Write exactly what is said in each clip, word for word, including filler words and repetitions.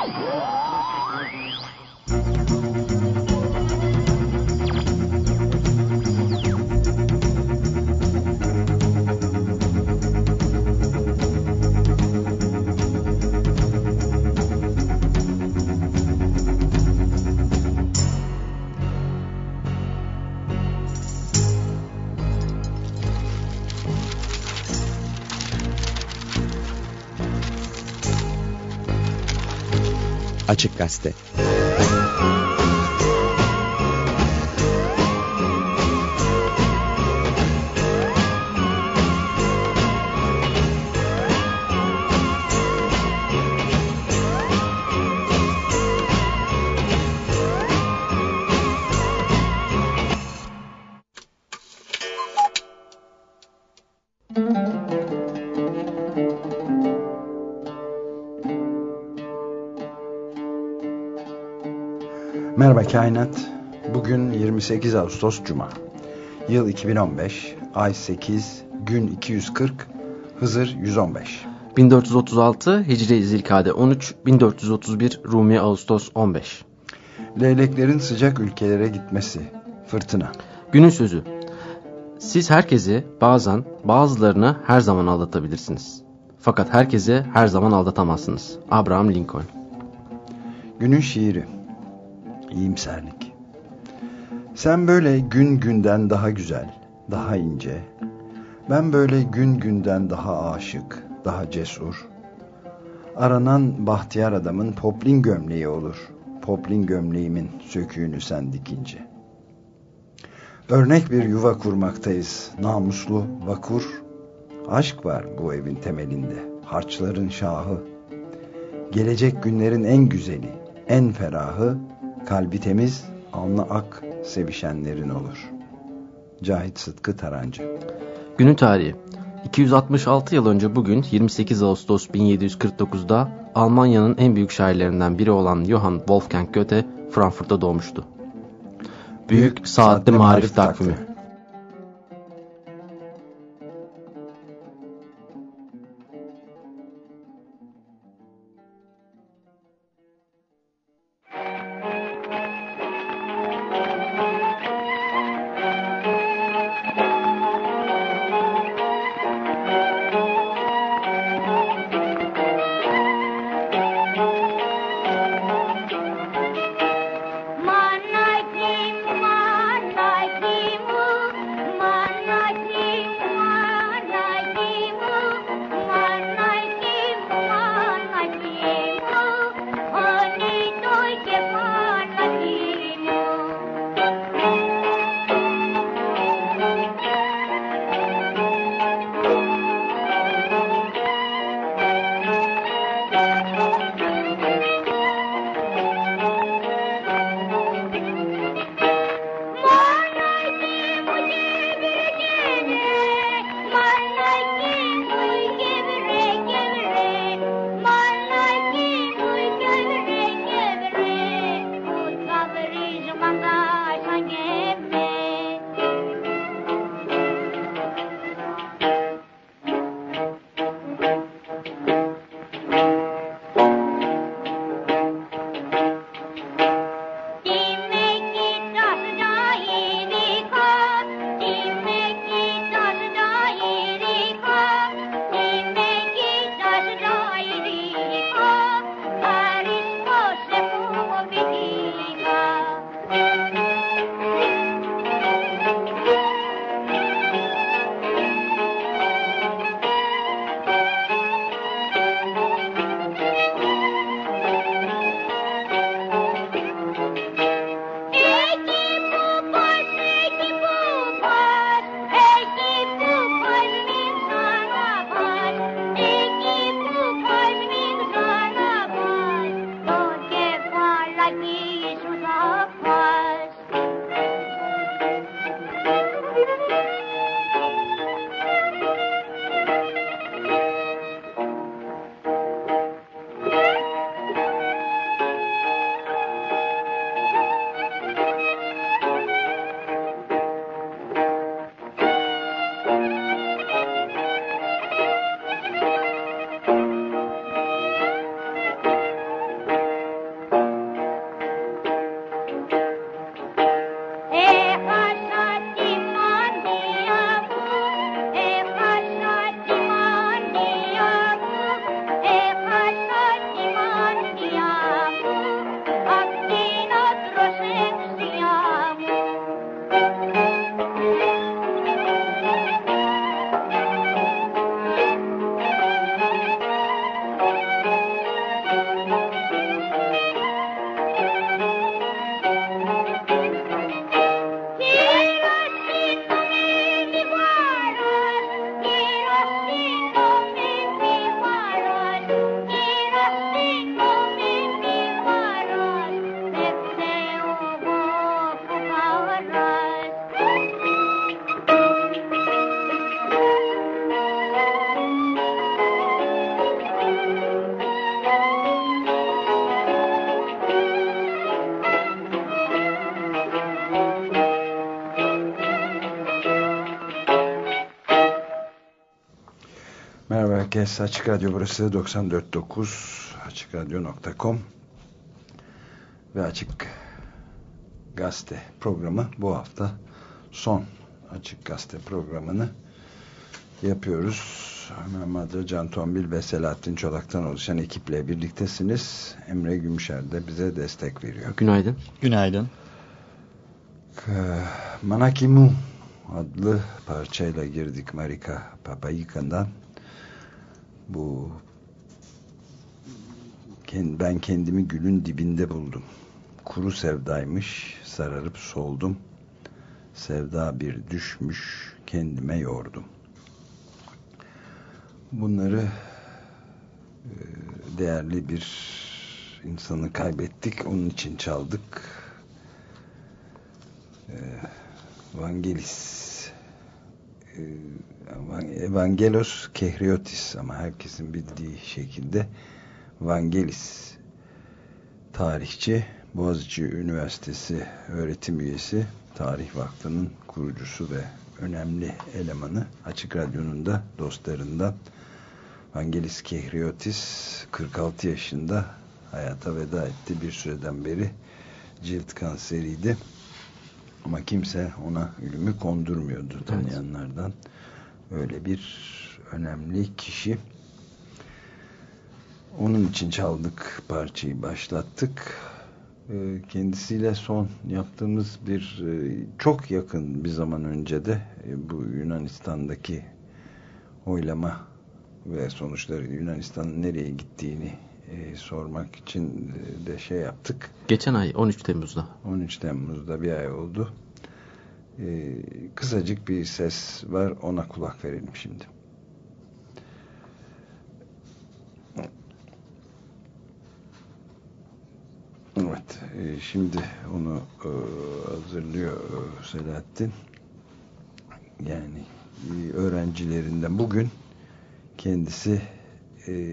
Açık Gazete. Merhaba Kainat. Bugün yirmi sekiz Ağustos Cuma. Yıl iki bin on beş, ay sekiz, gün iki yüz kırk, Hızır yüz on beş. bin dört yüz otuz altı Hicri Zilkade on üç, bin dört yüz otuz bir Rumi Ağustos on beş. Leyleklerin sıcak ülkelere gitmesi. Fırtına. Günün sözü. Siz herkesi bazen, bazılarını her zaman aldatabilirsiniz. Fakat herkesi her zaman aldatamazsınız. Abraham Lincoln. Günün şiiri. İyimserlik. Sen böyle gün günden daha güzel, daha ince. Ben böyle gün günden daha aşık, daha cesur. Aranan bahtiyar adamın poplin gömleği olur. Poplin gömleğimin söküğünü sen dikince. Örnek bir yuva kurmaktayız. Namuslu, vakur. Aşk var bu evin temelinde. Harçların şahı. Gelecek günlerin en güzeli, en ferahı. Kalbi temiz, alnı ak, sevişenlerin olur. Cahit Sıtkı Tarancı. Günün tarihi. iki yüz altmış altı yıl önce bugün yirmi sekiz Ağustos bin yedi yüz kırk dokuz'da Almanya'nın en büyük şairlerinden biri olan Johann Wolfgang Goethe Frankfurt'ta doğmuştu. Büyük, büyük Saatli Marif Takvimi. One night dream, one night dream. herkes. Açık Radyo burası doksan dört nokta dokuz açık radyo nokta com ve Açık Gazete programı bu hafta son Açık Gazete programını yapıyoruz. Ömer Madra, Can Tombil ve Selahattin Çolak'tan oluşan ekiple birliktesiniz. Emre Gümüşer de bize destek veriyor. Günaydın. Günaydın. Manakimu adlı parçayla girdik Marika Papayika'dan. Bu ben kendimi gülün dibinde buldum. Kuru sevdaymış, sararıp soldum. Sevda bir düşmüş, kendime yordum. Bunları değerli bir insanı kaybettik. Onun için çaldık. Vangelis Evangelos Kehriotis, ama herkesin bildiği şekilde Vangelis, tarihçi, Boğaziçi Üniversitesi öğretim üyesi, Tarih Vakfı'nın kurucusu ve önemli elemanı. Açık Radyo'nun da dostlarından Vangelis Kehriotis kırk altı yaşında hayata veda etti. Bir süreden beri cilt kanseriydi. Ama kimse ona ölümü kondurmuyordu, evet, tanıyanlardan. Öyle bir önemli kişi. Onun için çaldık parçayı, başlattık. Kendisiyle son yaptığımız bir çok yakın bir zaman önce de bu Yunanistan'daki oylama ve sonuçları, Yunanistan'ın nereye gittiğini e, sormak için de şey yaptık. Geçen ay on üç Temmuz'da. on üç Temmuz'da bir ay oldu. E, kısacık bir ses var, ona kulak verelim şimdi. Evet, e, şimdi onu e, hazırlıyor e, Selahattin. Yani e, öğrencilerinden bugün kendisi e,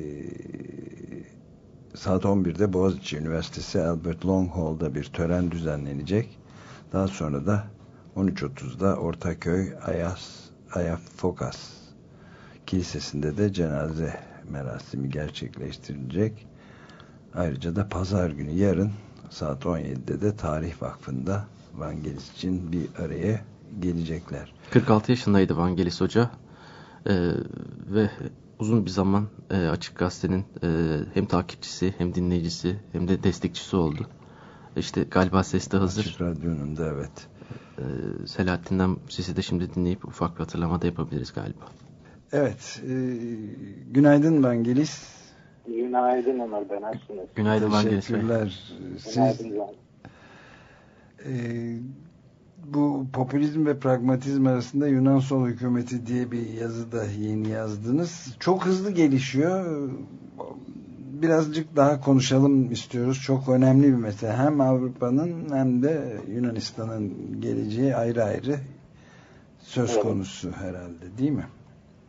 saat on birde Boğaziçi Üniversitesi Albert Long Hall'da bir tören düzenlenecek. Daha sonra da on üç otuzda Ortaköy Ayas Ayafokas Kilisesi'nde de cenaze merasimi gerçekleştirilecek. Ayrıca da pazar günü yarın saat on yedide de Tarih Vakfı'nda Vangelis için bir araya gelecekler. kırk altı yaşındaydı Vangelis Hoca ee, ve uzun bir zaman e, Açık Gazete'nin e, hem takipçisi hem dinleyicisi hem de destekçisi oldu. İşte galiba ses de hazır. Açık Radyo'nun da, evet. Ee, Selahattin'den sesi de şimdi dinleyip ufak bir hatırlama da yapabiliriz galiba. Evet. E, günaydın Vangelis. Günaydın Ömer Bey, nasılsınız? Günaydın Vangelis Bey. Teşekkürler. Siz, Günaydın. E, bu popülizm ve pragmatizm arasında Yunan Sol Hükümeti diye bir yazı da yeni yazdınız. Çok hızlı gelişiyor. Birazcık daha konuşalım istiyoruz. Çok önemli bir mesele. Hem Avrupa'nın hem de Yunanistan'ın geleceği ayrı ayrı söz evet. konusu herhalde, değil mi?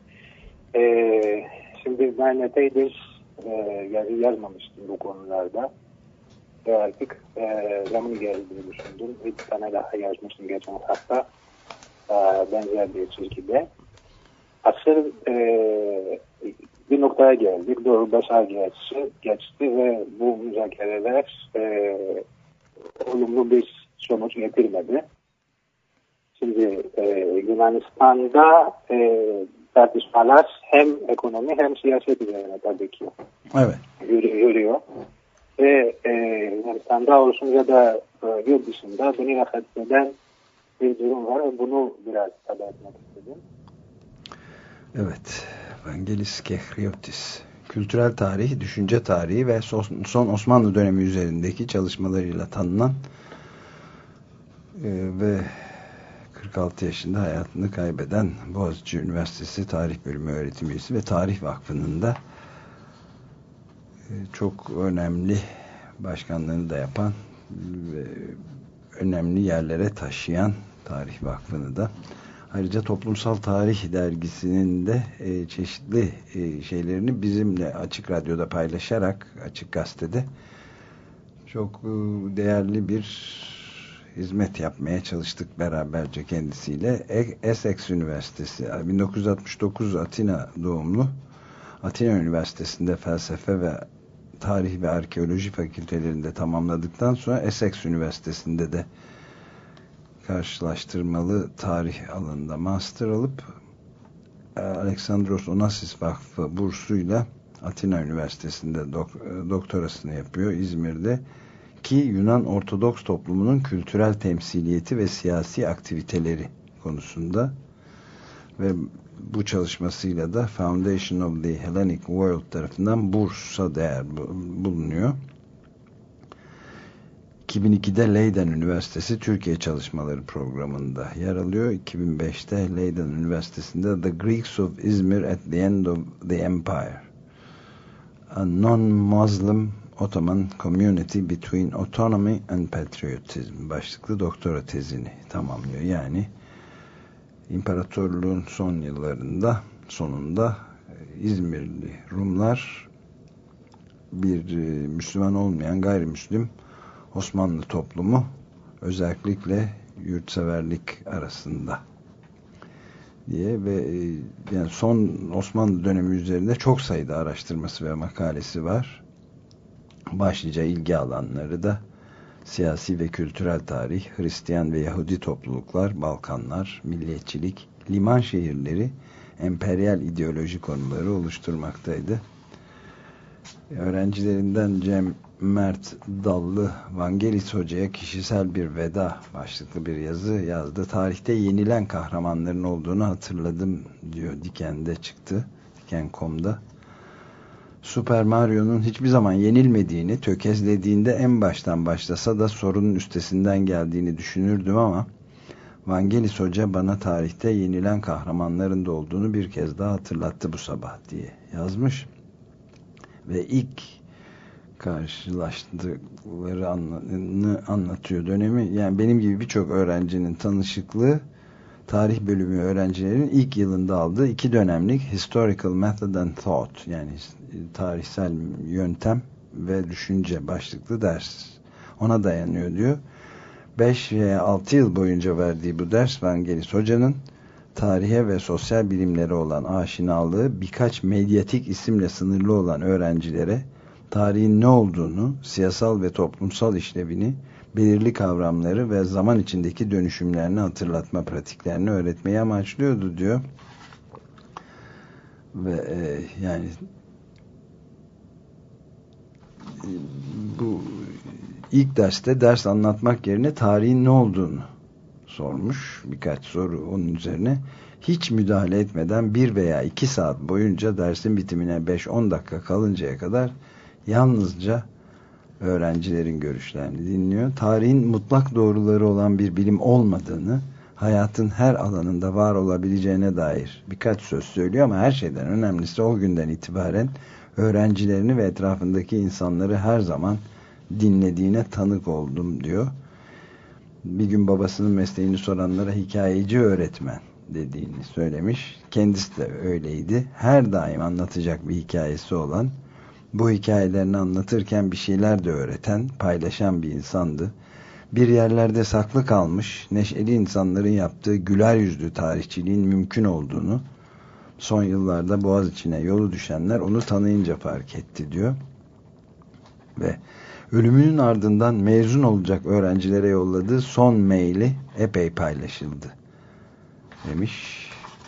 Ee, şimdi ben epeydir e, yazı yazmamıştım bu konularda. Ve artık e, zamanı geldiğini düşündüm. Bir tane daha yazmıştım geçen hafta. E, benzer bir çizgide. Asıl e, bir noktaya geldik. Doğru beş ay geçti, geçti ve bu müzakereler e, olumlu bir sonuç getirmedi. Şimdi e, Yunanistan'da e, tartışmalar hem ekonomi hem siyaset üzerine tabii ki evet. yürüyor. Ve e, Yunanistan'da olsun ya da e, yurt dışında beni rahatsız eden bir durum var ve bunu biraz haber etmek istedim. Evet. Vangelis Kehriotis, kültürel tarihi, düşünce tarihi ve son Osmanlı dönemi üzerindeki çalışmalarıyla tanınan e, ve kırk altı yaşında hayatını kaybeden Boğaziçi Üniversitesi Tarih Bölümü öğretim üyesi ve Tarih Vakfı'nın da e, çok önemli başkanlığını da yapan ve önemli yerlere taşıyan Tarih Vakfı'nı da. Ayrıca Toplumsal Tarih Dergisi'nin de e, çeşitli e, şeylerini bizimle Açık Radyo'da paylaşarak Açık Gazete'de çok e, değerli bir hizmet yapmaya çalıştık beraberce kendisiyle. Essex Üniversitesi bin dokuz yüz altmış dokuz Atina doğumlu, Atina Üniversitesi'nde felsefe ve tarih ve arkeoloji fakültelerinde tamamladıktan sonra Essex Üniversitesi'nde de karşılaştırmalı tarih alanında master alıp Alexandros Onassis Vakfı bursuyla Atina Üniversitesi'nde dok- doktorasını yapıyor İzmir'de ki Yunan Ortodoks toplumunun kültürel temsiliyeti ve siyasi aktiviteleri konusunda ve bu çalışmasıyla da Foundation of the Hellenic World tarafından bursa değer bulunuyor. iki bin ikide Leiden Üniversitesi Türkiye Çalışmaları Programı'nda yer alıyor. iki bin beşte Leiden Üniversitesi'nde The Greeks of Izmir at the End of the Empire, A Non-Muslim Ottoman Community Between Autonomy and Patriotism başlıklı doktora tezini tamamlıyor. Yani İmparatorluğun son yıllarında, sonunda İzmirli Rumlar bir Müslüman olmayan gayrimüslim Osmanlı toplumu, özellikle yurtseverlik arasında diye ve yani son Osmanlı dönemi üzerinde çok sayıda araştırması ve makalesi var. Başlıca ilgi alanları da siyasi ve kültürel tarih, Hristiyan ve Yahudi topluluklar, Balkanlar, milliyetçilik, liman şehirleri, emperyal ideoloji konuları oluşturmaktaydı. Öğrencilerinden Cem Mert Dallı, Vangelis Hoca'ya kişisel bir veda başlıklı bir yazı yazdı. Tarihte yenilen kahramanların olduğunu hatırladım diyor. Diken'de çıktı. Diken nokta com'da. Super Mario'nun hiçbir zaman yenilmediğini, tökezlediğinde en baştan başlasa da sorunun üstesinden geldiğini düşünürdüm ama Vangelis Hoca bana tarihte yenilen kahramanların da olduğunu bir kez daha hatırlattı bu sabah diye yazmış. Ve ilk karşılaştıkları anlatıyor dönemi. Yani benim gibi birçok öğrencinin tanışıklığı tarih bölümü öğrencilerin ilk yılında aldığı iki dönemlik Historical Method and Thought, yani tarihsel yöntem ve düşünce başlıklı ders. Ona dayanıyor diyor. beş veya altı yıl boyunca verdiği bu ders Vangelis Hoca'nın tarihe ve sosyal bilimlere olan aşinalığı birkaç medyatik isimle sınırlı olan öğrencilere tarihin ne olduğunu, siyasal ve toplumsal işlevini, belirli kavramları ve zaman içindeki dönüşümlerini hatırlatma pratiklerini öğretmeyi amaçlıyordu diyor. Ve e, yani e, bu ilk derste ders anlatmak yerine tarihin ne olduğunu sormuş. Birkaç soru onun üzerine. Hiç müdahale etmeden bir veya iki saat boyunca dersin bitimine beş on dakika kalıncaya kadar yalnızca öğrencilerin görüşlerini dinliyor. Tarihin mutlak doğruları olan bir bilim olmadığını, hayatın her alanında var olabileceğine dair birkaç söz söylüyor ama her şeyden önemlisi o günden itibaren öğrencilerini ve etrafındaki insanları her zaman dinlediğine tanık oldum diyor. Bir gün babasının mesleğini soranlara hikayeci öğretmen dediğini söylemiş. Kendisi de öyleydi. Her daim anlatacak bir hikayesi olan, bu hikayelerini anlatırken bir şeyler de öğreten, paylaşan bir insandı. Bir yerlerde saklı kalmış, neşeli insanların yaptığı güler yüzlü tarihçiliğin mümkün olduğunu, son yıllarda Boğaziçi'ne yolu düşenler onu tanıyınca fark etti diyor. Ve ölümünün ardından mezun olacak öğrencilere yolladığı son maili epey paylaşıldı demiş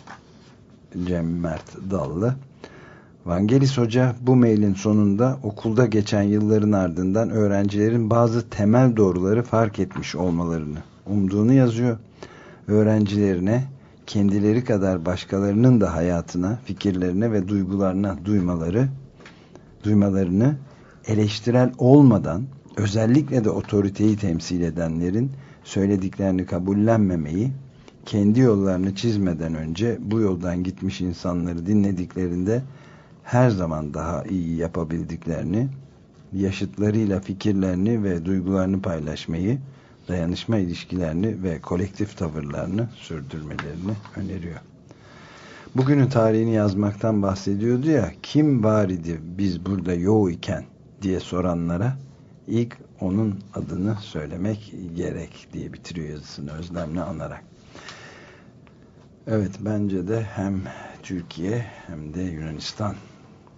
Cem Mert Dallı. Vangelis Hoca bu mailin sonunda okulda geçen yılların ardından öğrencilerin bazı temel doğruları fark etmiş olmalarını umduğunu yazıyor. Öğrencilerine kendileri kadar başkalarının da hayatına, fikirlerine ve duygularına duymaları, duymalarını eleştirel olmadan, özellikle de otoriteyi temsil edenlerin söylediklerini kabullenmemeyi, kendi yollarını çizmeden önce bu yoldan gitmiş insanları dinlediklerinde her zaman daha iyi yapabildiklerini, yaşıtlarıyla fikirlerini ve duygularını paylaşmayı, dayanışma ilişkilerini ve kolektif tavırlarını sürdürmelerini öneriyor. Bugünün tarihini yazmaktan bahsediyordu ya, kim var idi biz burada yok iken diye soranlara ilk onun adını söylemek gerek diye bitiriyor yazısını özlemle anarak. Evet, bence de hem Türkiye hem de Yunanistan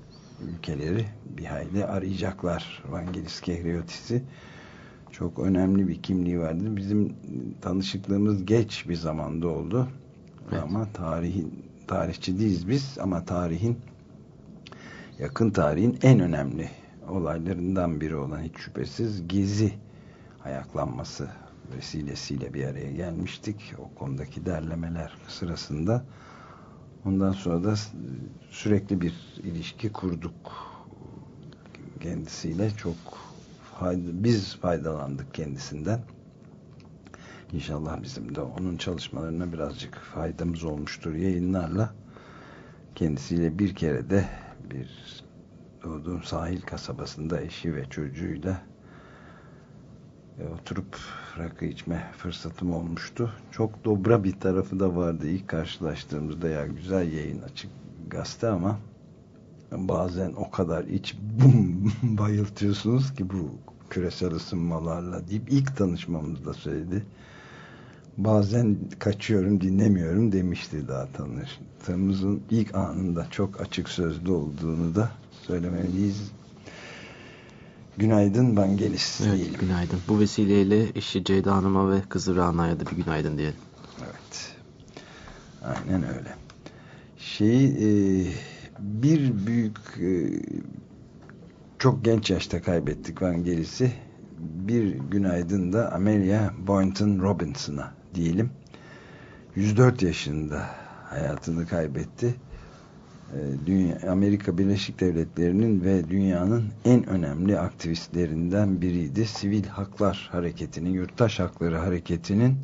ülkeleri bir hayli arayacaklar. Vangelis Kehriotis'i çok önemli bir kimliği vardı. Bizim tanışıklığımız geç bir zamanda oldu. Evet. Ama tarihin tarihçi değiliz biz ama tarihin yakın tarihin en önemli olaylarından biri olan hiç şüphesiz Gezi ayaklanması vesilesiyle bir araya gelmiştik. O konudaki derlemeler sırasında. Ondan sonra da sürekli bir ilişki kurduk kendisiyle. Çok fayda, biz faydalandık kendisinden. İnşallah bizim de onun çalışmalarına birazcık faydamız olmuştur yayınlarla. Kendisiyle bir kere de bir doğduğum sahil kasabasında eşi ve çocuğuyla e, oturup rakı içme fırsatım olmuştu. Çok dobra bir tarafı da vardı. İlk karşılaştığımızda ya güzel yayın açık gazete ama bazen o kadar iç bum bayıltıyorsunuz ki bu küresel ısınmalarla deyip ilk tanışmamızda söyledi. Bazen kaçıyorum dinlemiyorum demişti daha tanıştığımızın ilk anında çok açık sözlü olduğunu da söylemeliyiz. Günaydın Vangelis evet, diyelim. Günaydın. Bu vesileyle eşi Ceyda Hanım'a ve kızı Rana'ya da bir günaydın diyelim. Evet. Aynen öyle. Şeyi e, bir büyük e, çok genç yaşta kaybettik Vangelis'i. Bir günaydın da Amelia Boynton Robinson'a diyelim. yüz dört yaşında hayatını kaybetti. Dünya, Amerika Birleşik Devletleri'nin ve dünyanın en önemli aktivistlerinden biriydi. Sivil Haklar Hareketi'nin, Yurttaş Hakları Hareketi'nin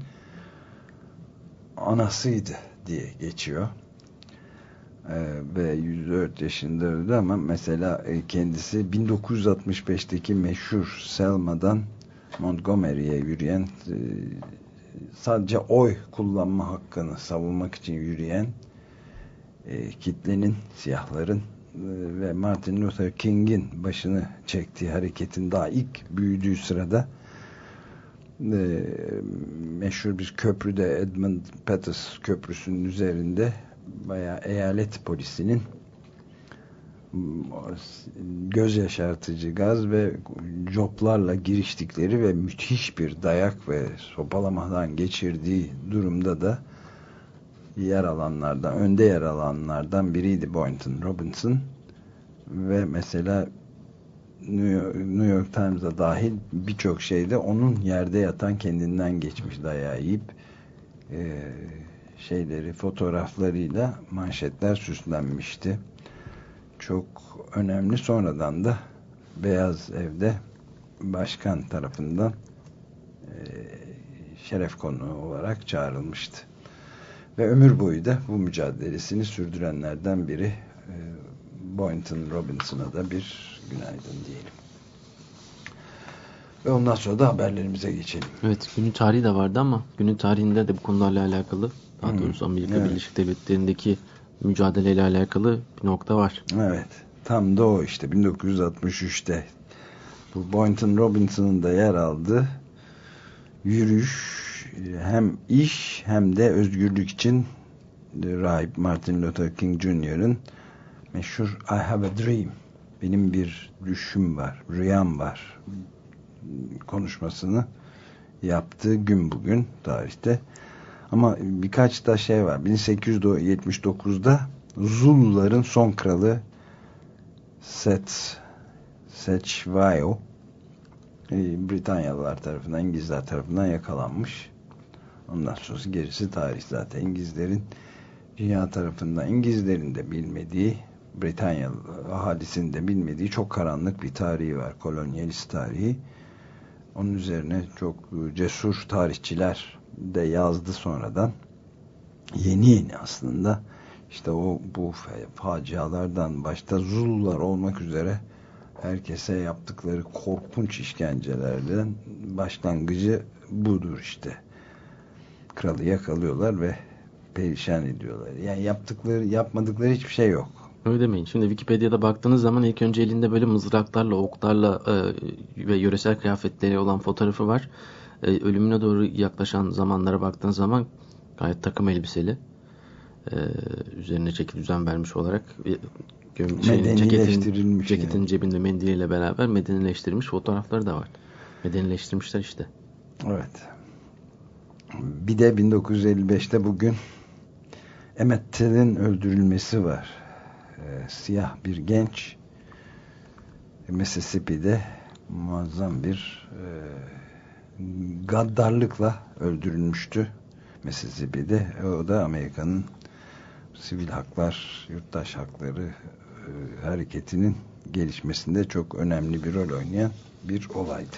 anasıydı diye geçiyor. Ee, ve yüz dört yaşında öldü ama mesela kendisi bin dokuz yüz altmış beşteki meşhur Selma'dan Montgomery'ye yürüyen e, sadece oy kullanma hakkını savunmak için yürüyen e, kitlenin, siyahların e, ve Martin Luther King'in başını çektiği hareketin daha ilk büyüdüğü sırada e, meşhur bir köprüde Edmund Pettus Köprüsü'nün üzerinde bayağı eyalet polisinin göz yaşartıcı gaz ve coplarla giriştikleri ve müthiş bir dayak ve sopalamadan geçirdiği durumda da yer alanlardan, önde yer alanlardan biriydi Boynton Robinson ve mesela New York, New York Times'a dahil birçok şeyde onun yerde yatan kendinden geçmiş dayağı yiyip e, şeyleri, fotoğraflarıyla manşetler süslenmişti. Çok önemli. Sonradan da Beyaz Ev'de başkan tarafından e, şeref konuğu olarak çağrılmıştı. Ve ömür boyu da bu mücadelesini sürdürenlerden biri e, Boynton Robinson'a da bir günaydın diyelim. Ve ondan sonra da haberlerimize geçelim. Evet, günün tarihi de vardı ama günün tarihinde de bu konularla alakalı, daha hmm, doğrusu Amerika evet. Birleşik Devletleri'ndeki mücadeleyle alakalı bir nokta var. Evet, tam da o işte bin dokuz yüz altmış üçte bu Boynton Robinson'ın da yer aldığı yürüyüş hem iş hem de özgürlük için rahip Martin Luther King Junior'ın meşhur I have a dream, benim bir düşüm var, rüyam var konuşmasını yaptığı gün bugün tarihte. Ama birkaç da şey var. bin sekiz yüz yetmiş dokuzda Zuluların son kralı Seth Sechwayo Britanyalılar tarafından, İngilizler tarafından yakalanmış. Ondan sonrası gerisi tarih zaten. İngilizlerin dünya tarafından, İngilizlerin de bilmediği, Britanyalı ahalisinin de bilmediği çok karanlık bir tarihi var. Kolonyalist tarihi. Onun üzerine çok cesur tarihçiler de yazdı sonradan. Yeni yeni aslında işte o bu facialardan başta Zulular olmak üzere herkese yaptıkları korkunç işkencelerden başlangıcı budur işte. Kralı yakalıyorlar ve perişan ediyorlar. Yani yaptıkları, yapmadıkları hiçbir şey yok. Öyle demeyin. Şimdi Wikipedia'da baktığınız zaman ilk önce elinde böyle mızraklarla, oklarla e, ve yöresel kıyafetleri olan fotoğrafı var. E, ölümüne doğru yaklaşan zamanlara baktığınız zaman gayet takım elbiseli. e, üzerine çeki düzen vermiş olarak göm- medenileştirilmiş. Ceketin, ceketin yani. cebinde mendiliyle beraber medenileştirilmiş fotoğrafları da var. Medenileştirmişler işte. Evet. Bir de bin dokuz yüz elli beşte bugün Emmett Till'in öldürülmesi var. Ee, siyah bir genç Mississippi'de muazzam bir e, gaddarlıkla öldürülmüştü. Mississippi'de. O da Amerika'nın sivil haklar, yurttaş hakları e, hareketinin gelişmesinde çok önemli bir rol oynayan bir olaydı.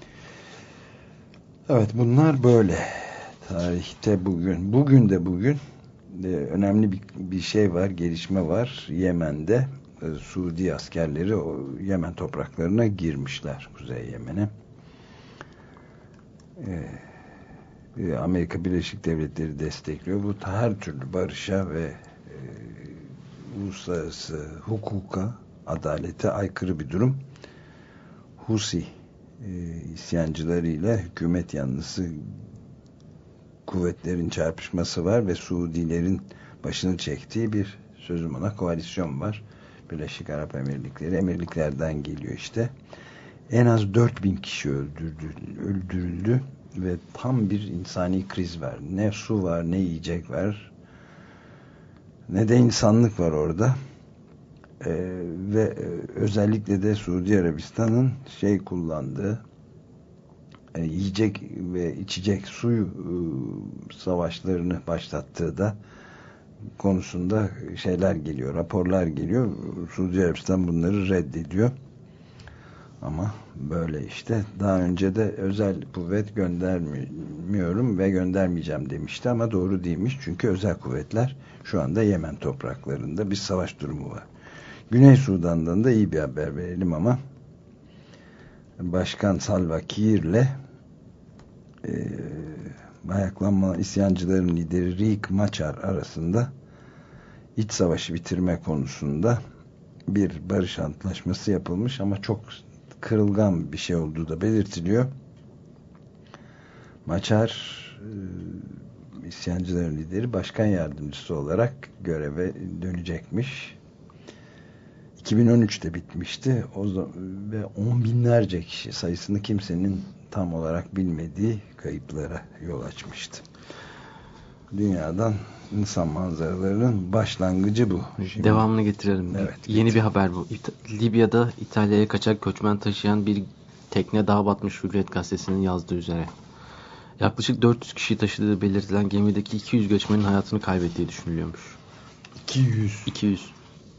Evet, bunlar böyle. Tarihte bugün, bugün de bugün e, önemli bir, bir şey var, gelişme var. Yemen'de e, Suudi askerleri o Yemen topraklarına girmişler, Kuzey Yemen'e. E, e, Amerika Birleşik Devletleri destekliyor. Bu her türlü barışa ve e, uluslararası hukuka, adalete aykırı bir durum. Husi e, isyancılarıyla hükümet yanlısı kuvvetlerin çarpışması var ve Suudilerin başını çektiği bir, sözüm ona, koalisyon var. Birleşik Arap Emirlikleri, emirliklerden geliyor işte. En az dört bin kişi öldürdü, öldürüldü ve tam bir insani kriz var. Ne su var, ne yiyecek var, ne de insanlık var orada. Ee, ve e, özellikle de Suudi Arabistan'ın şey kullandığı e, yiyecek ve içecek suyu e, savaşlarını başlattığı da konusunda şeyler geliyor, raporlar geliyor. Suudi Arabistan bunları reddediyor. Ama böyle işte. Daha önce de özel kuvvet göndermiyorum ve göndermeyeceğim demişti ama doğru değilmiş. Çünkü özel kuvvetler şu anda Yemen topraklarında bir savaş durumu var. Güney Sudan'dan da iyi bir haber verelim ama Başkan Salva Kiir'le e, ayaklanma isyancıların lideri Riek Machar arasında iç savaşı bitirme konusunda bir barış antlaşması yapılmış ama çok kırılgan bir şey olduğu da belirtiliyor. Machar e, isyancıların lideri, başkan yardımcısı olarak göreve dönecekmiş. iki bin on üçte bitmişti. O zaman, ve on binlerce kişi, sayısını kimsenin tam olarak bilmediği kayıplara yol açmıştı. Dünyadan insan manzaralarının başlangıcı bu. Şimdi, devamını getirelim. Evet, Yeni getir. bir haber bu. İta- Libya'da İtalya'ya kaçak göçmen taşıyan bir tekne dağ batmış, Hürriyet gazetesinin yazdığı üzere. Yaklaşık dört yüz kişiyi taşıdığı belirtilen gemideki iki yüz göçmenin hayatını kaybettiği düşünülüyormuş. iki yüz. iki yüz.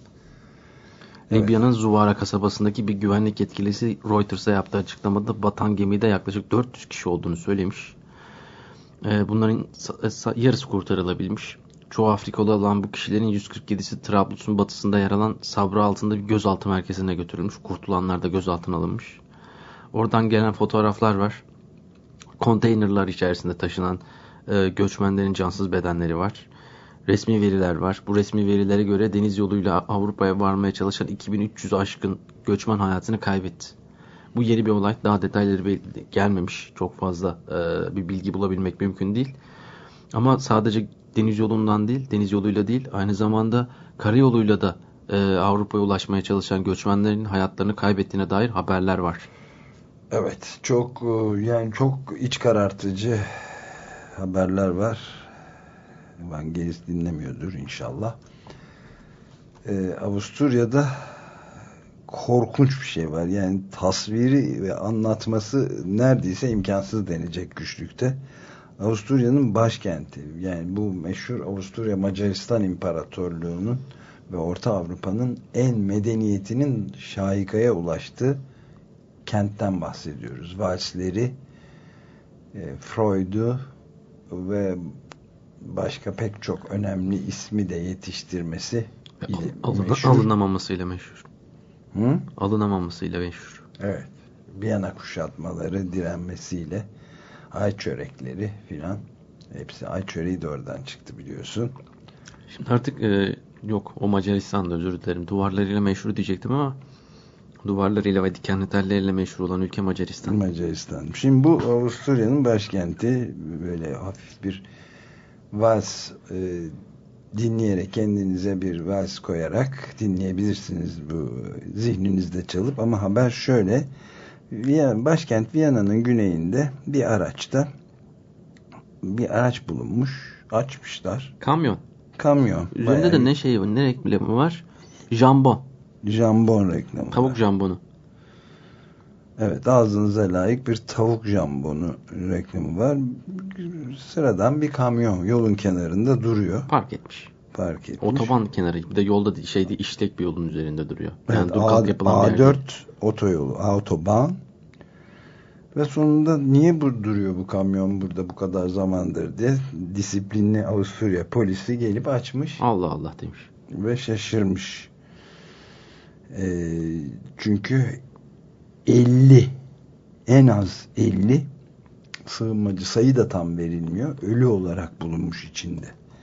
Evet. Libya'nın Zuvara kasabasındaki bir güvenlik yetkilisi Reuters'a yaptığı açıklamada batan gemide yaklaşık dört yüz kişi olduğunu söylemiş. Bunların yarısı kurtarılabilmiş. Çoğu Afrikalı olan bu kişilerin yüz kırk yedisi Trablus'un batısında yer alan Sabra altında bir gözaltı merkezine götürülmüş. Kurtulanlar da gözaltına alınmış. Oradan gelen fotoğraflar var. Konteynerlar içerisinde taşınan e, göçmenlerin cansız bedenleri var. Resmi veriler var. Bu resmi verilere göre deniz yoluyla Avrupa'ya varmaya çalışan iki bin üç yüz aşkın göçmen hayatını kaybetti. Bu yeni bir olay. Daha detayları gelmemiş. Çok fazla e, bir bilgi bulabilmek mümkün değil. Ama sadece deniz yolundan değil, deniz yoluyla değil, aynı zamanda karayoluyla da e, Avrupa'ya ulaşmaya çalışan göçmenlerin hayatlarını kaybettiğine dair haberler var. Evet, çok yani çok iç karartıcı haberler var. Evangelist dinlemiyordur inşallah. Ee, Avusturya'da korkunç bir şey var. Yani tasviri ve anlatması neredeyse imkansız denecek güçlükte. Avusturya'nın başkenti. Yani bu meşhur Avusturya Macaristan İmparatorluğu'nun ve Orta Avrupa'nın en medeniyetinin şahikaya ulaştığı kentten bahsediyoruz. Valsleri, e, Freud'u ve başka pek çok önemli ismi de yetiştirmesi Alın, alınamamasıyla meşhur. Hı? Alınamamasıyla meşhur. Evet. Viyana kuşatmaları, direnmesiyle ay çörekleri filan, hepsi, ay çöreği de oradan çıktı biliyorsun. Şimdi artık e, yok o Macaristan'da, özür dilerim, duvarlarıyla meşhur diyecektim ama duvarlarıyla ve dikenli telleriyle meşhur olan ülke Macaristan. Macaristan. Şimdi bu Avusturya'nın başkenti, böyle hafif bir vals e, dinleyerek, kendinize bir vals koyarak dinleyebilirsiniz, bu zihninizde çalıp. Ama haber şöyle: Viyana, başkent Viyana'nın güneyinde bir araçta bir araç bulunmuş, açmışlar. Kamyon. Kamyon. Üzerinde Bayağı de ne şey var, ne reklamı var? Jambon. Jambon reklamı. Tavuk var. jambonu. Evet, ağzınıza layık bir tavuk jambonu reklamı var. Sıradan bir kamyon yolun kenarında duruyor. Park etmiş. Park etmiş. Otoban kenarı. Bir de yolda şeydi, işlek bir yolun üzerinde duruyor. Yani Evet, dur kalk yapılan bir A yer. dört otoyolu, otoban. Ve sonunda niye bu duruyor bu kamyon burada bu kadar zamandır diye disiplinli Avusturya polisi gelip açmış. Allah Allah demiş. Ve şaşırmış. Ee, çünkü elli, en az elli sığınmacı, sayı da tam verilmiyor, ölü olarak bulunmuş içinde.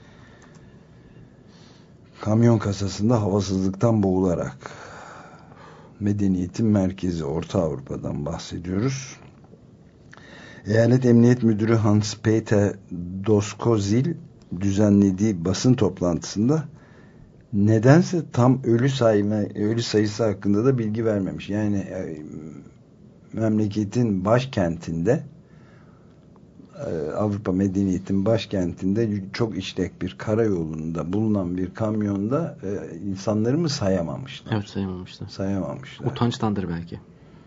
Kamyon kasasında havasızlıktan boğularak. Medeniyetin merkezi, Orta Avrupa'dan bahsediyoruz. Eyalet Emniyet Müdürü Hans-Peter Doskozil düzenlediği basın toplantısında nedense tam ölü sayma, ölü sayısı hakkında da bilgi vermemiş. Yani e, memleketin başkentinde, e, Avrupa medeniyetin başkentinde çok işlek bir karayolunda bulunan bir kamyonda e, insanları mı sayamamışlar? Evet, sayamamışlar. Sayamamışlar. Utançtandır belki.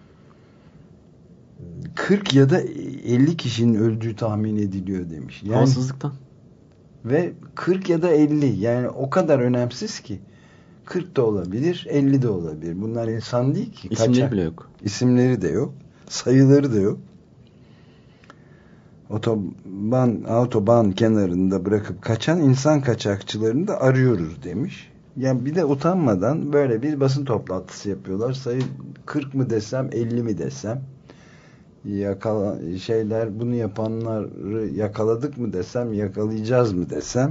kırk ya da elli kişinin öldüğü tahmin ediliyor demiş. Yani, havasızlıktan. ve kırk ya da elli, yani o kadar önemsiz ki. kırk da olabilir, elli de olabilir. Bunlar insan değil ki. İsimleri Kaçak. bile yok. İsimleri de yok. Sayıları da yok. Otoban, otoban kenarında bırakıp kaçan insan kaçakçılarını da arıyoruz demiş. Yani bir de utanmadan böyle bir basın toplantısı yapıyorlar. Sayı kırk mı desem, elli mi desem, yakala şeyler, bunu yapanları yakaladık mı desem, yakalayacağız mı desem,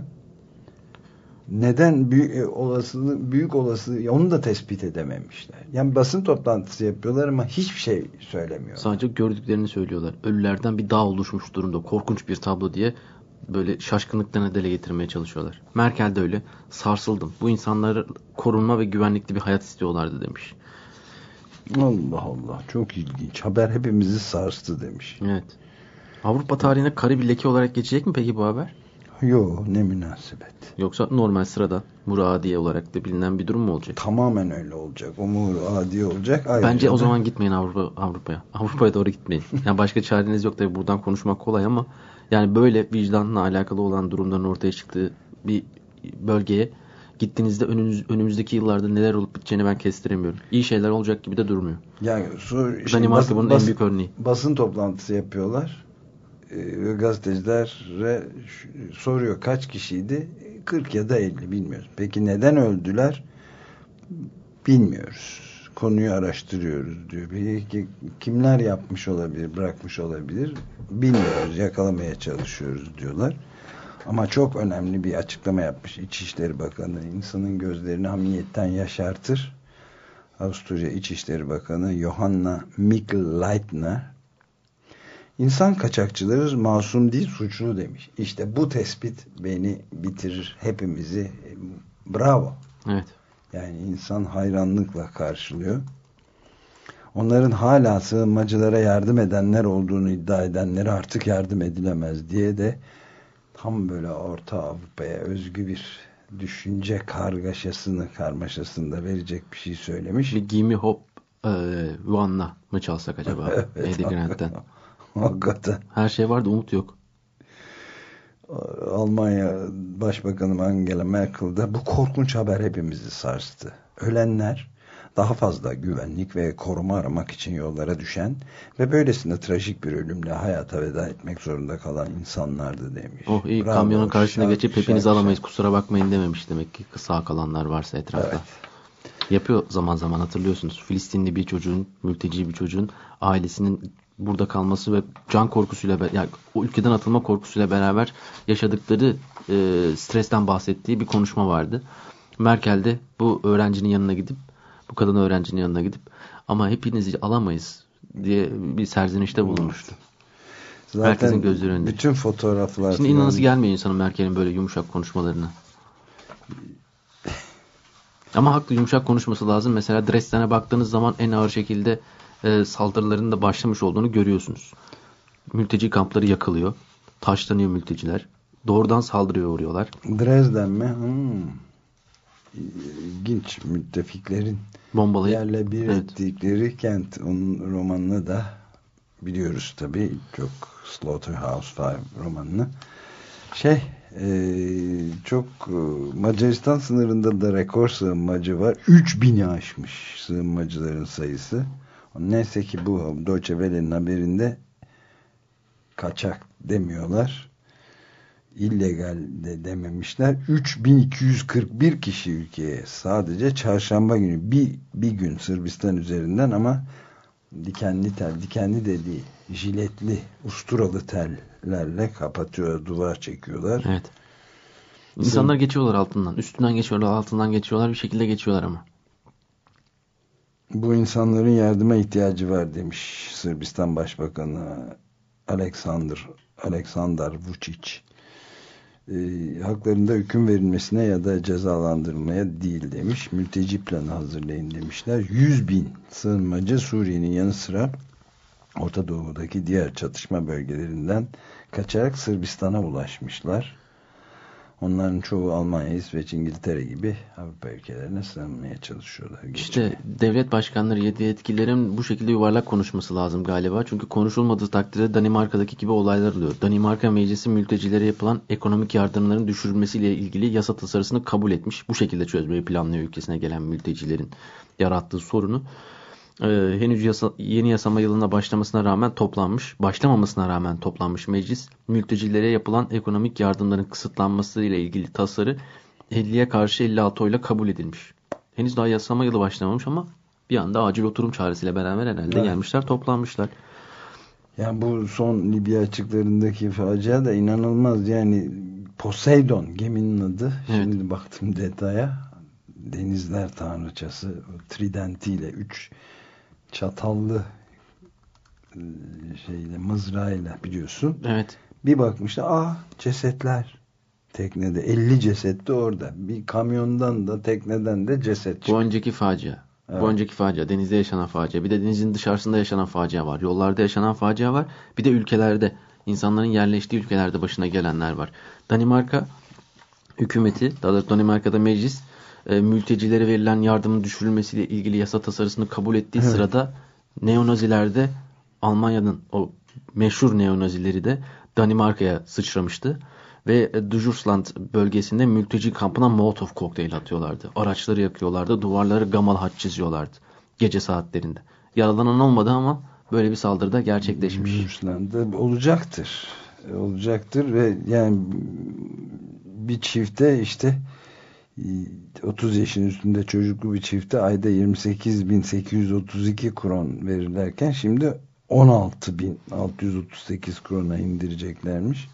neden büyük olasılığı büyük olasılığı onu da tespit edememişler. Yani basın toplantısı yapıyorlar ama hiçbir şey söylemiyorlar. Sadece gördüklerini söylüyorlar. Ölülerden bir dağ oluşmuş durumda. Korkunç bir tablo diye böyle şaşkınlıklarını dile getirmeye çalışıyorlar. Merkel de öyle. Sarsıldım. Bu insanlar korunma ve güvenlikli bir hayat istiyorlardı demiş. Allah Allah, çok ilginç. Haber hepimizi sarstı demiş. Evet. Avrupa tarihine kara bir leke olarak geçecek mi peki bu haber? Yo, ne münasebet. Yoksa normal sıradan muradiye olarak da bilinen bir durum mu olacak? Tamamen öyle olacak. Umur adi olacak. Ayrıca Bence o da... zaman gitmeyin Avrupa Avrupa'ya. Avrupa'ya doğru gitmeyin. Yani başka çareniz yok tabii, buradan konuşmak kolay ama yani böyle vicdanla alakalı olan durumların ortaya çıktığı bir bölgeye gittiğinizde önünüz, önümüzdeki yıllarda neler olup biteceğini ben kestiremiyorum. İyi şeyler olacak gibi de durmuyor. Yani su, Danimarka bunun basın, en büyük örneği. Basın toplantısı yapıyorlar. Ee, gazetecilere soruyor kaç kişiydi? kırk ya da elli, bilmiyoruz. Peki neden öldüler? Bilmiyoruz. Konuyu araştırıyoruz diyor. Peki kimler yapmış olabilir, bırakmış olabilir? Bilmiyoruz. Yakalamaya çalışıyoruz diyorlar. Ama çok önemli bir açıklama yapmış İçişleri Bakanı. İnsanın gözlerini hamiyetten yaşartır. Avusturya İçişleri Bakanı Johanna Mikl-Leitner, İnsan kaçakçıları masum değil, suçlu demiş. İşte bu tespit beni bitirir, hepimizi. Bravo. Evet. Yani insan hayranlıkla karşılıyor. Onların hala sığınmacılara yardım edenler olduğunu iddia edenlere artık yardım edilemez diye de tam böyle Orta Avrupa'ya özgü bir düşünce kargaşasını, karmaşasını da verecek bir şey söylemiş. Bir Gimme Hop e, One'la mı çalsak acaba? Evet, Eddie Grant'ten. Hakikaten. Her şey var da umut yok. Almanya Başbakanı Angela Merkel de bu korkunç haber hepimizi sarstı. Ölenler, daha fazla güvenlik ve koruma aramak için yollara düşen ve böylesine trajik bir ölümle hayata veda etmek zorunda kalan insanlardı demiş. Oh iyi, Bravo, kamyonun karşısına şark, geçip hepinizi şark, alamayız şark. kusura bakmayın dememiş demek ki sağ kalanlar varsa etrafta. Evet. Yapıyor zaman zaman, hatırlıyorsunuz. Filistinli bir çocuğun, mülteci bir çocuğun ailesinin burada kalması ve can korkusuyla, yani o ülkeden atılma korkusuyla beraber yaşadıkları e, stresten bahsettiği bir konuşma vardı. Merkel de bu öğrencinin yanına gidip, bu kadın öğrencinin yanına gidip ama hepinizi alamayız diye bir serzenişte bulunmuştu. Zaten herkesin gözleri önünde. Bütün fotoğraflar. Şimdi inanası gelmiyor insanın Merkel'in böyle yumuşak konuşmalarına. Ama haklı, yumuşak konuşması lazım. Mesela Dresden'e baktığınız zaman en ağır şekilde e, saldırıların da başlamış olduğunu görüyorsunuz. Mülteci kampları yakılıyor. Taşlanıyor mülteciler. Doğrudan saldırıya uğruyorlar. Dresden mi? Hmm. İlginç, müttefiklerin bombalayıp yerle bir evet. ettikleri kent. Onun romanını da biliyoruz tabii. Çok Slaughterhouse Five romanını. Şey e, çok Macaristan sınırında da rekor sığınmacı var. üç bini aşmış sığınmacıların sayısı. Neyse ki bu Deutsche Welle'nin haberinde kaçak demiyorlar. İllegal de dememişler. üç bin iki yüz kırk bir kişi ülkeye sadece çarşamba günü bir, bir gün Sırbistan üzerinden, ama dikenli tel, dikenli dediği jiletli, usturalı tellerle kapatıyor, duvar çekiyorlar. Evet. İnsanlar Bizim... geçiyorlar altından. Üstünden geçiyorlar, altından geçiyorlar. Bir şekilde geçiyorlar ama. Bu insanların yardıma ihtiyacı var demiş Sırbistan Başbakanı Aleksandar Aleksandar Vučić. E, haklarında hüküm verilmesine ya da cezalandırılmaya değil demiş. Mülteci planı hazırlayın demişler. yüz bin sığınmacı Suriye'nin yanı sıra Orta Doğu'daki diğer çatışma bölgelerinden kaçarak Sırbistan'a ulaşmışlar. Onların çoğu Almanya, İsveç, İngiltere gibi Avrupa ülkelerine sığınmaya çalışıyorlar. İşte geçmeye. devlet başkanları, yedi yetkililerin bu şekilde yuvarlak konuşması lazım galiba. Çünkü konuşulmadığı takdirde Danimarka'daki gibi olaylar oluyor. Danimarka Meclisi mültecilere yapılan ekonomik yardımların düşürülmesiyle ilgili yasa tasarısını kabul etmiş. Bu şekilde çözmeyi planlıyor ülkesine gelen mültecilerin yarattığı sorunu. Ee, henüz yasa, yeni yasama yılına başlamasına rağmen toplanmış, başlamamasına rağmen toplanmış meclis, mültecilere yapılan ekonomik yardımların kısıtlanması ile ilgili tasarı elliye karşı elli altı oyla kabul edilmiş. Henüz daha yasama yılı başlamamış ama bir anda acil oturum çağrısıyla beraber herhalde evet. gelmişler, toplanmışlar. Yani bu son Libya açıklarındaki facia da inanılmaz. Yani Poseidon geminin adı. Evet. Şimdi baktım detaya. Denizler tanrıçası tridentiyle üç çatallı şeyle, mızrağıyla, biliyorsun. Evet. Bir bakmışlar, ah cesetler teknede, elli ceset de orada. Bir kamyondan da tekneden de ceset çıktı. Bu önceki facia. Evet. Bu önceki facia, denizde yaşanan facia. Bir de denizin dışarısında yaşanan facia var. Yollarda yaşanan facia var. Bir de ülkelerde, insanların yerleştiği ülkelerde başına gelenler var. Danimarka hükümeti, daha doğrusu Danimarka'da meclis e, mültecilere verilen yardımın düşürülmesiyle ilgili yasa tasarısını kabul ettiği evet. sırada neonaziler de, Almanya'nın o meşhur neonazileri de Danimarka'ya sıçramıştı. Ve Dujursland bölgesinde mülteci kampına Molotov kokteyl atıyorlardı. Araçları yakıyorlardı. Duvarları gamal haç çiziyorlardı. Gece saatlerinde. Yaralanan olmadı ama böyle bir saldırıda gerçekleşmiş. Dujursland'da olacaktır. Olacaktır ve yani bir çifte işte otuz yaşın üstünde çocuklu bir çifte ayda yirmi sekiz bin sekiz yüz otuz iki kron verirlerken şimdi on altı bin altı yüz otuz sekiz krona indireceklermiş.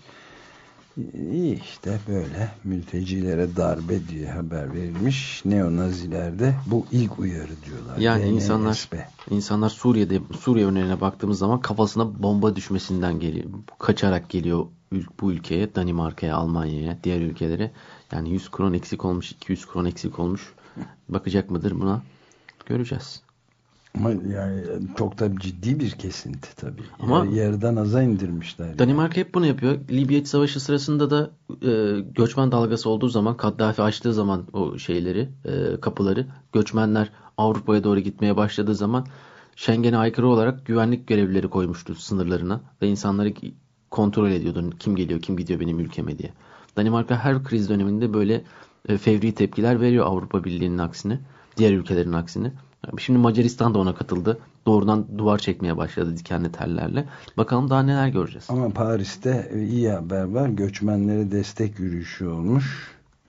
İyi işte böyle mültecilere darbe diye haber verilmiş. Neonazilerde bu ilk uyarı diyorlar. Yani D N S B. insanlar insanlar Suriye'de Suriye örneğine baktığımız zaman kafasına bomba düşmesinden geliyor. Kaçarak geliyor bu ülkeye, Danimarka'ya, Almanya'ya, diğer ülkelere. Yani yüz kron eksik olmuş, iki yüz kron eksik olmuş. Bakacak mıdır buna? Göreceğiz. Ama yani çok da ciddi bir kesinti tabii. Ama yani yarıdan aza indirmişler. Danimarka yani hep bunu yapıyor. Libya İç Savaşı sırasında da e, göçmen dalgası olduğu zaman, Kaddafi açtığı zaman o şeyleri, e, kapıları, göçmenler Avrupa'ya doğru gitmeye başladığı zaman Schengen'e aykırı olarak güvenlik görevlileri koymuştu sınırlarına ve insanları kontrol ediyordu. Kim geliyor, kim gidiyor benim ülkeme diye. Danimarka her kriz döneminde böyle e, fevri tepkiler veriyor Avrupa Birliği'nin aksine, diğer ülkelerin aksine. Şimdi Macaristan da ona katıldı. Doğrudan duvar çekmeye başladı dikenli tellerle. Bakalım daha neler göreceğiz. Ama Paris'te iyi haber var. Göçmenlere destek yürüyüşü olmuş.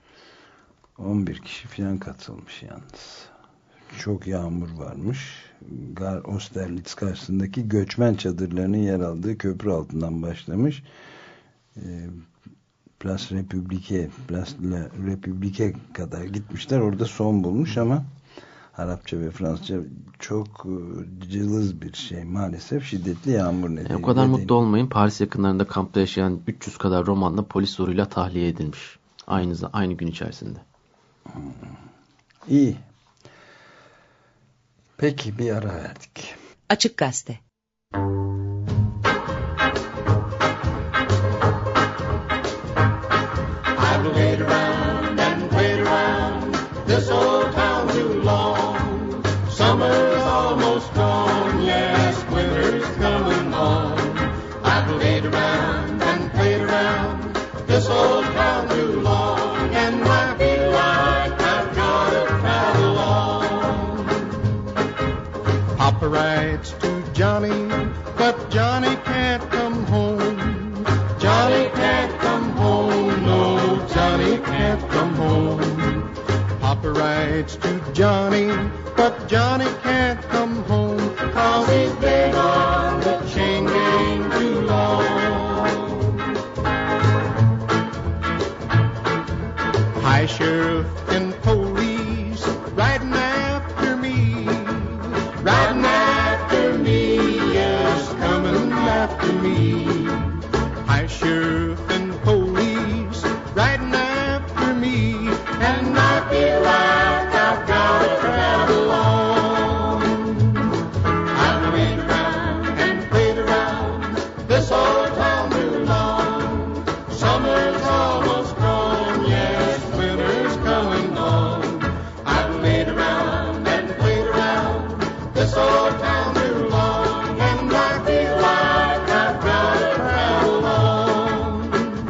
on bir kişi falan katılmış yalnız. Çok yağmur varmış. Gar Austerlitz karşısındaki göçmen çadırlarının yer aldığı köprü altından başlamış. Ee, Place République, Place La République kadar gitmişler. Orada son bulmuş ama Arapça ve Fransızca çok cılız bir şey maalesef, şiddetli yağmur nedeniyle. E, o kadar mutlu değil. Olmayın. Paris yakınlarında kampta yaşayan üç yüz kadar Romanlı polis zoruyla tahliye edilmiş. Aynı aynı gün içerisinde. Hmm. İyi. Peki bir ara verdik. Açık Gazete. I've laid around and played around this old town too long. Summer's almost gone, yes, winter's coming on. I've laid around and played around this old town too long, and I feel like I've got to travel on. Papa writes to Johnny, but Johnny can't come home. Johnny can't come home, no, Johnny can't come home. Papa writes to Johnny, but Johnny can't come home, 'cause he's been on the chain gang too long. High sheriff and police riding after me, riding after me, yes, coming after me. High sheriff and police riding after me, and I feel like I've got to travel on. I've played around and played around this old town too long. Summer's almost gone, yes, winter's coming on. I've played around and played around this old town too long, and I feel like I've got to travel on.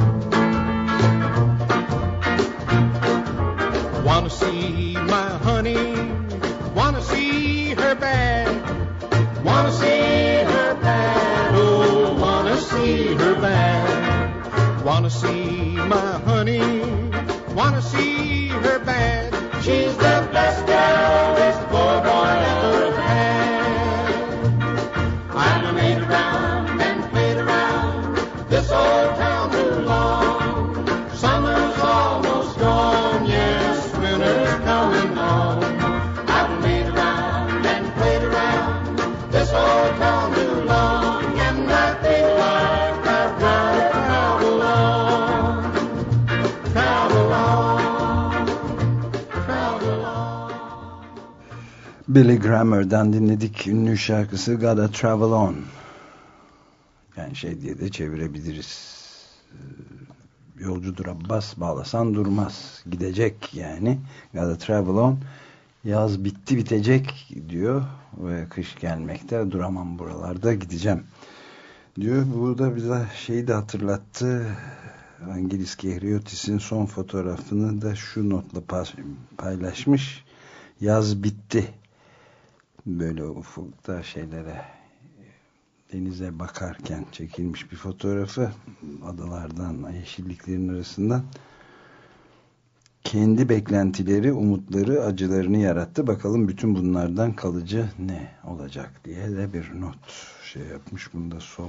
Wanna see my honey, wanna see her bad, wanna see her bad, oh, wanna see her bad. Wanna see my honey, wanna see her bad. She's the best gal this poor boy ever had. I've laid around and played around this old town too long. Summer's almost gone, yes, winter's coming on. I've laid around and played around this old town too long, and I feel like I've got to travel on, travel on, travel on. Billy Grammer'dan dinledik ünlü şarkısı Gotta Travel On. Yani şey diye de çevirebiliriz. Yolcudur Abbas, bağlasan durmaz. Gidecek yani. Gotta Travel On. Yaz bitti bitecek diyor ve kış gelmekte, duramam buralarda, gideceğim diyor. Bu da bize şeyi de hatırlattı. Vangelis Kehriotis'in son fotoğrafını da şu notla paylaşmış. Yaz bitti. Böyle ufukta şeylere, denize bakarken çekilmiş bir fotoğrafı, adalardan, yeşilliklerin arasından. Kendi beklentileri, umutları, acılarını yarattı. Bakalım bütün bunlardan kalıcı ne olacak diye de bir not şey yapmış. Bunu da Sol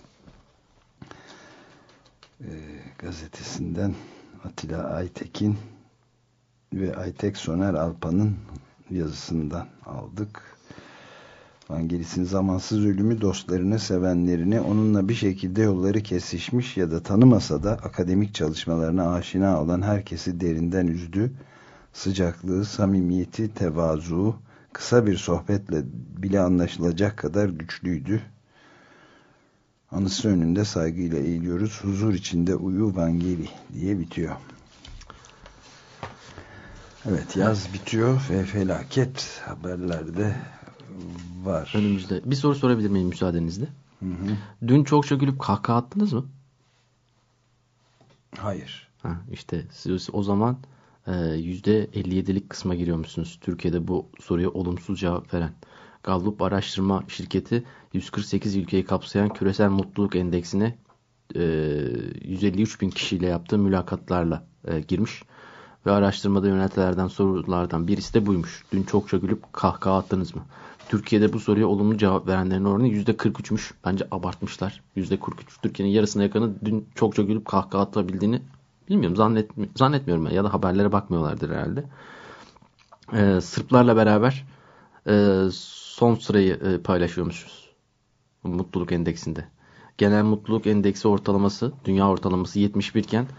e, gazetesinden Atilla Aytekin ve Aytek Soner Alpan'ın yazısından aldık. Vangelis'in zamansız ölümü dostlarını, sevenlerini, onunla bir şekilde yolları kesişmiş ya da tanımasa da akademik çalışmalarına aşina olan herkesi derinden üzdü. Sıcaklığı, samimiyeti, tevazu, kısa bir sohbetle bile anlaşılacak kadar güçlüydü. Anısı önünde saygıyla eğiliyoruz. Huzur içinde uyu Vangeli diye bitiyor. Evet, yaz bitiyor ve felaket haberlerde var. Önümüzde. Bir soru sorabilir miyim müsaadenizle? Hı hı. Dün çokça gülüp kahkaha attınız mı? Hayır. Ha, işte siz o zaman yüzde elli yedilik kısma giriyormuşsunuz. Türkiye'de bu soruya olumsuz cevap veren. Gallup araştırma şirketi yüz kırk sekiz ülkeyi kapsayan küresel mutluluk endeksine e, yüz elli üç bin kişiyle yaptığı mülakatlarla e, girmiş. Ve araştırmada yöneltilerden sorulardan birisi de buymuş. Dün çokça gülüp kahkaha attınız mı? Türkiye'de bu soruya olumlu cevap verenlerin oranı yüzde kırk üçmüş. Bence abartmışlar. yüzde kırk üç. Türkiye'nin yarısına yakını dün çokça gülüp kahkaha atabildiğini bilmiyorum. Zannetmi zannetmiyorum ben. Ya da haberlere bakmıyorlardır herhalde. Ee, Sırplarla beraber e, son sırayı e, paylaşıyormuşuz. Mutluluk endeksinde. Genel mutluluk endeksi ortalaması, dünya ortalaması yetmiş bir iken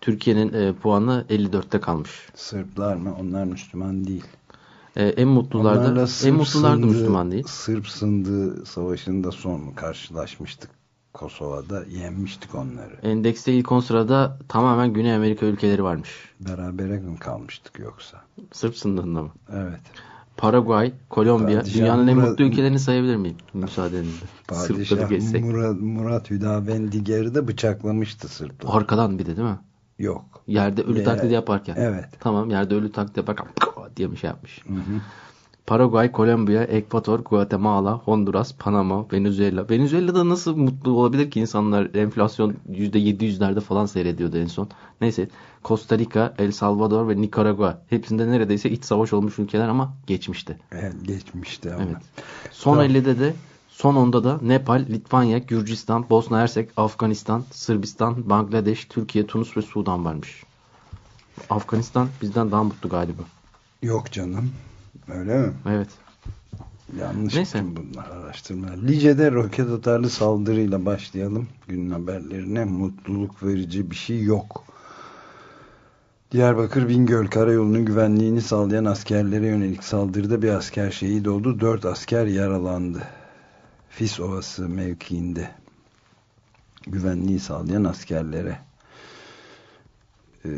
Türkiye'nin e, puanı elli dörtte kalmış. Sırplar mı? Onlar Müslüman değil. E, en mutlularda en mutlular da Müslüman değil. Sırp Sındığı Savaşı'nda son mu karşılaşmıştık? Kosova'da yenmiştik onları. Endekste ilk on sırada tamamen Güney Amerika ülkeleri varmış. Berabere mi kalmıştık yoksa? Sırp sınırında mı? Evet. Paraguay, Kolombiya, Padişah dünyanın en Murat, mutlu ülkelerini sayabilir miyim? Müsaadenizle. Sırpları geçsek. Murat, Murat Hüdavendigar'ı da bıçaklamıştı Sırplar. Arkadan bir de değil mi? Yok. Yerde ölü Ye- taklidi yaparken. Evet. Tamam, yerde ölü taklidi yaparken diye bir şey yapmış. Hı hı. Paraguay, Kolombiya, Ekvator, Guatemala, Honduras, Panama, Venezuela. Venezuela'da nasıl mutlu olabilir ki insanlar? Enflasyon yüzde yedi yüzlerde falan seyrediyordu en son. Neyse. Costa Rica, El Salvador ve Nikaragua. Hepsinde neredeyse iç savaş olmuş ülkeler ama geçmişti. Evet, geçmişti ama. Evet. Son tamam. ellide de son onda da Nepal, Litvanya, Gürcistan, Bosna Hersek, Afganistan, Sırbistan, Bangladeş, Türkiye, Tunus ve Sudan varmış. Afganistan bizden daha mutlu galiba. Yok canım. Öyle mi? Evet. Yanlış Neyse. bunlar araştırmalar. Lice'de roket atarlı saldırıyla başlayalım. Günün haberlerine. Mutluluk verici bir şey yok. Diyarbakır Bingöl Karayolu'nun güvenliğini sağlayan askerlere yönelik saldırıda bir asker şehit oldu. Dört asker yaralandı. Fis Ovası mevkiinde güvenliği sağlayan askerlere ee,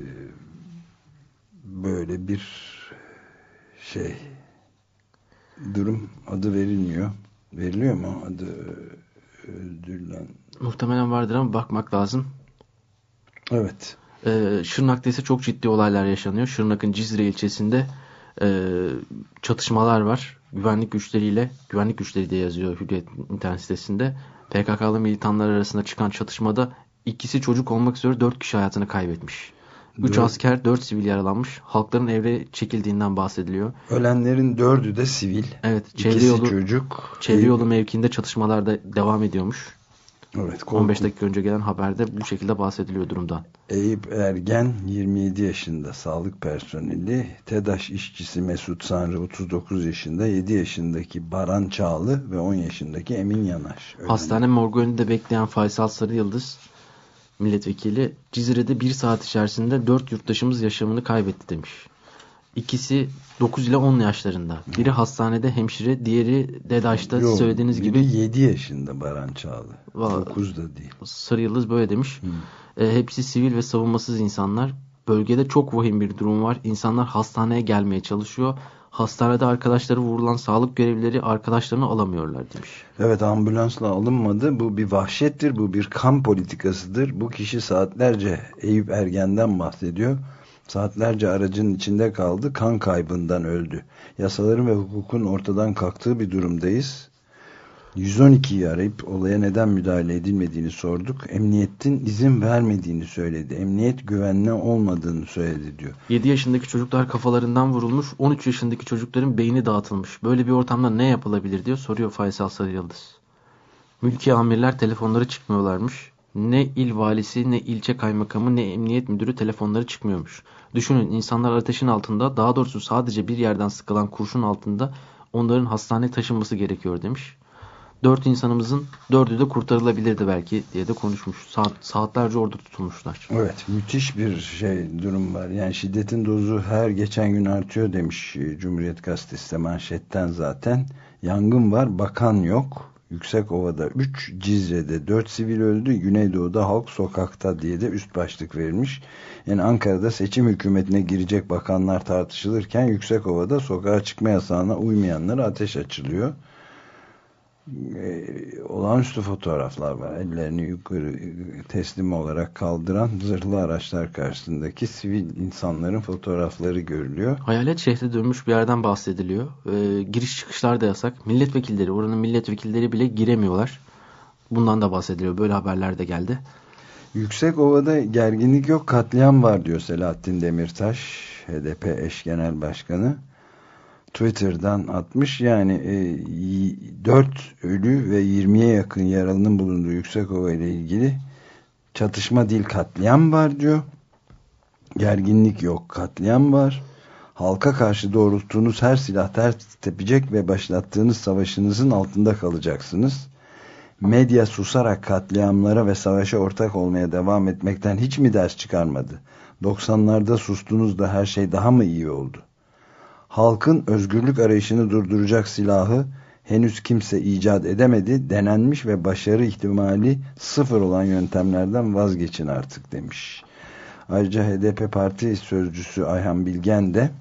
böyle bir şey durum adı verilmiyor. Veriliyor mu adı öldürülen? Muhtemelen vardır ama bakmak lazım. Evet. Ee, Şırnak'ta ise çok ciddi olaylar yaşanıyor. Şırnak'ın Cizre ilçesinde e, çatışmalar var. Güvenlik güçleriyle, güvenlik güçleri diye yazıyor Hürriyet internet sitesinde. P K K'lı militanlar arasında çıkan çatışmada ikisi çocuk olmak üzere dört kişi hayatını kaybetmiş. Üç asker, dört sivil yaralanmış. Halkların evre çekildiğinden bahsediliyor. Ölenlerin dördü de sivil. Evet, çevre İkisi yolu çocuk. Çevre yolu mevkiinde çatışmalar da devam ediyormuş. Evet, on beş dakika önce gelen haberde bu şekilde bahsediliyor durumdan. Eyüp Ergen yirmi yedi yaşında sağlık personeli, TEDAŞ işçisi Mesut Sanrı otuz dokuz yaşında, yedi yaşındaki Baran Çağlı ve on yaşındaki Emin Yanaş. Ölen. Hastane morgu önünde bekleyen Faysal Sarıyıldız milletvekili Cizre'de bir saat içerisinde dört yurttaşımız yaşamını kaybetti demiş. İkisi dokuz ile on yaşlarında. Biri hastanede hemşire, diğeri DEDAŞ'ta Yok, söylediğiniz biri gibi. Biri yedi yaşında Baran Çağlı. dokuz da değil. Sarıyıldız böyle demiş. E, hepsi sivil ve savunmasız insanlar. Bölgede çok vahim bir durum var. İnsanlar hastaneye gelmeye çalışıyor. Hastanede arkadaşları vurulan sağlık görevlileri arkadaşlarını alamıyorlar demiş. Evet, ambulansla alınmadı. Bu bir vahşettir. Bu bir kan politikasıdır. Bu kişi saatlerce Eyüp Ergen'den bahsediyor. Saatlerce aracın içinde kaldı. Kan kaybından öldü. Yasaların ve hukukun ortadan kalktığı bir durumdayız. yüz on ikiyi arayıp olaya neden müdahale edilmediğini sorduk. Emniyetin izin vermediğini söyledi. Emniyet güvenli olmadığını söyledi diyor. yedi yaşındaki çocuklar kafalarından vurulmuş. on üç yaşındaki çocukların beyni dağıtılmış. Böyle bir ortamda ne yapılabilir diyor soruyor Faysal Sarıyıldız. Mülki amirler telefonları çıkmıyorlarmış. Ne il valisi, ne ilçe kaymakamı, ne emniyet müdürü telefonları çıkmıyormuş. Düşünün, insanlar ateşin altında, daha doğrusu sadece bir yerden sıkılan kurşun altında onların hastaneye taşınması gerekiyor demiş. Dört insanımızın dördü de kurtarılabilirdi belki diye de konuşmuş. Saat, saatlerce orada tutulmuşlar. Evet, müthiş bir şey durum var. Yani şiddetin dozu her geçen gün artıyor demiş Cumhuriyet Gazetesi manşetten zaten. Yangın var, bakan yok. Yüksekova'da üç, Cizre'de dört sivil öldü. Güneydoğu'da halk sokakta diye de üst başlık verilmiş. Yani Ankara'da seçim hükümetine girecek bakanlar tartışılırken Yüksekova'da sokağa çıkma yasağına uymayanlara ateş açılıyor. Ee, olağanüstü fotoğraflar var. Ellerini yukarı teslim olarak kaldıran zırhlı araçlar karşısındaki sivil insanların fotoğrafları görülüyor. Hayalet şehre dönmüş bir yerden bahsediliyor. Ee, giriş çıkışlar da yasak. Milletvekilleri, oranın milletvekilleri bile giremiyorlar. Bundan da bahsediliyor. Böyle haberler de geldi. Yüksekova'da gerginlik yok, katliam var diyor Selahattin Demirtaş, H D P eş genel başkanı. Twitter'dan atmış. Yani e, dört ölü ve yirmiye yakın yaralının bulunduğu Yüksekova ile ilgili çatışma değil, katliam var diyor. Gerginlik yok, katliam var. Halka karşı doğrulttuğunuz her silah ters tepecek ve başlattığınız savaşınızın altında kalacaksınız. Medya susarak katliamlara ve savaşa ortak olmaya devam etmekten hiç mi ders çıkarmadı? doksanlarda sustunuz da her şey daha mı iyi oldu? Halkın özgürlük arayışını durduracak silahı henüz kimse icat edemedi. Denenmiş ve başarı ihtimali sıfır olan yöntemlerden vazgeçin artık demiş. Ayrıca H D P Parti Sözcüsü Ayhan Bilgen de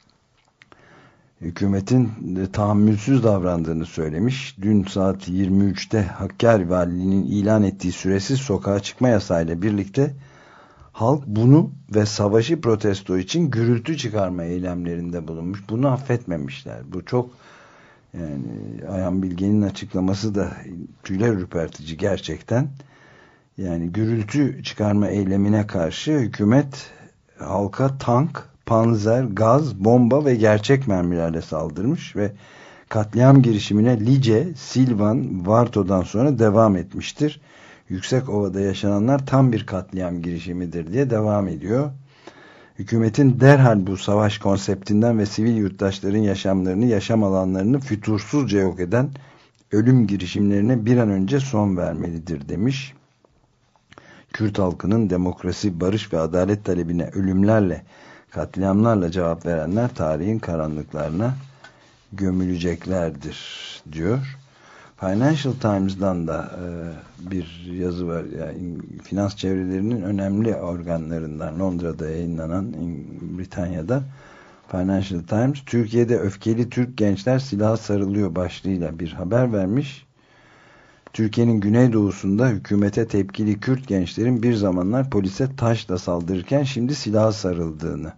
hükümetin tahammülsüz davrandığını söylemiş. Dün saat yirmi üçte Hakkari Valiliğinin ilan ettiği süresiz sokağa çıkma yasağıyla birlikte halk bunu ve savaşı protesto için gürültü çıkarma eylemlerinde bulunmuş. Bunu affetmemişler. Bu çok, yani Ayhan Bilgen'in açıklaması da tüyler ürpertici gerçekten. Yani gürültü çıkarma eylemine karşı hükümet halka tank, panzer, gaz, bomba ve gerçek mermilerle saldırmış ve katliam girişimine Lice, Silvan, Varto'dan sonra devam etmiştir. Yüksekova'da yaşananlar tam bir katliam girişimidir diye devam ediyor. Hükümetin derhal bu savaş konseptinden ve sivil yurttaşların yaşamlarını, yaşam alanlarını fütursuzca yok eden ölüm girişimlerine bir an önce son vermelidir demiş. Kürt halkının demokrasi, barış ve adalet talebine ölümlerle, katliamlarla cevap verenler tarihin karanlıklarına gömüleceklerdir diyor. Financial Times'dan da e, bir yazı var. Yani finans çevrelerinin önemli organlarından Londra'da yayınlanan, Britanya'da Financial Times, Türkiye'de öfkeli Türk gençler silaha sarılıyor başlığıyla bir haber vermiş. Türkiye'nin güneydoğusunda hükümete tepkili Kürt gençlerin bir zamanlar polise taşla saldırırken şimdi silaha sarıldığını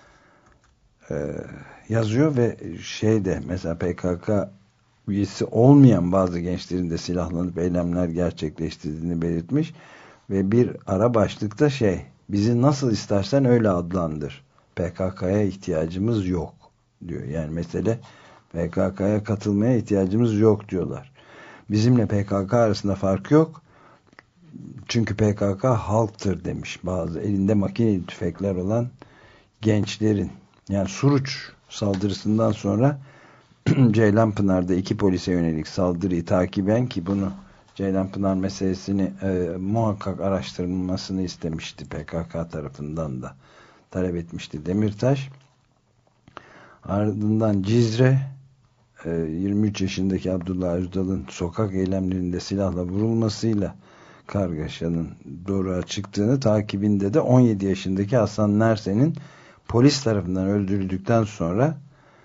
e, yazıyor ve şeyde mesela P K K üyesi olmayan bazı gençlerin de silahlanıp eylemler gerçekleştirdiğini belirtmiş ve bir ara başlıkta şey, bizi nasıl istersen öyle adlandır, P K K'ya ihtiyacımız yok diyor. Yani mesele P K K'ya katılmaya ihtiyacımız yok diyorlar. Bizimle P K K arasında fark yok çünkü P K K halktır demiş bazı elinde makineli tüfekler olan gençlerin. Yani Suruç saldırısından sonra Ceylanpınar'da iki polise yönelik saldırıyı takiben, ki bunu Ceylanpınar meselesini e, muhakkak araştırılmasını istemişti P K K tarafından da talep etmişti Demirtaş. Ardından Cizre e, yirmi üç yaşındaki Abdullah Özdal'ın sokak eylemlerinde silahla vurulmasıyla kargaşanın doğruğa çıktığını, takibinde de on yedi yaşındaki Hasan Nersen'in polis tarafından öldürüldükten sonra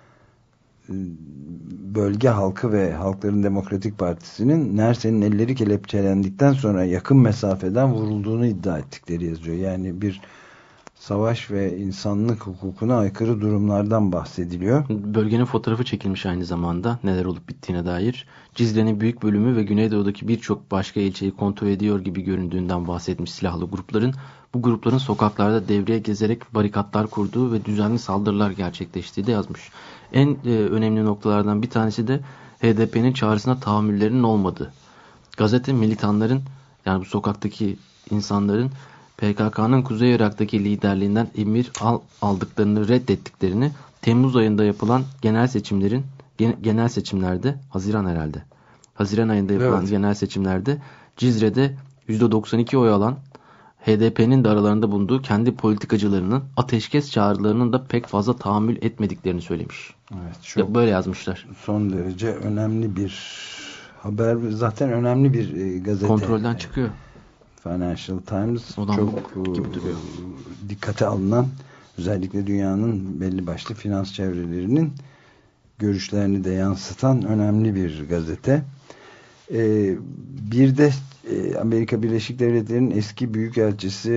bölge halkı ve Halkların Demokratik Partisi'nin Nersen'in elleri kelepçelendikten sonra yakın mesafeden vurulduğunu iddia ettikleri yazıyor. Yani bir savaş ve insanlık hukukuna aykırı durumlardan bahsediliyor. Bölgenin fotoğrafı çekilmiş aynı zamanda neler olup bittiğine dair. Cizre'nin büyük bölümü ve Güneydoğu'daki birçok başka ilçeyi kontrol ediyor gibi göründüğünden bahsetmiş silahlı grupların. Bu grupların sokaklarda devreye gezerek barikatlar kurduğu ve düzenli saldırılar gerçekleştiği de yazmış. En e, önemli noktalardan bir tanesi de H D P'nin çağrısına tahammüllerinin olmadığı. Gazete militanların, yani bu sokaktaki insanların P K K'nın Kuzey Irak'taki liderliğinden emir al, aldıklarını reddettiklerini, Temmuz ayında yapılan genel seçimlerin gen, genel seçimlerde Haziran herhalde. Haziran ayında yapılan evet. genel seçimlerde Cizre'de yüzde doksan iki oy alan H D P'nin de aralarında bulunduğu kendi politikacılarının ateşkes çağrılarının da pek fazla tahammül etmediklerini söylemiş. Evet, çok ya böyle yazmışlar. Son derece önemli bir haber, zaten önemli bir e, gazete. Kontrolden çıkıyor. Financial Times Odan çok gibi duruyor. dikkate alınan, özellikle dünyanın belli başlı finans çevrelerinin görüşlerini de yansıtan önemli bir gazete. Ee, bir de e, Amerika Birleşik Devletleri'nin eski büyükelçisi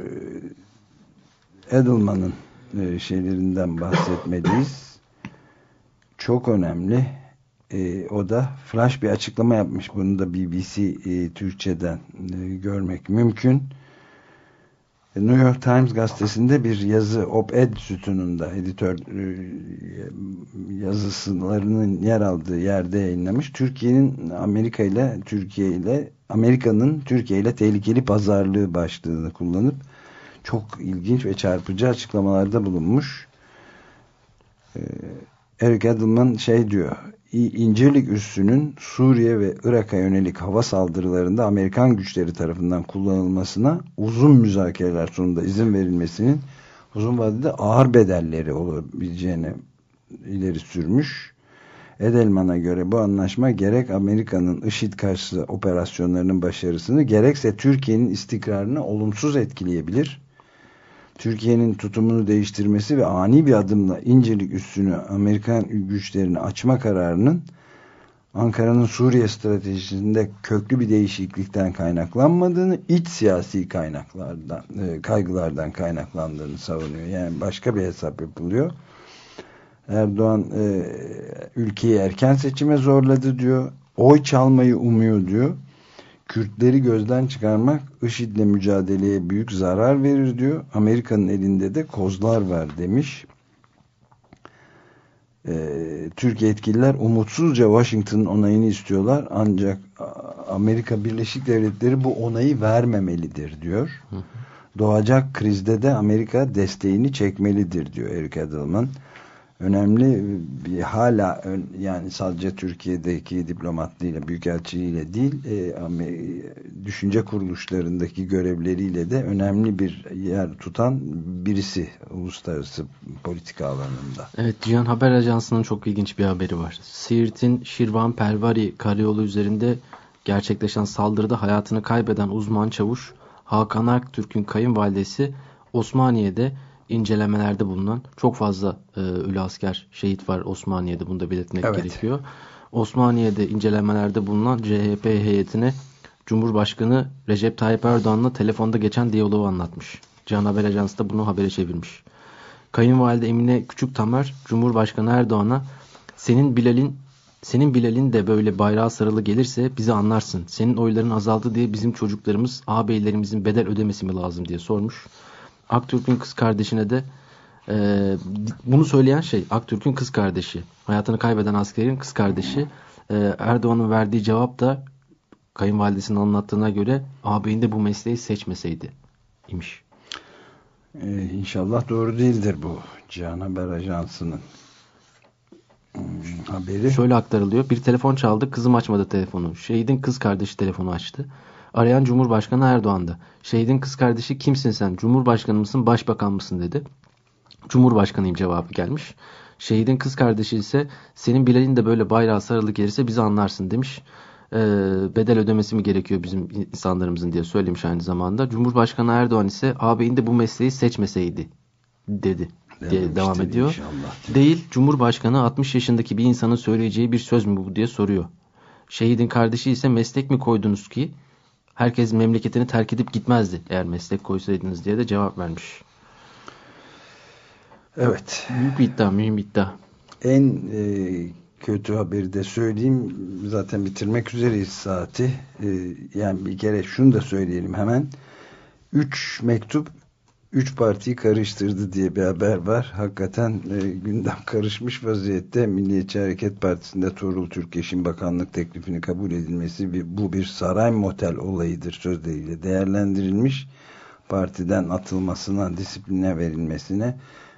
e, Edelman'ın e, şeylerinden bahsetmeliyiz. Çok önemli. E, o da flash bir açıklama yapmış. Bunu da B B C e, Türkçe'den e, görmek mümkün. E, New York Times gazetesinde bir yazı, op-ed sütununda editör e, yazılarının yer aldığı yerde yayınlamış. Türkiye'nin Amerika ile Türkiye ile Amerika'nın Türkiye ile tehlikeli pazarlığı başlığını kullanıp çok ilginç ve çarpıcı açıklamalarda bulunmuş. E, Eric Edelman şey diyor, İncirlik üssünün Suriye ve Irak'a yönelik hava saldırılarında Amerikan güçleri tarafından kullanılmasına uzun müzakereler sonunda izin verilmesinin uzun vadede ağır bedelleri olabileceğini ileri sürmüş. Edelman'a göre bu anlaşma gerek Amerika'nın IŞİD karşıtı operasyonlarının başarısını gerekse Türkiye'nin istikrarını olumsuz etkileyebilir. Türkiye'nin tutumunu değiştirmesi ve ani bir adımla İncirlik üssünü Amerikan güçlerini açma kararının Ankara'nın Suriye stratejisinde köklü bir değişiklikten kaynaklanmadığını, iç siyasi kaynaklardan, kaygılardan kaynaklandığını savunuyor. Yani başka bir hesap yapılıyor. Erdoğan e, ülkeyi erken seçime zorladı diyor. Oy çalmayı umuyor diyor. Kürtleri gözden çıkarmak IŞİD'le mücadeleye büyük zarar verir diyor. Amerika'nın elinde de kozlar var demiş. Ee, Türk yetkililer umutsuzca Washington'ın onayını istiyorlar. Ancak Amerika Birleşik Devletleri bu onayı vermemelidir diyor. Hı hı. Doğacak krizde de Amerika desteğini çekmelidir diyor Eric Edelman. Önemli bir hala yani sadece Türkiye'deki diplomatlığıyla, büyükelçiliğiyle değil, e, düşünce kuruluşlarındaki görevleriyle de önemli bir yer tutan birisi uluslararası politika alanında. Evet, Cihan Haber Ajansı'nın çok ilginç bir haberi var. Siirt'in Şirvan Pervari karayolu üzerinde gerçekleşen saldırıda hayatını kaybeden uzman çavuş Hakan Aktürk'ün kayınvalidesi Osmaniye'de incelemelerde bulunan, çok fazla e, ölü asker, şehit var Osmaniye'de, bunu da belirtmek evet. gerekiyor. Osmaniye'de incelemelerde bulunan C H P heyetine Cumhurbaşkanı Recep Tayyip Erdoğan'la telefonda geçen diyaloğu anlatmış. Cihan Haber Ajansı da bunu habere çevirmiş. Kayınvalide Emine Küçüktamer Cumhurbaşkanı Erdoğan'a senin Bilal'in senin Bilal'in de böyle bayrağı sarılı gelirse bizi anlarsın. Senin oyların azaldı diye bizim çocuklarımız, ağabeylerimizin bedel ödemesi mi lazım diye sormuş. Aktürk'ün kız kardeşine de e, bunu söyleyen şey Aktürk'ün kız kardeşi, hayatını kaybeden askerin kız kardeşi. e, Erdoğan'ın verdiği cevap da kayınvalidesinin anlattığına göre ağabeyin de bu mesleği seçmeseydi imiş. Ee, İnşallah doğru değildir bu Cihan Haber Ajansı'nın hmm, haberi. Şöyle aktarılıyor: bir telefon çaldı, kızım açmadı telefonu. Şehidin kız kardeşi telefonu açtı. Arayan Cumhurbaşkanı Erdoğan'dı. Şehidin kız kardeşi kimsin sen? Cumhurbaşkanı mısın, başbakan mısın dedi. Cumhurbaşkanıyım cevabı gelmiş. Şehidin kız kardeşi ise senin Bilal'in de böyle bayrağı sarılı gelirse bizi anlarsın demiş. Ee, bedel ödemesi mi gerekiyor bizim insanlarımızın diye söylemiş aynı zamanda. Cumhurbaşkanı Erdoğan ise ağabeyin de bu mesleği seçmeseydi dedi diye Dememiştir devam ediyor. İnşallah. Değil, Cumhurbaşkanı altmış yaşındaki bir insanın söyleyeceği bir söz mü bu diye soruyor. Şehidin kardeşi ise meslek mi koydunuz ki herkes memleketini terk edip gitmezdi eğer meslek koysaydınız diye de cevap vermiş. Evet. Büyük bir iddia, mühim bir iddia. En e, kötü haberi de söyleyeyim. Zaten bitirmek üzereyiz saati. E, yani bir kere şunu da söyleyelim hemen. Üç mektup üç partiyi karıştırdı diye bir haber var. Hakikaten e, gündem karışmış vaziyette. Milliyetçi Hareket Partisi'nde Tuğrul Türkeş'in bakanlık teklifini kabul edilmesi, bir, bu bir saray motel olayıdır sözleriyle değerlendirilmiş. Partiden atılmasına, disipline verilmesine,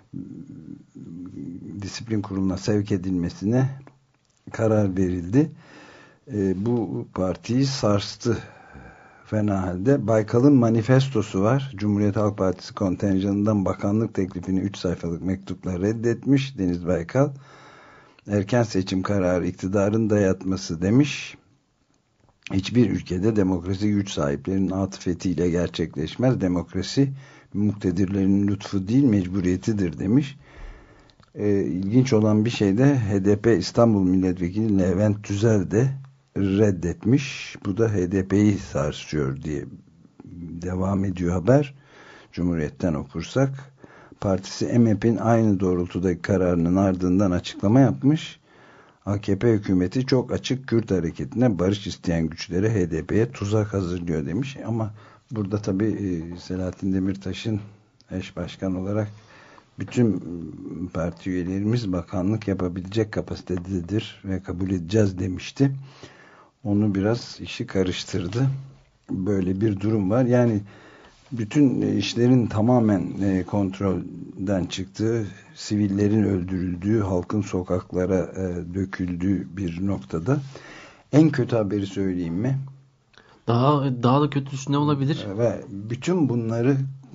disiplin kuruluna sevk edilmesine karar verildi. E, bu partiyi sarstı fena halde. Baykal'ın manifestosu var. Cumhuriyet Halk Partisi kontenjanından bakanlık teklifini üç sayfalık mektupla reddetmiş Deniz Baykal. Erken seçim kararı iktidarın dayatması demiş. Hiçbir ülkede demokrasi güç sahiplerinin atıfetiyle gerçekleşmez. Demokrasi muktedirlerin lütfu değil mecburiyetidir demiş. Ee, ilginç olan bir şey de H D P İstanbul Milletvekili Levent Tüzel de reddetmiş. Bu da H D P'yi sarsıyor diye devam ediyor haber. Cumhuriyet'ten okursak. Partisi M H P'nin aynı doğrultudaki kararının ardından açıklama yapmış. A K P hükümeti çok açık Kürt hareketine barış isteyen güçlere H D P'ye tuzak hazırlıyor demiş. Ama burada tabii Selahattin Demirtaş'ın eş başkan olarak bütün parti üyelerimiz bakanlık yapabilecek kapasitededir ve kabul edeceğiz demişti. Onu biraz işi karıştırdı. Böyle bir durum var. Yani bütün işlerin tamamen kontrolden çıktığı, sivillerin öldürüldüğü, halkın sokaklara döküldüğü bir noktada en kötü haberi söyleyeyim mi? Daha daha da kötüsü ne olabilir? Ve bütün bunları,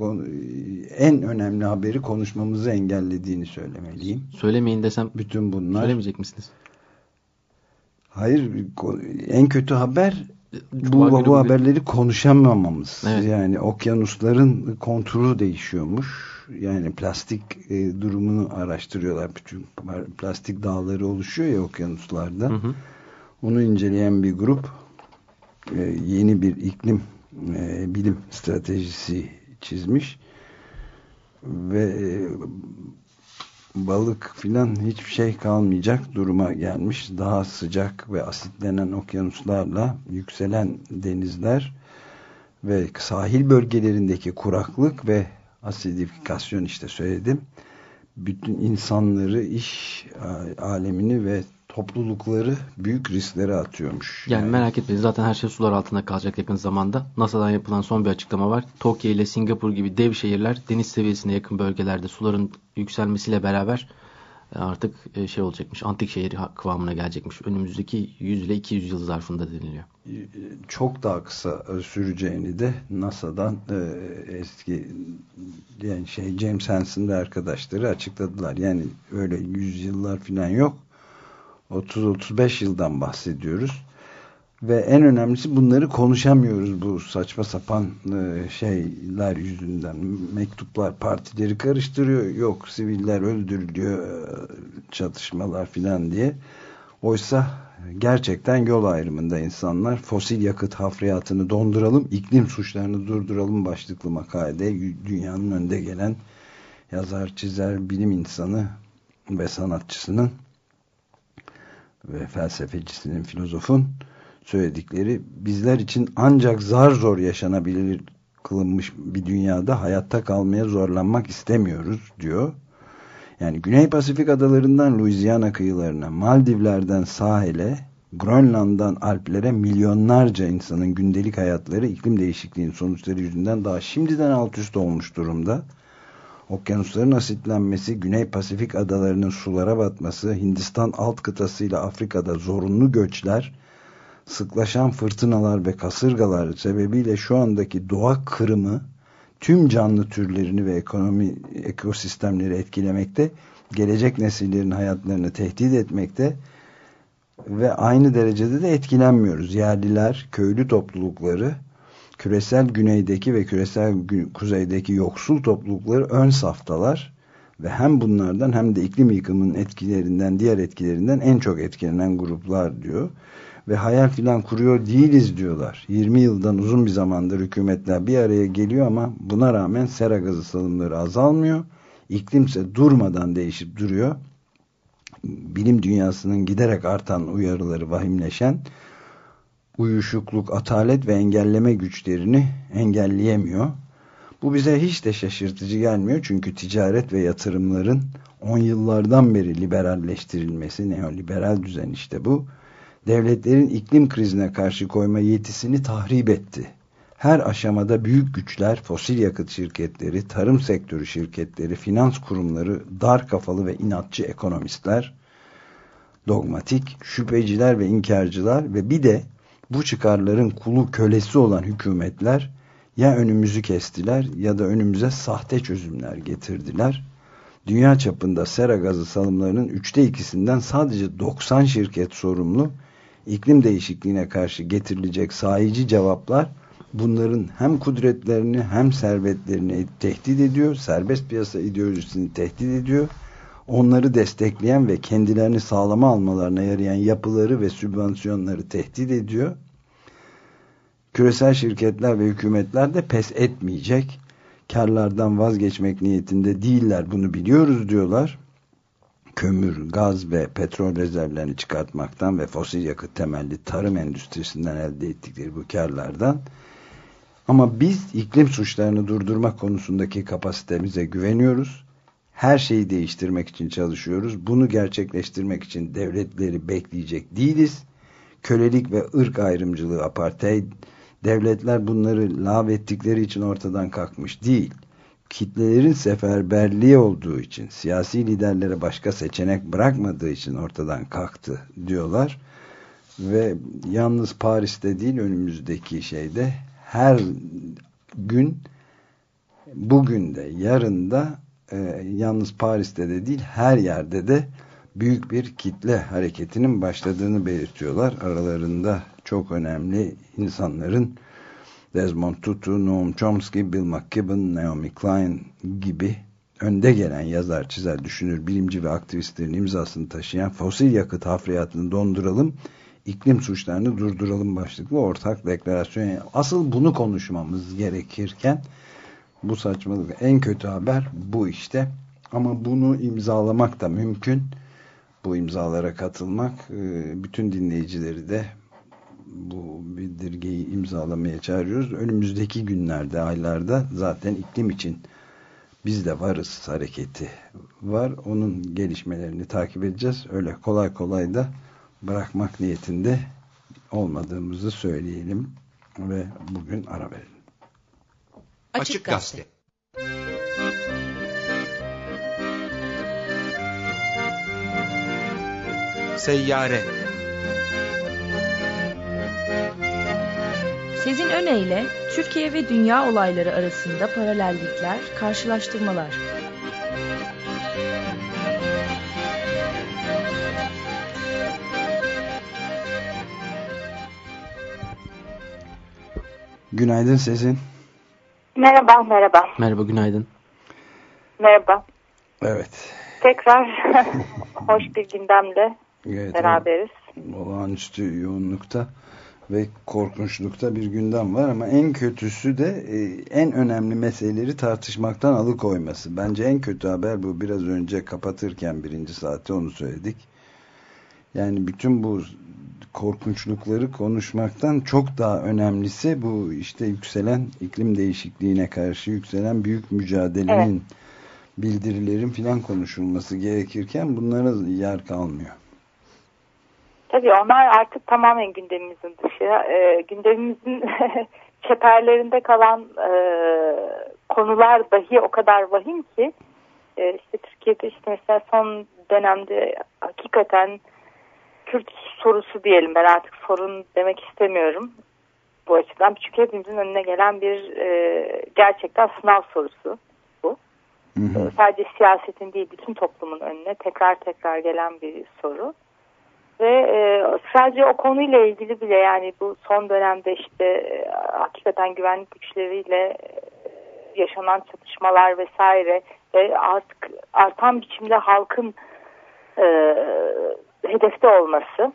en önemli haberi konuşmamızı engellediğini söylemeliyim. Söylemeyin desem bütün bunlar. Söylemeyecek misiniz? Hayır, en kötü haber bu, bu haberleri konuşamamamız. Evet. Yani okyanusların konturu değişiyormuş. Yani plastik e, durumunu araştırıyorlar. Bütün plastik dağları oluşuyor ya okyanuslarda. Hı hı. Onu inceleyen bir grup e, yeni bir iklim e, bilim stratejisi çizmiş ve e, balık filan hiçbir şey kalmayacak duruma gelmiş. Daha sıcak ve asitlenen okyanuslarla yükselen denizler ve sahil bölgelerindeki kuraklık ve asidifikasyon, işte söyledim. Bütün insanları, iş alemini ve toplulukları büyük risklere atıyormuş. Yani, yani merak etmeyin, zaten her şey sular altında kalacak yakın zamanda. NASA'dan yapılan son bir açıklama var. Tokyo ile Singapur gibi dev şehirler deniz seviyesine yakın bölgelerde suların yükselmesiyle beraber artık şey olacakmış, antik şehir kıvamına gelecekmiş. Önümüzdeki yüz ile iki yüz yıl zarfında deniliyor. Çok daha kısa süreceğini de NASA'dan eski yani şey James Hansen'de arkadaşları açıkladılar. Yani öyle yüzyıllar falan yok. otuz otuz beş yıldan bahsediyoruz. Ve en önemlisi, bunları konuşamıyoruz bu saçma sapan şeyler yüzünden. Mektuplar partileri karıştırıyor. Yok, siviller öldürülüyor, çatışmalar filan diye. Oysa gerçekten yol ayrımında insanlar. Fosil yakıt hafriyatını donduralım, iklim suçlarını durduralım başlıklı makalede dünyanın önde gelen yazar, çizer, bilim insanı ve sanatçısının ve felsefecisinin, filozofun söyledikleri, bizler için ancak zar zor yaşanabilir kılınmış bir dünyada hayatta kalmaya zorlanmak istemiyoruz diyor. Yani Güney Pasifik adalarından Louisiana kıyılarına, Maldivler'den sahile, Grönland'dan Alplere milyonlarca insanın gündelik hayatları iklim değişikliğinin sonuçları yüzünden daha şimdiden alt üst olmuş durumda. Okyanusların asitlenmesi, Güney Pasifik adalarının sulara batması, Hindistan alt kıtasıyla Afrika'da zorunlu göçler, sıklaşan fırtınalar ve kasırgalar sebebiyle şu andaki doğa kırımı tüm canlı türlerini ve ekonomi ekosistemleri etkilemekte, gelecek nesillerin hayatlarını tehdit etmekte ve aynı derecede de etkilenmiyoruz. Yerliler, köylü toplulukları, küresel güneydeki ve küresel kuzeydeki yoksul toplulukları ön saftalar ve hem bunlardan hem de iklim yıkımının etkilerinden, diğer etkilerinden en çok etkilenen gruplar diyor. Ve hayal filan kuruyor değiliz diyorlar. yirmi yıldan uzun bir zamandır hükümetler bir araya geliyor ama buna rağmen sera gazı salımları azalmıyor. İklimse durmadan değişip duruyor. Bilim dünyasının giderek artan uyarıları vahimleşen, uyuşukluk, atalet ve engelleme güçlerini engelleyemiyor. Bu bize hiç de şaşırtıcı gelmiyor. Çünkü ticaret ve yatırımların on yıllardan beri liberalleştirilmesi, neoliberal düzen işte bu, devletlerin iklim krizine karşı koyma yetisini tahrip etti. Her aşamada büyük güçler, fosil yakıt şirketleri, tarım sektörü şirketleri, finans kurumları, dar kafalı ve inatçı ekonomistler, dogmatik, şüpheciler ve inkarcılar ve bir de bu çıkarların kulu kölesi olan hükümetler ya önümüzü kestiler ya da önümüze sahte çözümler getirdiler. Dünya çapında sera gazı salımlarının üçte ikisinden sadece doksan şirket sorumlu. İklim değişikliğine karşı getirilecek sahici cevaplar bunların hem kudretlerini hem servetlerini tehdit ediyor. Serbest piyasa ideolojisini tehdit ediyor. Onları destekleyen ve kendilerini sağlama almalarına yarayan yapıları ve sübvansiyonları tehdit ediyor. Küresel şirketler ve hükümetler de pes etmeyecek. Karlardan vazgeçmek niyetinde değiller, bunu biliyoruz diyorlar. Kömür, gaz ve petrol rezervlerini çıkartmaktan ve fosil yakıt temelli tarım endüstrisinden elde ettikleri bu karlardan. Ama biz iklim suçlarını durdurma konusundaki kapasitemize güveniyoruz. Her şeyi değiştirmek için çalışıyoruz. Bunu gerçekleştirmek için devletleri bekleyecek değiliz. Kölelik ve ırk ayrımcılığı, apartheid Devletler bunları lağvettikleri için ortadan kalkmış değil. Kitlelerin seferberliği olduğu için, siyasi liderlere başka seçenek bırakmadığı için ortadan kalktı diyorlar. Ve yalnız Paris'te değil, önümüzdeki şeyde her gün, bugün de yarın da e, yalnız Paris'te de değil, her yerde de büyük bir kitle hareketinin başladığını belirtiyorlar. Aralarında çok önemli insanların Desmond Tutu, Noam Chomsky, Bill McKibben, Naomi Klein gibi önde gelen yazar, çizer, düşünür, bilimci ve aktivistlerin imzasını taşıyan fosil yakıt hafriyatını donduralım, iklim suçlarını durduralım başlıklı ortak deklarasyon. Asıl bunu konuşmamız gerekirken bu saçmalık, en kötü haber bu işte. Ama bunu imzalamak da mümkün. Bu imzalara katılmak, bütün dinleyicileri de bu bildirgeyi imzalamaya çağırıyoruz. Önümüzdeki günlerde, aylarda zaten iklim için biz de varız hareketi var. Onun gelişmelerini takip edeceğiz. Öyle kolay kolay da bırakmak niyetinde olmadığımızı söyleyelim ve bugün ara verelim. Açık Gazete. Seyyare. Sezin Öne Türkiye ve dünya olayları arasında paralellikler, karşılaştırmalar. Günaydın Sezin. Merhaba, merhaba. Merhaba, günaydın. Merhaba. Evet. Tekrar hoş bir gündemle evet, beraberiz. Olağanüstü yoğunlukta ve korkunçlukta bir gündem var ama en kötüsü de en önemli meseleleri tartışmaktan alıkoyması. Bence en kötü haber bu. Biraz önce kapatırken birinci saati onu söyledik. Yani bütün bu korkunçlukları konuşmaktan çok daha önemlisi bu işte yükselen iklim değişikliğine karşı yükselen büyük mücadelenin, evet, bildirilerin filan konuşulması gerekirken bunlara yer kalmıyor. Tabii onlar artık tamamen gündemimizin dışı. E, gündemimizin çeperlerinde kalan e, konular dahi o kadar vahim ki e, işte Türkiye'de işte mesela son dönemde hakikaten Kürt sorusu diyelim, ben artık sorun demek istemiyorum bu açıdan. Çünkü hepimizin önüne gelen bir e, gerçekten sınav sorusu bu. Hı hı. Sadece siyasetin değil, bütün toplumun önüne tekrar tekrar gelen bir soru. Ve e, sadece o konuyla ilgili bile, yani bu son dönemde işte e, hakikaten güvenlik güçleriyle e, yaşanan çatışmalar vesaire ve artık artan biçimde halkın e, hedefte olması,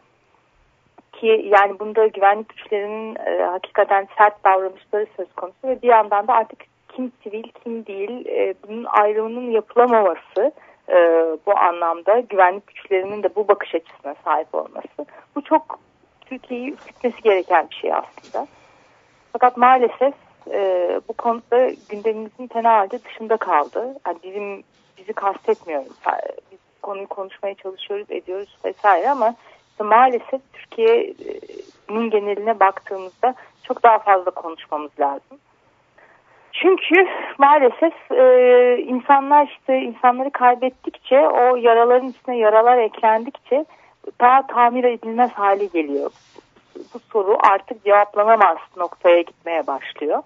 ki yani bunda güvenlik güçlerinin e, hakikaten sert davranışları söz konusu ve bir yandan da artık kim sivil kim değil e, bunun ayrımının yapılamaması, e, bu anlamda güvenlik güçlerinin de bu bakış açısına sahip olması, bu çok Türkiye'yi ürkütmesi gereken bir şey aslında. Fakat maalesef e, bu konuda gündemimizin fena halde dışında kaldı. Yani bizim bizi kastetmiyorum. Biz konuyu konuşmaya çalışıyoruz, ediyoruz vesaire ama işte maalesef Türkiye'nin geneline baktığımızda çok daha fazla konuşmamız lazım. Çünkü maalesef e, insanlar işte insanları kaybettikçe, o yaraların üstüne yaralar eklendikçe daha tamir edilmez hale geliyor. Bu soru artık cevaplanamaz noktaya gitmeye başlıyor.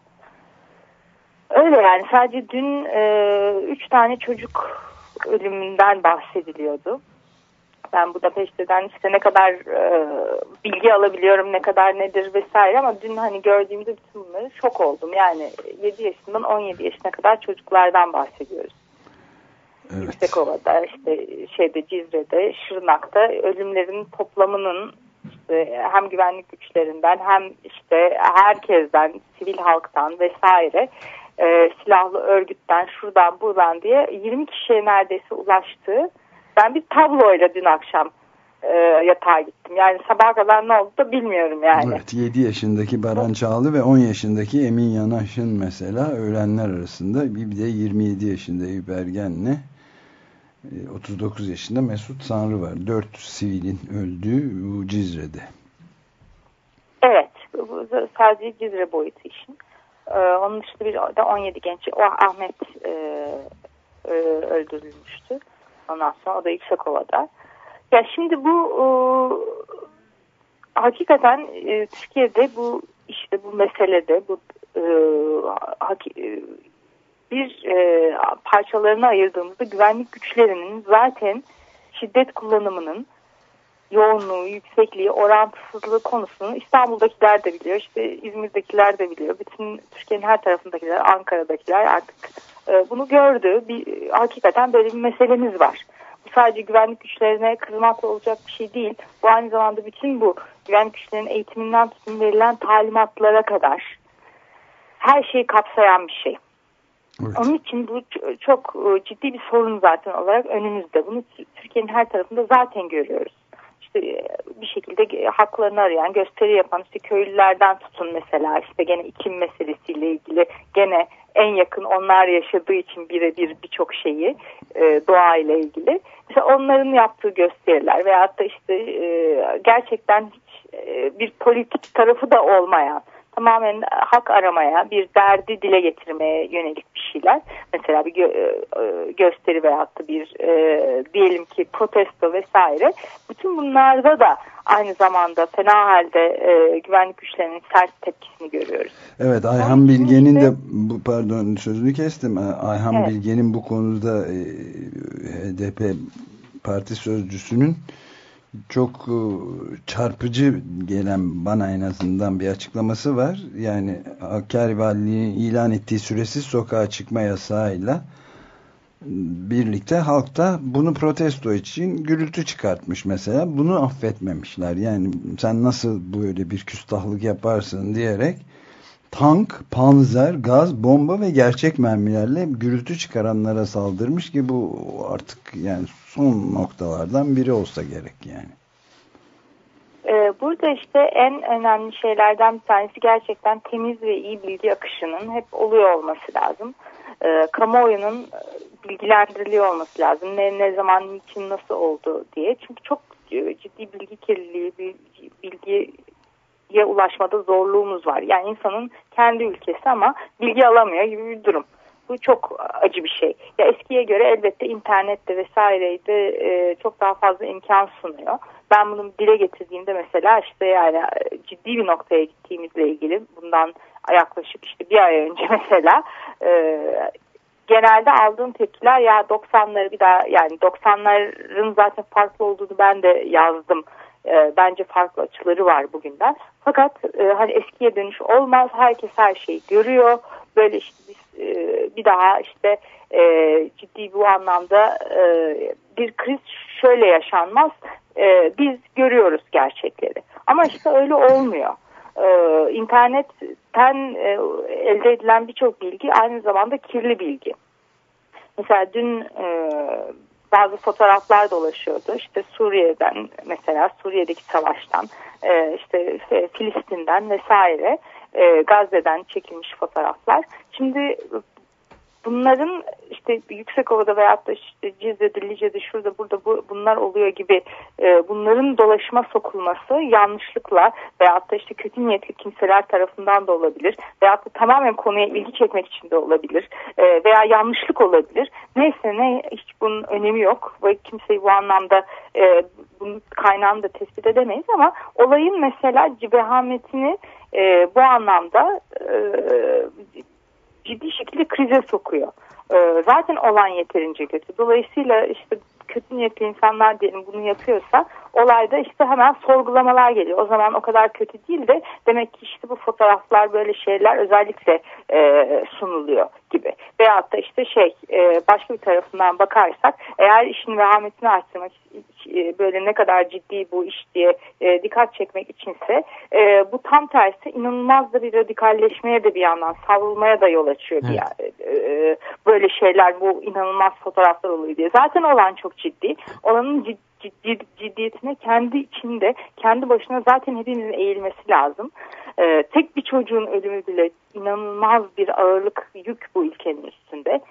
Öyle yani, sadece dün e, üç tane çocuk ölümünden bahsediliyordu. Ben Budapeşte'den işte ne kadar e, bilgi alabiliyorum, ne kadar nedir vesaire, ama dün hani gördüğümde bütün bunları şok oldum. Yani yedi yaşından on yedi yaşına kadar çocuklardan bahsediyoruz. Evet. Yüksekova'da, işte şeyde, Cizre'de, Şırnak'ta ölümlerin toplamının işte hem güvenlik güçlerinden hem işte herkesten, sivil halktan vesaire, e, silahlı örgütten, şuradan buradan diye yirmi kişiye neredeyse ulaştığı, ben bir tabloyla dün akşam e, yatağa gittim. Yani sabah kadar ne oldu da bilmiyorum yani. Evet, yedi yaşındaki Baran Çağlı ve on yaşındaki Emin Yanaş'ın mesela ölenler arasında, bir de yirmi yedi yaşında Eyüp Ergen'le otuz dokuz yaşında Mesut Sanrı var. Dört sivilin öldüğü bu Cizre'de. Evet. da sadece Cizre boyutu işin. Ee, onun dışında bir de on yedi genç, o Ahmet e, e, öldürülmüştü. Ondan sonra o da Yüksekova'da. Ya şimdi bu e, hakikaten e, Türkiye'de bu işte bu meselede bu e, haki, e, bir e, parçalarına ayırdığımızda güvenlik güçlerinin zaten şiddet kullanımının yoğunluğu, yüksekliği, orantısızlığı konusunu İstanbul'dakiler de biliyor, işte İzmir'dekiler de biliyor, bütün Türkiye'nin her tarafındakiler, Ankara'dakiler artık e, bunu gördü. Bir, hakikaten böyle bir meselemiz var. Bu sadece güvenlik güçlerine kızmakla olacak bir şey değil. Bu aynı zamanda bütün bu güvenlik güçlerinin eğitiminden tutun verilen talimatlara kadar her şeyi kapsayan bir şey. Evet. Onun için bu çok ciddi bir sorun zaten olarak önümüzde. Bunu Türkiye'nin her tarafında zaten görüyoruz. İşte bir şekilde haklarını arayan, gösteri yapan işte köylülerden tutun mesela işte gene iklim meselesiyle ilgili gene en yakın onlar yaşadığı için birebir birçok şeyi e, doğayla ilgili. Mesela onların yaptığı gösteriler veyahut da işte e, gerçekten hiç e, bir politik tarafı da olmayan, tamamen hak aramaya, bir derdi dile getirmeye yönelik bir şeyler. Mesela bir gö- gösteri veyahut da bir e, diyelim ki protesto vesaire. Bütün bunlarda da aynı zamanda fena halde e, güvenlik güçlerinin sert tepkisini görüyoruz. Evet, Ayhan Bilge'nin de bu pardon sözünü kestim. Ayhan evet. Bilge'nin bu konuda e, H D P parti sözcüsünün çok çarpıcı gelen bana en azından bir açıklaması var. Yani Hakkari Valiliği ilan ettiği süresiz sokağa çıkma yasağıyla birlikte halkta bunu protesto için gürültü çıkartmış mesela. Bunu affetmemişler. Yani sen nasıl böyle bir küstahlık yaparsın diyerek tank, panzer, gaz, bomba ve gerçek mermilerle gürültü çıkaranlara saldırmış ki bu artık yani son noktalardan biri olsa gerek yani. Burada işte en önemli şeylerden bir tanesi gerçekten temiz ve iyi bilgi akışının hep oluyor olması lazım. Kamuoyunun bilgilendiriliyor olması lazım. Ne, ne zaman, niçin, nasıl oldu diye. Çünkü çok ciddi bilgi kirliliği, bilgiye ulaşmada zorluğumuz var. Yani insanın kendi ülkesi ama bilgi alamıyor gibi bir durum. Bu çok acı bir şey. Ya eskiye göre elbette internette vesaireydi e, çok daha fazla imkan sunuyor. Ben bunu dile getirdiğimde mesela işte yani ciddi bir noktaya gittiğimizle ilgili bundan yaklaşık işte bir ay önce mesela e, genelde aldığım tepkiler ya doksanları bir daha yani doksanların zaten farklı olduğunu ben de yazdım. E, bence farklı açıları var bugünden. Fakat e, hani eskiye dönüş olmaz. Herkes her şeyi görüyor. Böyle işte biz e, bir daha işte e, ciddi bu anlamda e, bir kriz şöyle yaşanmaz. E, biz görüyoruz gerçekleri. Ama işte öyle olmuyor. E, internetten e, elde edilen birçok bilgi aynı zamanda kirli bilgi. Mesela dün e, bazı fotoğraflar dolaşıyordu. İşte Suriye'den mesela Suriye'deki savaştan, e, işte Filistin'den vesaire, e, Gazze'den çekilmiş fotoğraflar. Şimdi bunların işte Yüksekova'da veyahut da işte Cizre'de, Lice'de, şurada, burada bu, bunlar oluyor gibi e, bunların dolaşıma sokulması yanlışlıkla veyahut da işte kötü niyetli kimseler tarafından da olabilir veyahut da tamamen konuya ilgi çekmek için de olabilir e, veya yanlışlık olabilir. Neyse ne hiç bunun önemi yok ve kimseyi bu anlamda e, bunun kaynağını da tespit edemeyiz ama olayın mesela vehametini e, bu anlamda e, ciddi şekilde krize sokuyor. Ee, zaten olan yeterince kötü. Dolayısıyla işte kötü niyetli insanlar diyelim bunu yapıyorsa olayda işte hemen sorgulamalar geliyor. O zaman o kadar kötü değil de demek ki işte bu fotoğraflar böyle şeyler özellikle e, sunuluyor gibi. Veyahut da işte şey e, başka bir tarafından bakarsak eğer işin vehametini arttırmak e, böyle ne kadar ciddi bu iş diye e, dikkat çekmek içinse e, bu tam tersi inanılmaz da bir radikalleşmeye de bir yandan savrulmaya da yol açıyor. Evet. Bir, e, böyle şeyler bu inanılmaz fotoğraflar oluyor diye. Zaten olan çok ciddi. Olanın ciddi Ciddi, ciddiyetine kendi içinde, kendi başına zaten hepimizin eğilmesi lazım. Ee, tek bir çocuğun ölümü bile inanılmaz bir ağırlık, yük bu ülkenin üstünde. Ee,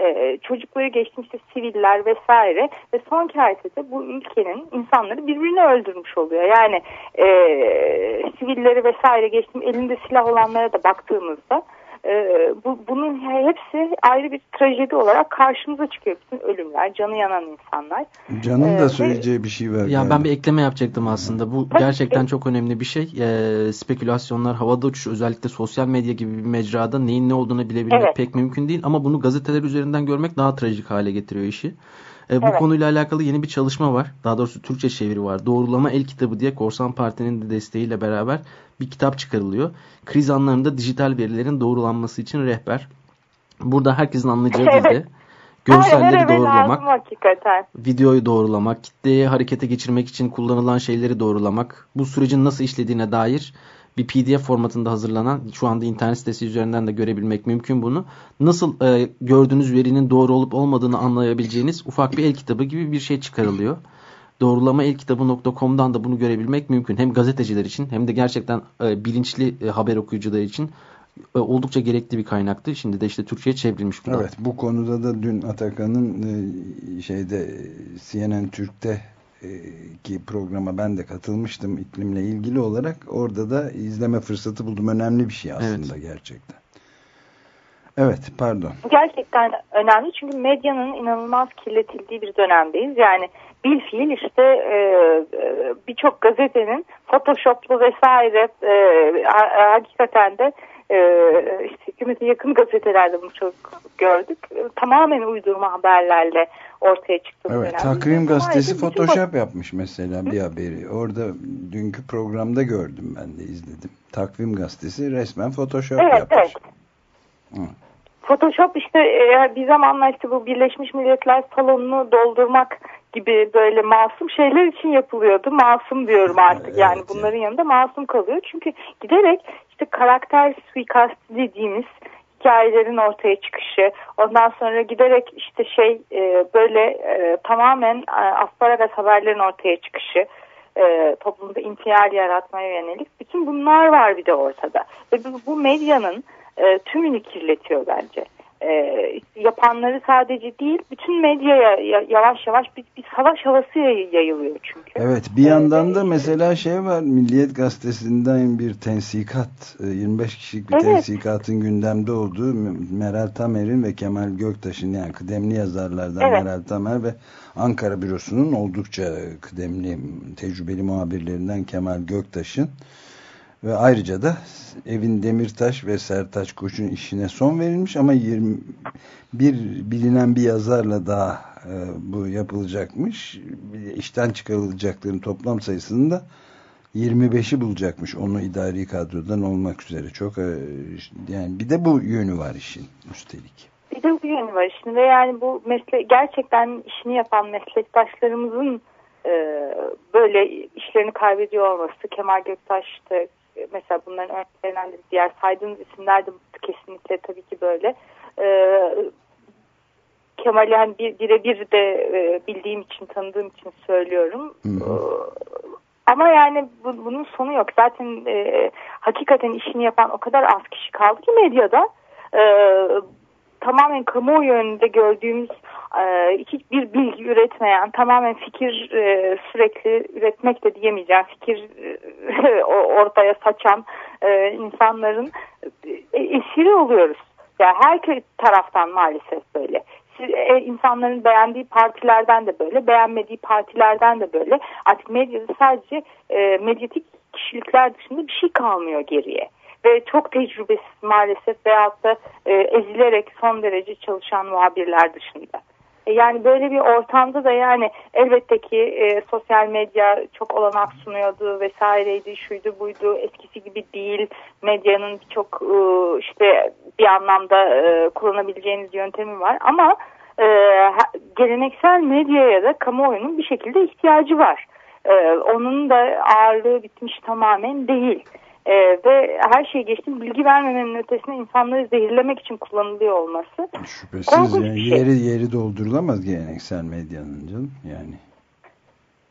e, çocukları geçtim işte siviller vesaire ve son kertede bu ülkenin insanları birbirini öldürmüş oluyor. Yani e, sivilleri vesaire geçtim elinde silah olanlara da baktığımızda Ee, bu, bunun hepsi ayrı bir trajedi olarak karşımıza çıkıyor. Bütün ölümler, canı yanan insanlar. Can'ın ee, da söyleyeceği ve, bir şey var. Ya yani. ben bir ekleme yapacaktım aslında. Bu Tabii gerçekten ki. çok önemli bir şey. Ee, spekülasyonlar, havada uçuş, özellikle sosyal medya gibi bir mecrada neyin ne olduğunu bilebilmek evet. pek mümkün değil. Ama bunu gazeteler üzerinden görmek daha trajik hale getiriyor işi. Ee, bu evet. konuyla alakalı yeni bir çalışma var. Daha doğrusu Türkçe çeviri var. Doğrulama El Kitabı diye Korsan Parti'nin de desteğiyle beraber bir kitap çıkarılıyor. Kriz anlarında dijital verilerin doğrulanması için rehber. Burada herkesin anlayacağı evet. dilde görselleri evet, doğrulamak, hakikaten. videoyu doğrulamak, kitleyi harekete geçirmek için kullanılan şeyleri doğrulamak, bu sürecin nasıl işlediğine dair bir P D F formatında hazırlanan, şu anda internet sitesi üzerinden de görebilmek mümkün bunu. Nasıl e, gördüğünüz verinin doğru olup olmadığını anlayabileceğiniz ufak bir el kitabı gibi bir şey çıkarılıyor. doğrulama el kitabı nokta com'dan da bunu görebilmek mümkün. Hem gazeteciler için hem de gerçekten e, bilinçli e, haber okuyucular için e, oldukça gerekli bir kaynaktı. Şimdi de işte Türkçe'ye çevrilmiş bu da. Evet, bu konuda da dün Atakan'ın e, şeyde C N N Türk'te ki programa ben de katılmıştım iklimle ilgili olarak. Orada da izleme fırsatı buldum. Önemli bir şey aslında, evet. Gerçekten. Evet, pardon. Gerçekten önemli çünkü medyanın inanılmaz kirletildiği bir dönemdeyiz. Yani bilfiil işte e, birçok gazetenin Photoshop'lu vesaire e, hakikaten de e, işte hükümete yakın gazetelerde bunu çok gördük. Tamamen uydurma haberlerle ortaya çıktı. Evet, Takvim Gazetesi Photoshop yapmış mesela bir haberi. Orada dünkü programda gördüm, ben de izledim. Takvim Gazetesi resmen Photoshop evet, yapmış. Evet. Hı. Photoshop işte e, bir zamanlar işte bu Birleşmiş Milletler salonunu doldurmak gibi böyle masum şeyler için yapılıyordu. Masum diyorum artık evet, yani bunların yani. yanında masum kalıyor. Çünkü giderek işte karakter suikastı dediğimiz hikayelerin ortaya çıkışı, ondan sonra giderek işte şey e, böyle e, tamamen e, asparagas haberlerin ortaya çıkışı, e, toplumda infial yaratmaya yönelik bütün bunlar var bir de ortada. Ve bu, bu medyanın e, tümünü kirletiyor bence. E, yapanları sadece değil, bütün medyaya yavaş yavaş bir, bir savaş havası yayılıyor çünkü. Evet, bir yandan da mesela şey var, Milliyet Gazetesi'nden bir tensikat, yirmi beş kişilik bir evet. tensikatın gündemde olduğu, Meral Tamer'in ve Kemal Göktaş'ın, yani kıdemli yazarlardan evet. Meral Tamer ve Ankara bürosunun oldukça kıdemli, tecrübeli muhabirlerinden Kemal Göktaş'ın ve ayrıca da Evin Demirtaş ve Sertaç Koç'un işine son verilmiş ama yirmi bir bilinen bir yazarla daha e, bu yapılacakmış. İşten çıkarılacakların toplam sayısının da yirmi beşi bulacakmış. Onu idari kadrodan olmak üzere. Çok e, yani bir de bu yönü var işin üstelik. Bir de bu yönü var işin ve yani bu meslek gerçekten işini yapan meslektaşlarımızın e, böyle işlerini kaybediyor olması, Kemal Göktaş'ta mesela bunların örneklerinden de diğer saydığınız isimler de kesinlikle tabii ki böyle. Ee, Kemal'i yani bir, birebir de e, bildiğim için, tanıdığım için söylüyorum. Ee, ama yani bu, bunun sonu yok. Zaten e, hakikaten işini yapan o kadar az kişi kaldı ki medyada. E, tamamen kamuoyu önünde gördüğümüz e, hiçbir bilgi üretmeyen, tamamen fikir e, sürekli üretmek de diyemeyeceğim, fikir e, ortaya saçan e, insanların e, esiri oluyoruz. Yani her taraftan maalesef böyle. Siz, e, insanların beğendiği partilerden de böyle, beğenmediği partilerden de böyle. Artık medyada sadece e, medyatik kişilikler dışında bir şey kalmıyor geriye. Ve çok tecrübesiz maalesef veyahut da e, ezilerek son derece çalışan muhabirler dışında. E, yani böyle bir ortamda da yani elbette ki e, sosyal medya çok olanak sunuyordu vesaireydi, şuydu buydu, eskisi gibi değil. Medyanın çok e, işte bir anlamda e, kullanabileceğiniz yöntemi var ama e, geleneksel medyaya da kamuoyunun bir şekilde ihtiyacı var. E, onun da ağırlığı bitmiş tamamen değil. Ee, ve her şeye geçtim, bilgi vermemenin ötesine insanları zehirlemek için kullanılıyor olması. Şüphesiz yani, şey. yeri yeri doldurulamaz geleneksel medyanın canım yani.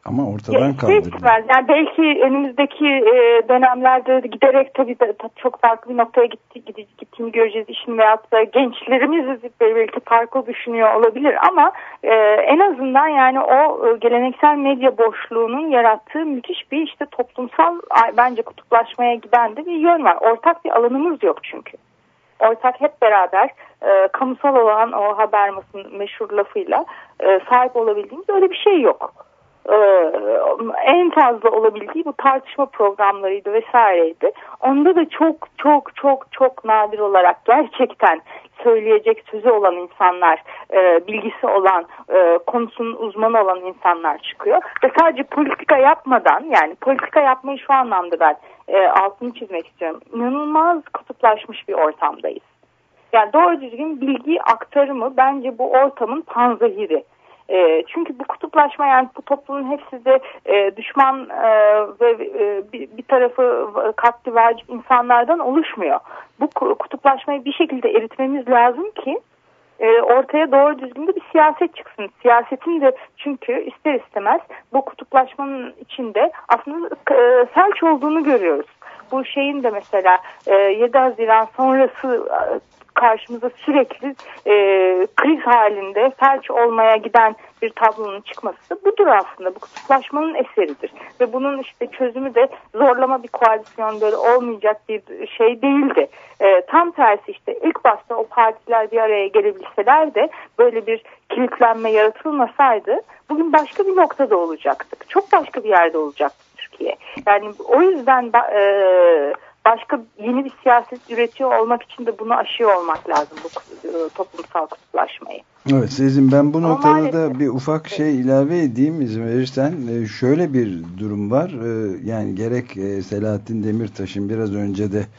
Ama ortadan ya, kaldırılıyor. Yani belki önümüzdeki e, dönemlerde giderek tabii de, çok farklı bir noktaya gitti, gittiğini göreceğiz işin veyahut da gençlerimiz belki farklı düşünüyor olabilir ama e, en azından yani o e, geleneksel medya boşluğunun yarattığı müthiş bir işte toplumsal bence kutuplaşmaya giden de bir yön var. Ortak bir alanımız yok çünkü. Ortak hep beraber e, kamusal olan o Habermas'ın meşhur lafıyla e, sahip olabildiğimiz öyle bir şey yok. Ee, en fazla olabildiği bu tartışma programlarıydı vesaireydi. Onda da çok çok çok çok nadir olarak gerçekten söyleyecek sözü olan insanlar, e, bilgisi olan, e, konusunun uzmanı olan insanlar çıkıyor. Ve sadece politika yapmadan, yani politika yapmayı şu anlamda ben e, altını çizmek istiyorum. İnanılmaz kutuplaşmış bir ortamdayız. Yani doğru düzgün bilgi aktarımı bence bu ortamın panzehiri. E, çünkü bu kutuplaşma yani bu toplumun hepsi de e, düşman e, ve e, bir, bir tarafı katli vacip insanlardan oluşmuyor. Bu kutuplaşmayı bir şekilde eritmemiz lazım ki e, ortaya doğru düzgün de bir siyaset çıksın. Siyasetin de çünkü ister istemez bu kutuplaşmanın içinde aslında e, felç olduğunu görüyoruz. Bu şeyin de mesela e, yedi Haziran sonrası e, karşımıza sürekli e, kriz halinde felç olmaya giden bir tablonun çıkması da budur aslında. Bu kutuplaşmanın eseridir. Ve bunun işte çözümü de zorlama bir koalisyon böyle olmayacak bir şey değildi. E, tam tersi işte ilk başta o partiler bir araya gelebilseler de böyle bir kilitlenme yaratılmasaydı bugün başka bir noktada olacaktık. Çok başka bir yerde olacaktı Türkiye. Yani o yüzden e, başka yeni bir siyaset üretiyor olmak için de bunu aşıyor olmak lazım bu toplumsal kutuplaşmayı. Evet Sezin, ben bu Ama noktada maalesef, da bir ufak şey ilave edeyim izin verirsen. Şöyle bir durum var. Yani gerek Selahattin Demirtaş'ın biraz önce de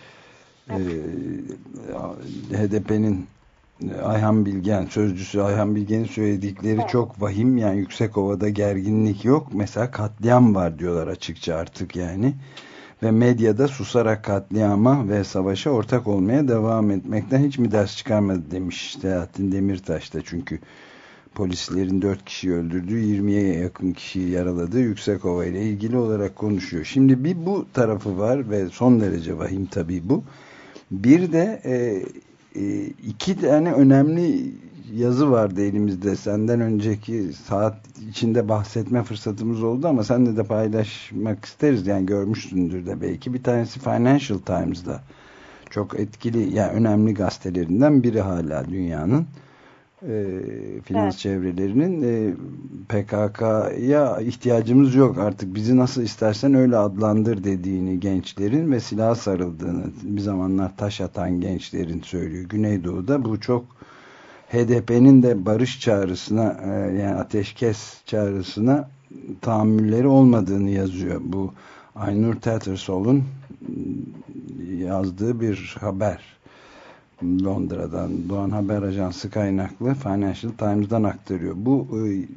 H D P'nin Ayhan Bilgen, sözcüsü Ayhan Bilgen'in söyledikleri evet. Çok vahim. Yani Yüksekova'da gerginlik yok. Mesela katliam var diyorlar açıkça artık yani. Ve medyada susarak katliama ve savaşa ortak olmaya devam etmekten hiç mi ders çıkarmadı demiş Selahattin Demirtaş da. Çünkü polislerin dört kişiyi öldürdüğü, yirmiye yakın kişiyi yaraladığı Yüksekova ile ilgili olarak konuşuyor. Şimdi bir bu tarafı var ve son derece vahim tabii bu. Bir de e, e, iki tane önemli yazı vardı elimizde. Senden önceki saat içinde bahsetme fırsatımız oldu ama seninle de paylaşmak isteriz. Yani görmüşsündür de belki. Bir tanesi Financial Times'da. Çok etkili, yani önemli gazetelerinden biri hala dünyanın. E, finans evet. çevrelerinin e, P K K'ya ihtiyacımız yok artık, bizi nasıl istersen öyle adlandır dediğini gençlerin ve silaha sarıldığını bir zamanlar taş atan gençlerin söylüyor. Güneydoğu'da bu çok H D P'nin de barış çağrısına yani ateşkes çağrısına tahammülleri olmadığını yazıyor. Bu Aynur Tattersall'un yazdığı bir haber. Londra'dan Doğan Haber Ajansı kaynaklı Financial Times'dan aktarıyor. Bu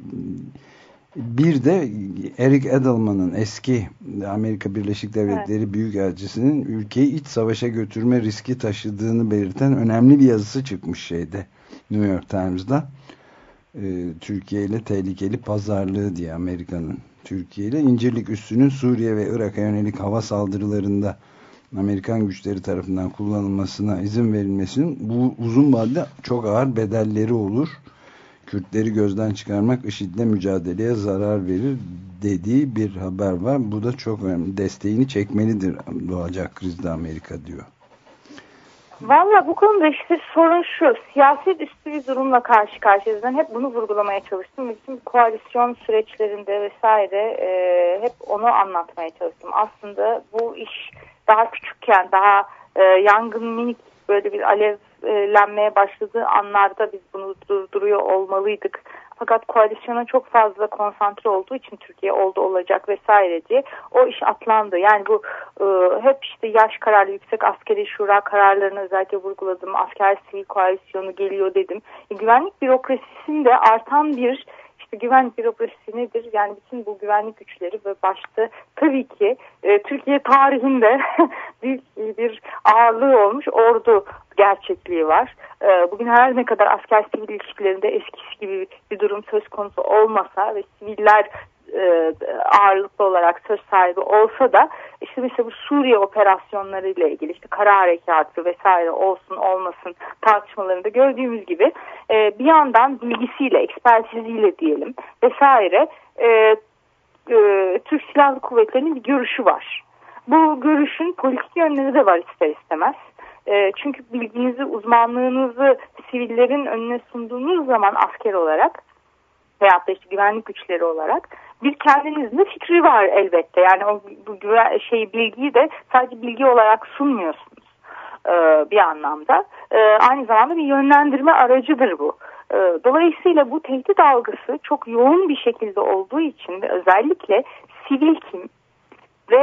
bir de Eric Edelman'ın, eski Amerika Birleşik Devletleri evet. Büyükelçisinin ülkeyi iç savaşa götürme riski taşıdığını belirten önemli bir yazısı çıkmış şeyde. New York Times'da e, Türkiye ile tehlikeli pazarlığı diye, Amerika'nın Türkiye ile İncirlik üssünün Suriye ve Irak'a yönelik hava saldırılarında Amerikan güçleri tarafından kullanılmasına izin verilmesinin bu uzun vadede çok ağır bedelleri olur. Kürtleri gözden çıkarmak IŞİD'le mücadeleye zarar verir dediği bir haber var. Bu da çok önemli. Desteğini çekmelidir doğacak krizde Amerika diyor. Valla bu konuda işte sorun şu, siyaset üstü bir durumla karşı karşıyayız. Ben hep bunu vurgulamaya çalıştım. Bütün koalisyon süreçlerinde vesaire e, hep onu anlatmaya çalıştım. Aslında bu iş daha küçükken, daha e, yangın minik böyle bir alevlenmeye başladığı anlarda biz bunu durduruyor olmalıydık. Fakat koalisyona çok fazla konsantre olduğu için Türkiye oldu olacak vesaire diye o iş atlandı. Yani bu e, hep işte yaş kararlı, yüksek askeri şura kararlarını özellikle vurguladım. Asker sivil koalisyonu geliyor dedim. E, güvenlik bürokrasisinde artan bir işte güvenlik bürokrasisi nedir? Yani bütün bu güvenlik güçleri ve başta tabii ki e, Türkiye tarihinde büyük bir ağırlığı olmuş ordu gerçekliği var. E, bugün her ne kadar asker sivil ilişkilerinde eskisi gibi bir durum söz konusu olmasa ve siviller e, ağırlıklı olarak söz sahibi olsa da işte mesela bu Suriye operasyonları ile ilgili işte kara harekatı vesaire olsun olmasın tartışmalarında gördüğümüz gibi e, bir yandan bilgisiyle, ekspertiziyle diyelim vesaire e, e, Türk Silahlı Kuvvetleri'nin bir görüşü var. Bu görüşün politik yönleri de var ister istemez. E, çünkü bilginizi, uzmanlığınızı sivillerin önüne sunduğunuz zaman asker olarak veyahut da işte güvenlik güçleri olarak bir kendinizin de fikri var elbette. Yani o bu güven, şey bilgiyi de sadece bilgi olarak sunmuyorsunuz e, bir anlamda. E, aynı zamanda bir yönlendirme aracıdır bu. E, dolayısıyla bu tehdit algısı çok yoğun bir şekilde olduğu için ve özellikle sivil kim ve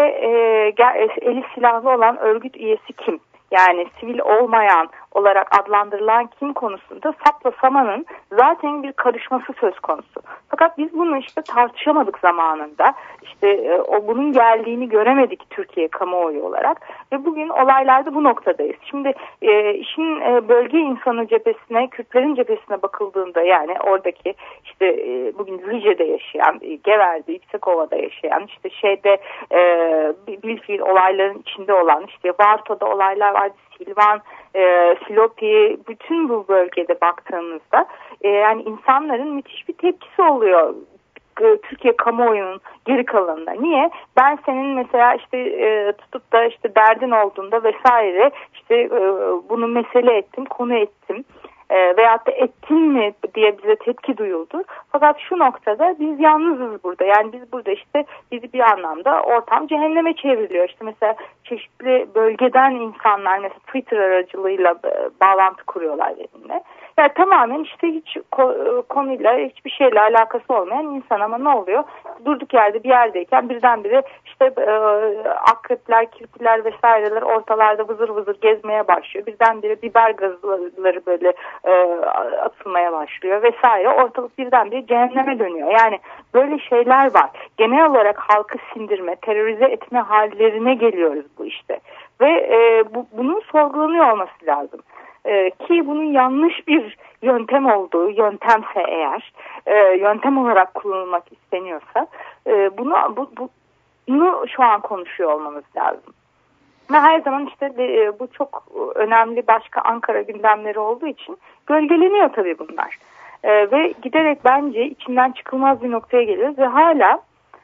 e, eli silahlı olan örgüt üyesi kim? Yani sivil olmayan olarak adlandırılan kim konusunda sapla samanın zaten bir karışması söz konusu. Fakat biz bunu işte tartışamadık zamanında. İşte e, o bunun geldiğini göremedik Türkiye kamuoyu olarak ve bugün olaylarda bu noktadayız. Şimdi e, işin e, bölge insanı cephesine, Kürtlerin cephesine bakıldığında yani oradaki işte e, bugün Lice'de yaşayan, e, Gever'de, Yüksekova'da yaşayan, işte şeyde e, bilfiil olayların içinde olan, işte Varto'da olaylar var, Silvan, e, Silopi, bütün bu bölgede baktığımızda e, yani insanların müthiş bir tepkisi oluyor e, Türkiye kamuoyunun geri kalanına. Niye? Ben senin mesela işte e, tutup da işte derdin olduğunda vesaire işte e, bunu mesele ettim, konu ettim. E, veyahut da ettin mi diye bize tepki duyuldu. Fakat şu noktada biz yalnızız burada. Yani biz burada işte bizi bir anlamda ortam cehenneme çevriliyor. İşte mesela çeşitli bölgeden insanlar mesela Twitter aracılığıyla e, bağlantı kuruyorlar benimle. Yani tamamen işte hiç konuyla hiçbir şeyle alakası olmayan insan ama ne oluyor? Durduk yerde bir yerdeyken birdenbire işte e, akrepler, kirpiler vesaireler ortalarda vızır vızır gezmeye başlıyor. Birdenbire biber gazları böyle e, atılmaya başlıyor vesaire. Ortalık birdenbire cehenneme dönüyor. Yani böyle şeyler var. Genel olarak halkı sindirme, terörize etme hallerine geliyoruz bu işte. Ve e, bu, bunun sorgulanıyor olması lazım. Ee, ki bunun yanlış bir yöntem olduğu, yöntemse eğer, e, yöntem olarak kullanılmak isteniyorsa, e, bunu bu, bu, bunu şu an konuşuyor olmamız lazım. Ve her zaman işte de, e, bu çok önemli başka Ankara gündemleri olduğu için gölgeleniyor tabii bunlar. E, ve giderek bence içinden çıkılmaz bir noktaya geliyoruz ve hala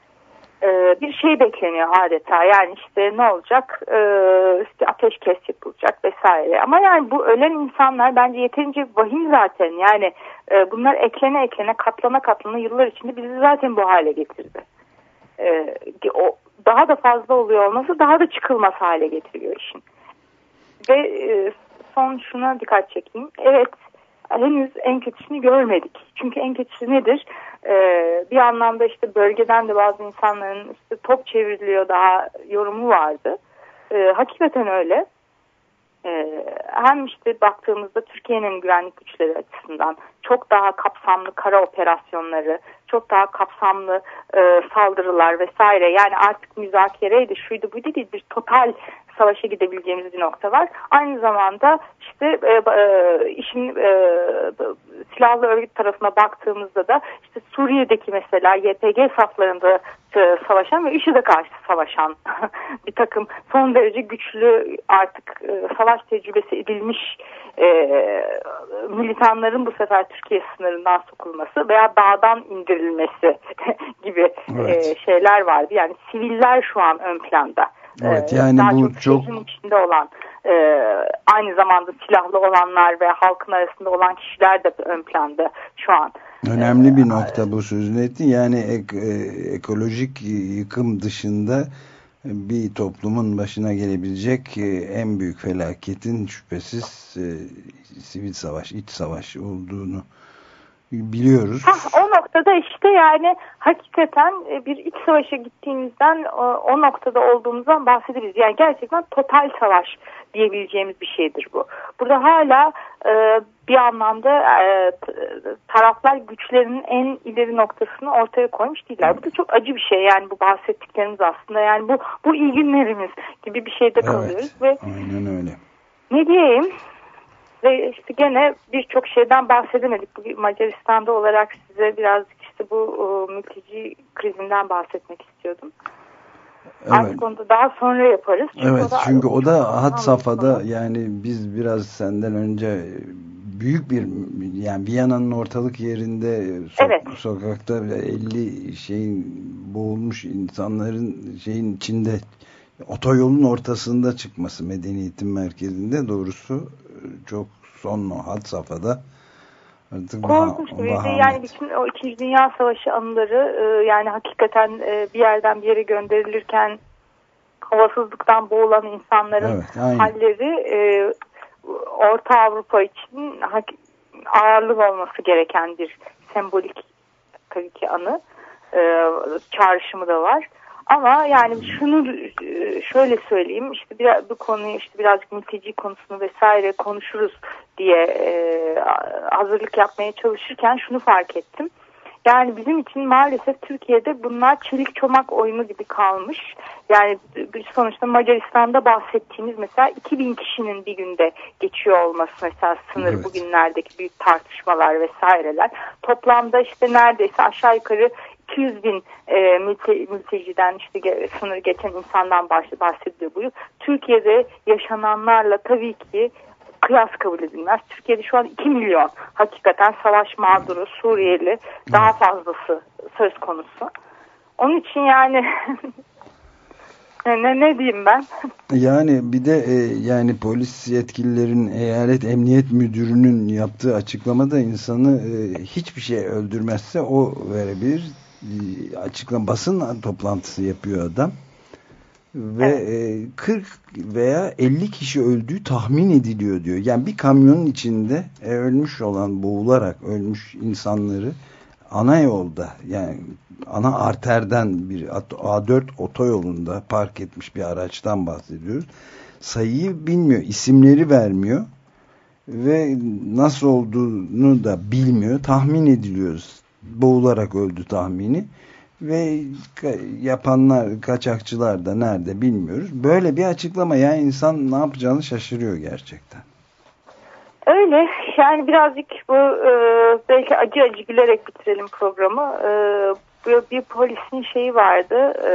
bir şey bekleniyor adeta. Yani işte ne olacak? Ee, işte ateşkes yapılacak vesaire. Ama yani bu ölen insanlar bence yeterince vahim zaten. Yani e, bunlar eklene eklene katlana katlana yıllar içinde bizi zaten bu hale getirdi. Ee, o daha da fazla oluyor olması daha da çıkılmaz hale getiriyor işin. Ve e, son şuna dikkat çekeyim. Evet, henüz en kötüsünü görmedik. Çünkü en kötüsü nedir? Ee, bir anlamda işte bölgeden de bazı insanların işte top çevriliyor daha yorumu vardı. Ee, hakikaten öyle. Ee, hem işte baktığımızda Türkiye'nin güvenlik güçleri açısından çok daha kapsamlı kara operasyonları, çok daha kapsamlı e, saldırılar vesaire. Yani artık müzakereydi, şuydu buydu değil, bir total savaşa gidebileceğimiz bir nokta var. Aynı zamanda işte e, e, işin e, silahlı örgüt tarafına baktığımızda da işte Suriye'deki mesela Y P G saflarında e, savaşan ve IŞİD'e karşı savaşan bir takım son derece güçlü artık e, savaş tecrübesi edilmiş e, militanların bu sefer Türkiye sınırından sokulması veya dağdan indirilmesi gibi evet. e, şeyler vardı. Yani siviller şu an ön planda. Evet, yani daha bu çok, çok şehrin içinde olan e, aynı zamanda silahlı olanlar ve halkın arasında olan kişiler de ön planda şu an. Önemli bir nokta bu sözünü ettin. Yani ek, e, ekolojik yıkım dışında bir toplumun başına gelebilecek e, en büyük felaketin şüphesiz e, sivil savaş, iç savaş olduğunu biliyoruz. Hah, o noktada işte yani hakikaten bir iç savaşa gittiğimizden o, o noktada olduğumuzdan bahsederiz. Yani gerçekten total savaş diyebileceğimiz bir şeydir bu. Burada hala e, bir anlamda e, taraflar güçlerinin en ileri noktasını ortaya koymuş değiller. Bu da çok acı bir şey. Yani bu bahsettiklerimiz aslında yani bu bu iyi günlerimiz gibi bir şeyde kalıyoruz. Evet, ve aynen öyle. Ne diyeyim? Ve işte gene birçok şeyden bahsedemedik. Bugün Macaristan'da olarak size birazcık işte işte bu e, mülteci krizinden bahsetmek istiyordum. Evet. Artık onu da daha sonra yaparız. Çünkü evet o da, çünkü o da had safhada konu. Yani biz biraz senden önce büyük bir yani Viyana'nın ortalık yerinde so evet. sokakta elli şeyin boğulmuş insanların şeyin içinde otoyolun ortasında çıkması medeniyetin merkezinde doğrusu çok son had safhada. Korkunç bir yani bütün o İkinci Dünya Savaşı anıları e, yani hakikaten e, bir yerden bir yere gönderilirken havasızlıktan boğulan insanların evet, halleri e, Orta Avrupa için ağırlık olması gereken bir sembolik tabii ki anı e, çağrışımı da var. Ama yani şunu şöyle söyleyeyim işte biraz bu konuyu işte birazcık mülteci konusunu vesaire konuşuruz diye e, hazırlık yapmaya çalışırken şunu fark ettim. Yani bizim için maalesef Türkiye'de bunlar çelik çomak oyunu gibi kalmış. Yani sonuçta Macaristan'da bahsettiğimiz mesela iki bin kişinin bir günde geçiyor olması mesela sınır evet. Bugünlerdeki büyük tartışmalar vesaireler. Toplamda işte neredeyse aşağı yukarı iki yüz bin e, mülte, mülteciden işte sınır geçen insandan bahsediliyor bu yıl. Türkiye'de yaşananlarla tabii ki kıyas kabul edilmez. Türkiye'de şu an iki milyon hakikaten savaş mağduru, Suriyeli daha fazlası söz konusu. Onun için yani ne ne diyeyim ben? Yani bir de e, yani polis yetkililerin eyalet emniyet müdürünün yaptığı açıklamada insanı e, hiçbir şey öldürmezse o verebilir. Açıklama basın toplantısı yapıyor adam ve evet. kırk veya elli kişi öldüğü tahmin ediliyor diyor. Yani bir kamyonun içinde ölmüş olan boğularak ölmüş insanları ana yolda yani ana arterden bir A dört otoyolunda park etmiş bir araçtan bahsediyoruz. Sayıyı bilmiyor, isimleri vermiyor ve nasıl olduğunu da bilmiyor. Tahmin ediliyoruz. Boğularak öldü tahmini ve yapanlar kaçakçılar da nerede bilmiyoruz. Böyle bir açıklama yani insan ne yapacağını şaşırıyor gerçekten. Öyle yani birazcık bu e, belki acı acı gülerek bitirelim programı. E, bir, bir polisin şeyi vardı e,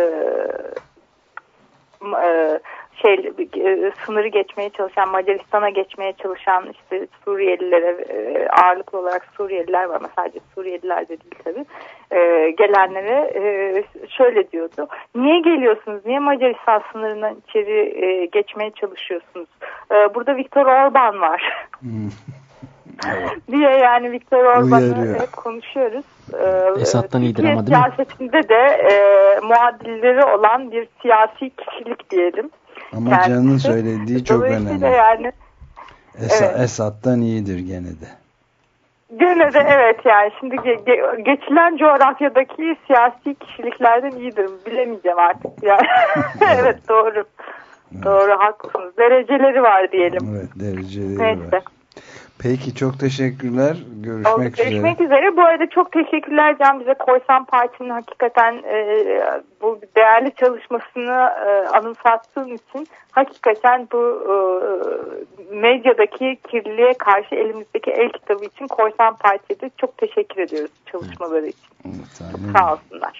e, şey e, sınırı geçmeye çalışan Macaristan'a geçmeye çalışan işte Suriyelilere e, ağırlıklı olarak Suriyeliler var ama sadece Suriyeliler de değil tabii e, gelenlere e, şöyle diyordu. Niye geliyorsunuz? Niye Macaristan sınırından içeri e, geçmeye çalışıyorsunuz? E, burada Viktor Orban var. diye yani Viktor Orban'ı hep konuşuyoruz. Ee, Esad'dan iyidir ama değil mi? Siyasetinde de e, muadilleri olan bir siyasi kişilik diyelim. Ama kendisi. Can'ın söylediği çok önemli. Yani, Esa, evet. Esad'dan iyidir gene de. Gene de evet yani şimdi ge, ge, geçilen coğrafyadaki siyasi kişiliklerden iyidir. Bilemeyeceğim artık yani. evet doğru. Evet. Doğru haklısınız. Dereceleri var diyelim. Evet dereceleri Neyse. var. Peki çok teşekkürler. Görüşmek Oldu, üzere. Görüşmek üzere. Bu arada çok teşekkürler Can bize Korsan Parti'nin hakikaten e, bu değerli çalışmasını e, anımsattığın için. Hakikaten bu e, medyadaki kirliliğe karşı elimizdeki el kitabı için Korsan Parti'ye de çok teşekkür ediyoruz çalışmaları için. Evet, sağ olsunlar.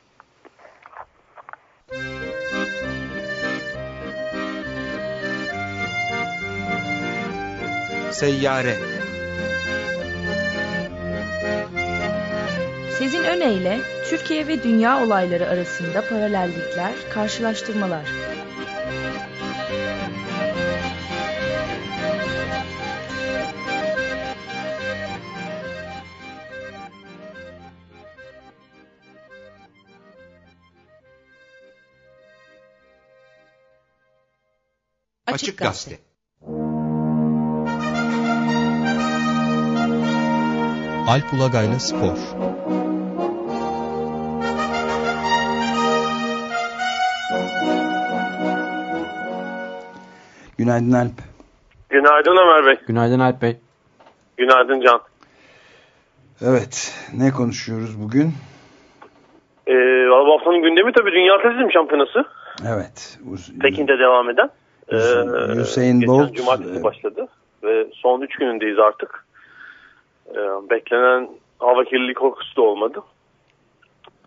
Seyyare. Sezin Öne Türkiye ve dünya olayları arasında paralellikler, karşılaştırmalar. Açık Gazete. Alp Ulagay'la Spor. Günaydın Alp. Günaydın Ömer Bey. Günaydın Alp Bey. Günaydın Can. Evet, ne konuşuyoruz bugün? Ee, bu haftanın gündemi tabii Dünya Atletizm Şampiyonası. Evet. Pekin'de devam eden. Ee, Usain Bolt. Cumartesi başladı ve son üç günündeyiz artık. Ee, beklenen hava kirliliği korkusu da olmadı.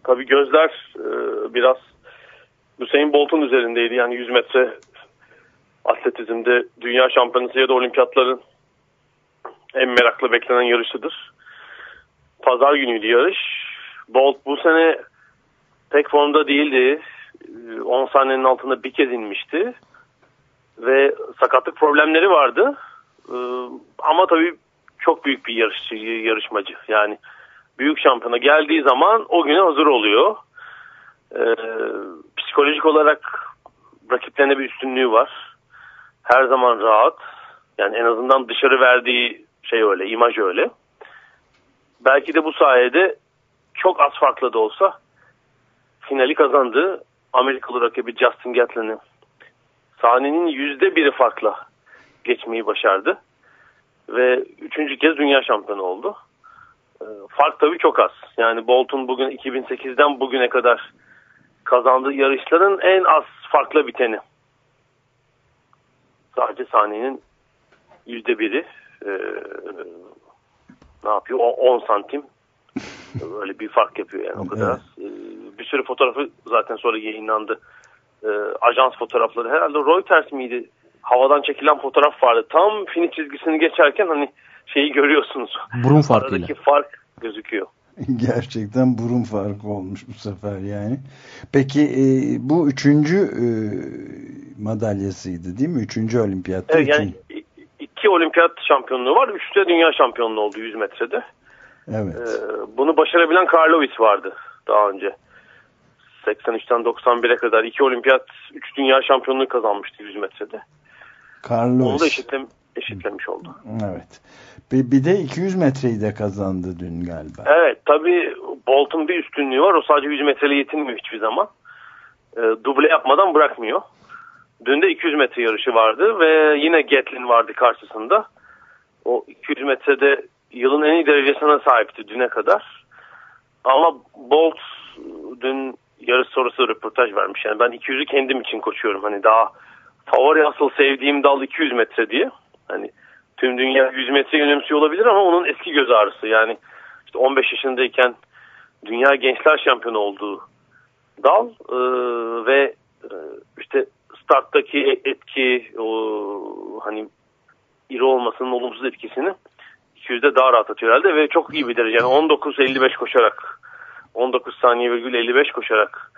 tabii gözler e, biraz Usain Bolt'un üzerindeydi. Yani yüz metre atletizmde dünya şampiyonası ya da olimpiyatların en merakla beklenen yarışıdır. Pazar günüydü yarış. Bolt bu sene pek formda değildi. on saniyenin altında bir kez inmişti. Ve sakatlık problemleri vardı. Ee, ama tabii çok büyük bir yarışçı, yarışmacı. Yani büyük şampiyona geldiği zaman o güne hazır oluyor. Ee, psikolojik olarak rakiplerine bir üstünlüğü var. Her zaman rahat. Yani en azından dışarı verdiği şey öyle, imaj öyle. Belki de bu sayede çok az farklı da olsa finali kazandı. Amerikalı rakibi Justin Gatlin'i sahnenin yüzde biri farkla geçmeyi başardı. Ve üçüncü kez dünya şampiyonu oldu. E, fark tabii çok az. Yani Bolt'un bugün iki bin sekizden bugüne kadar kazandığı yarışların en az farkla biteni. Sadece sahnenin yüzde biri. E, ne yapıyor? O on santim. Öyle bir fark yapıyor yani o kadar az. E, bir sürü fotoğrafı zaten sonra yayınlandı. E, ajans fotoğrafları. Herhalde Reuters miydi? Havadan çekilen fotoğraf vardı. Tam finish çizgisini geçerken hani şeyi görüyorsunuz. Burun farkıyla. Aradaki fark gözüküyor. Gerçekten burun farkı olmuş bu sefer yani. Peki e, bu üçüncü e, madalyasıydı değil mi? Üçüncü olimpiyatta. Evet, yani iki olimpiyat şampiyonluğu var. Üçte dünya şampiyonluğu oldu yüz metrede. Evet. Ee, bunu başarabilen Carl Lewis vardı daha önce. seksen üçten doksan bire kadar iki olimpiyat, üç dünya şampiyonluğu kazanmıştı yüz metrede. Carl Lewis. Onu da eşitlem, eşitlemiş oldu. Evet. Bir, bir de iki yüz metreyi de kazandı dün galiba. Evet, tabii Bolt'un bir üstünlüğü var. O sadece yüz metreyle yetinmiyor hiçbir zaman. E, duble yapmadan bırakmıyor. Dün de iki yüz metre yarışı vardı ve yine Gatlin vardı karşısında. O iki yüz metrede yılın en iyi derecesine sahipti düne kadar. Ama Bolt dün yarış sonrası röportaj vermiş. Yani ben iki yüzü kendim için koşuyorum. Hani daha favori asıl sevdiğim dal iki yüz metre diye. Hani tüm dünya yüz metre önemsiyor olabilir ama onun eski göz ağrısı. Yani işte on beş yaşındayken dünya gençler şampiyonu olduğu dal ee, ve e, işte starttaki etki, o hani iri olmasının olumsuz etkisini iki yüzde daha rahat atıyor herhalde ve çok iyi bir derece. Yani on dokuz elli beş koşarak, on dokuz saniye virgül elli beş koşarak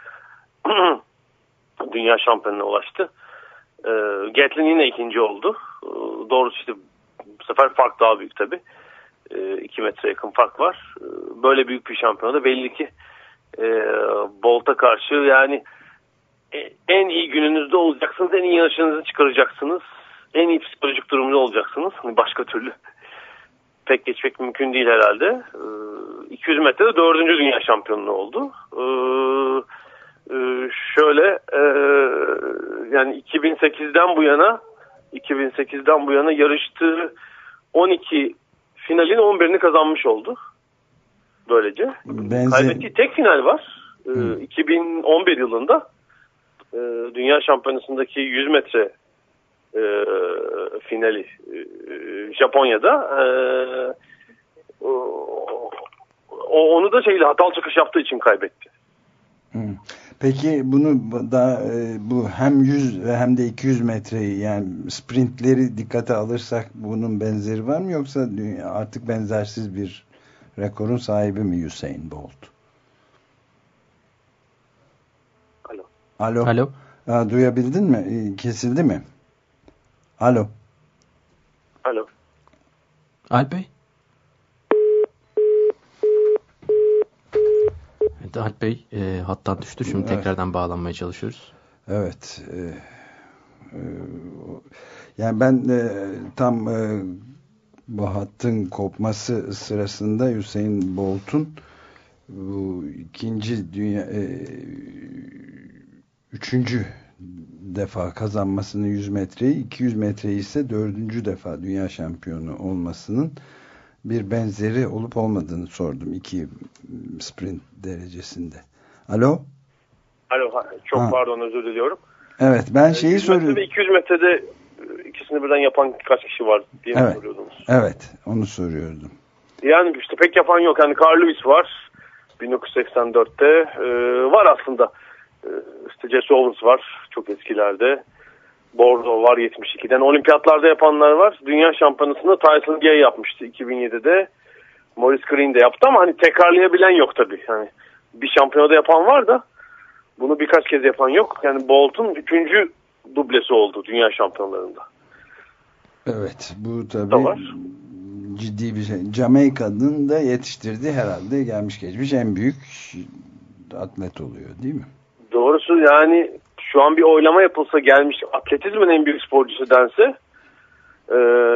dünya şampiyonuna ulaştı. E, Gatlin yine ikinci oldu. E, doğrusu işte bu sefer fark daha büyük tabii. E, iki metre yakın fark var. E, böyle büyük bir şampiyonada belli ki e, Bolt'a karşı yani e, en iyi gününüzde olacaksınız, en iyi yarışınızı çıkaracaksınız, en iyi psikolojik durumda olacaksınız. Hani başka türlü pek geçmek mümkün değil herhalde. E, iki yüz metrede dördüncü dünya şampiyonluğu oldu. E, e, şöyle e, yani iki bin sekizden bu yana iki bin sekizden bu yana yarıştığı on iki finalin on birini kazanmış oldu. Böylece. Benzer... Kaybettiği tek final var. Ee, iki bin on bir yılında e, Dünya Şampiyonası'ndaki yüz metre e, finali e, Japonya'da e, o, onu da şeyle hatalı çıkış yaptığı için kaybetti. Hmm. Peki bunu da bu hem yüz ve hem de iki yüz metreyi yani sprintleri dikkate alırsak bunun benzeri var mı yoksa artık benzersiz bir rekorun sahibi mi Usain Bolt? Alo. Alo. Alo. Ha, duyabildin mi? Kesildi mi? Alo. Alo. Alp Bey. Evet, Alp Bey e, hattan düştü. Şimdi evet. Tekrardan bağlanmaya çalışıyoruz. Evet. E, e, yani ben e, tam e, bu hattın kopması sırasında Usain Bolt'un bu ikinci dünya e, üçüncü defa kazanmasını yüz metreyi, iki yüz metreyi ise dördüncü defa dünya şampiyonu olmasının bir benzeri olup olmadığını sordum iki sprint derecesinde. Alo? Alo, çok ha. pardon, özür diliyorum. Evet, ben şeyi soruyorum. iki yüz metrede ikisini birden yapan kaç kişi var diye evet. soruyordunuz. Evet, onu soruyordum. Yani işte pek yapan yok. Yani Carl Lewis var. bin dokuz yüz seksen dörtte e, var aslında. E, işte Jesse Owens var çok eskilerde. Bordeaux var yetmiş ikiden. Olimpiyatlarda yapanlar var. Dünya şampiyonasında Tyson Gay yapmıştı iki bin yedide. Maurice Green de yaptı ama hani tekrarlayabilen yok tabii. Yani bir şampiyonada yapan var da bunu birkaç kez yapan yok. Yani Bolt'un üçüncü dublesi oldu dünya şampiyonlarında. Evet, bu tabii ciddi bir şey. Jamaika'nın da yetiştirdiği herhalde gelmiş geçmiş en büyük atlet oluyor değil mi? Doğrusu yani şu an bir oylama yapılsa gelmiş atletizmin en büyük sporcusu dense ee,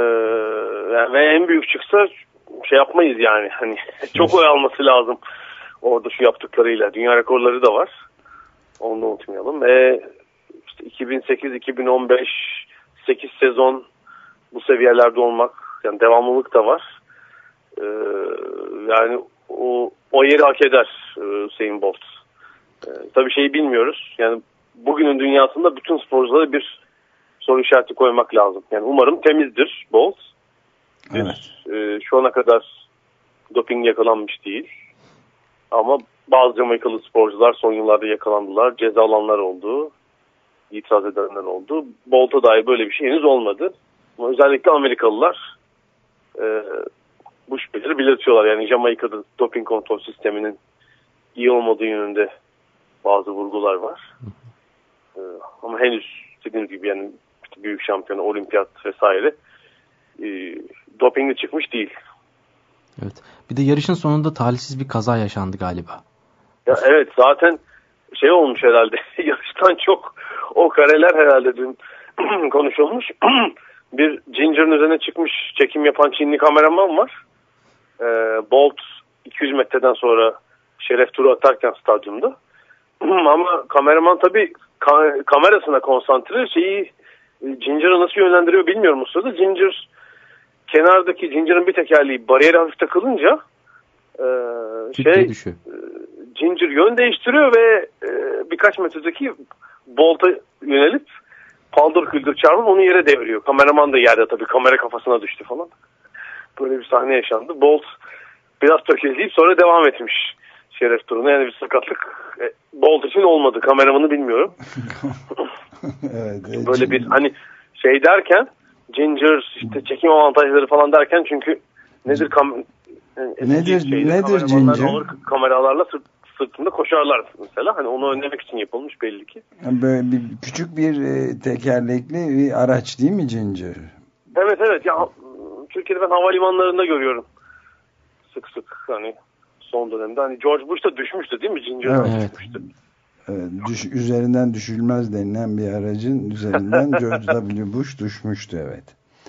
ve en büyük çıksa şey yapmayız yani. Hani çok oy alması lazım. Orada şu yaptıklarıyla. Dünya rekorları da var. Onu da unutmayalım. Ve işte iki bin sekiz iki bin on beş sekiz sezon bu seviyelerde olmak, yani devamlılık da var. Ee, yani o, o yeri hak eder e, Usain Bolt. Ee, tabii şeyi bilmiyoruz. Yani bugünün dünyasında bütün sporculara bir soru işareti koymak lazım. Yani umarım temizdir Bolt. Evet. E, şu ana kadar doping yakalanmış değil. Ama bazı Jamaikalı sporcular son yıllarda yakalandılar. Cezalananlar oldu. İtiraz edenler oldu. Bolt'a dair böyle bir şey henüz olmadı. Ama özellikle Amerikalılar e, bu şüpheleri belirtiyorlar. Yani Jamaika'da doping kontrol sisteminin iyi olmadığı yönünde bazı vurgular var. E, ama henüz dediğim gibi yani büyük şampiyonu, olimpiyat vesaire e, dopingli çıkmış değil. Evet. Bir de yarışın sonunda talihsiz bir kaza yaşandı galiba. Ya evet, zaten şey olmuş herhalde. Yarıştan çok o kareler herhalde dün konuşulmuş. Bir Ginger'ın üzerine çıkmış çekim yapan Çinli kameraman var. Ee, Bolt iki yüz metreden sonra şeref turu atarken stadyumda. Ama kameraman tabii ka- kamerasına konsantre, şeyi Ginger'ı nasıl yönlendiriyor bilmiyorum o sırada. Ginger kenardaki Ginger'ın bir tekerleği bariyere hafif takılınca e, şey düşüyor. e, Ginger yön değiştiriyor ve e, birkaç metredeki Bolt'a yönelip paldır küldür çarpıp onu yere deviriyor. Kameraman da yerde tabii, kamera kafasına düştü falan. Böyle bir sahne yaşandı. Bolt biraz tökezleyip sonra devam etmiş şeref turuna. Yani bir sakatlık e, Bolt için olmadı. Kameramanı bilmiyorum. Evet, böyle bir hani şey derken Ginger işte çekim avantajları falan derken, çünkü nedir kam nedir şeyde, nedir Ginger? Ağır kameralarla sırt, sırtında koşarlar mesela. Hani onu önlemek için yapılmış belli ki. Böyle bir küçük bir tekerlekli bir araç değil mi Ginger? Evet evet ya, Türkiye'de ben havalimanlarında görüyorum. Sık sık hani son dönemde. Hani George Bush da düşmüştü değil mi? Ginger evet. düşmüştü. Evet, düş, üzerinden düşülmez denilen bir aracın üzerinden George W. Bush düşmüştü, evet.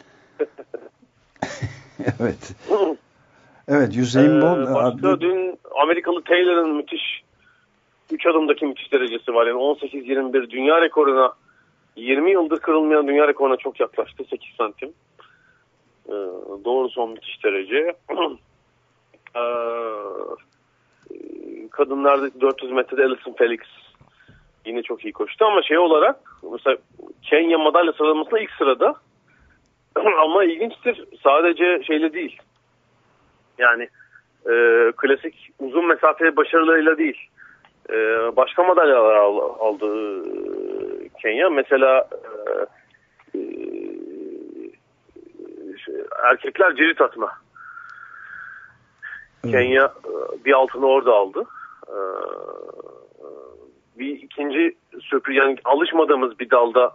evet. Evet, Usain Bolt. Ee, başka adlı... dün Amerikalı Taylor'ın müthiş üç adımdaki müthiş derecesi var. Yani on sekiz yirmi bir dünya rekoruna, yirmi yıldır kırılmayan dünya rekoruna çok yaklaştı. sekiz santim. Ee, doğru son müthiş derece. ee, kadınlarda dört yüz metrede Alison Felix yine çok iyi koştu ama şey olarak mesela Kenya madalya sıralamasında ilk sırada. Ama ilginçtir, sadece şeyle değil. Yani e, klasik uzun mesafe başarılarıyla değil. E, başka madalyalar aldı Kenya. Mesela e, şey, erkekler cirit atma. Hmm. Kenya bir altını orada aldı. E, bir ikinci sürpriz, yani alışmadığımız bir dalda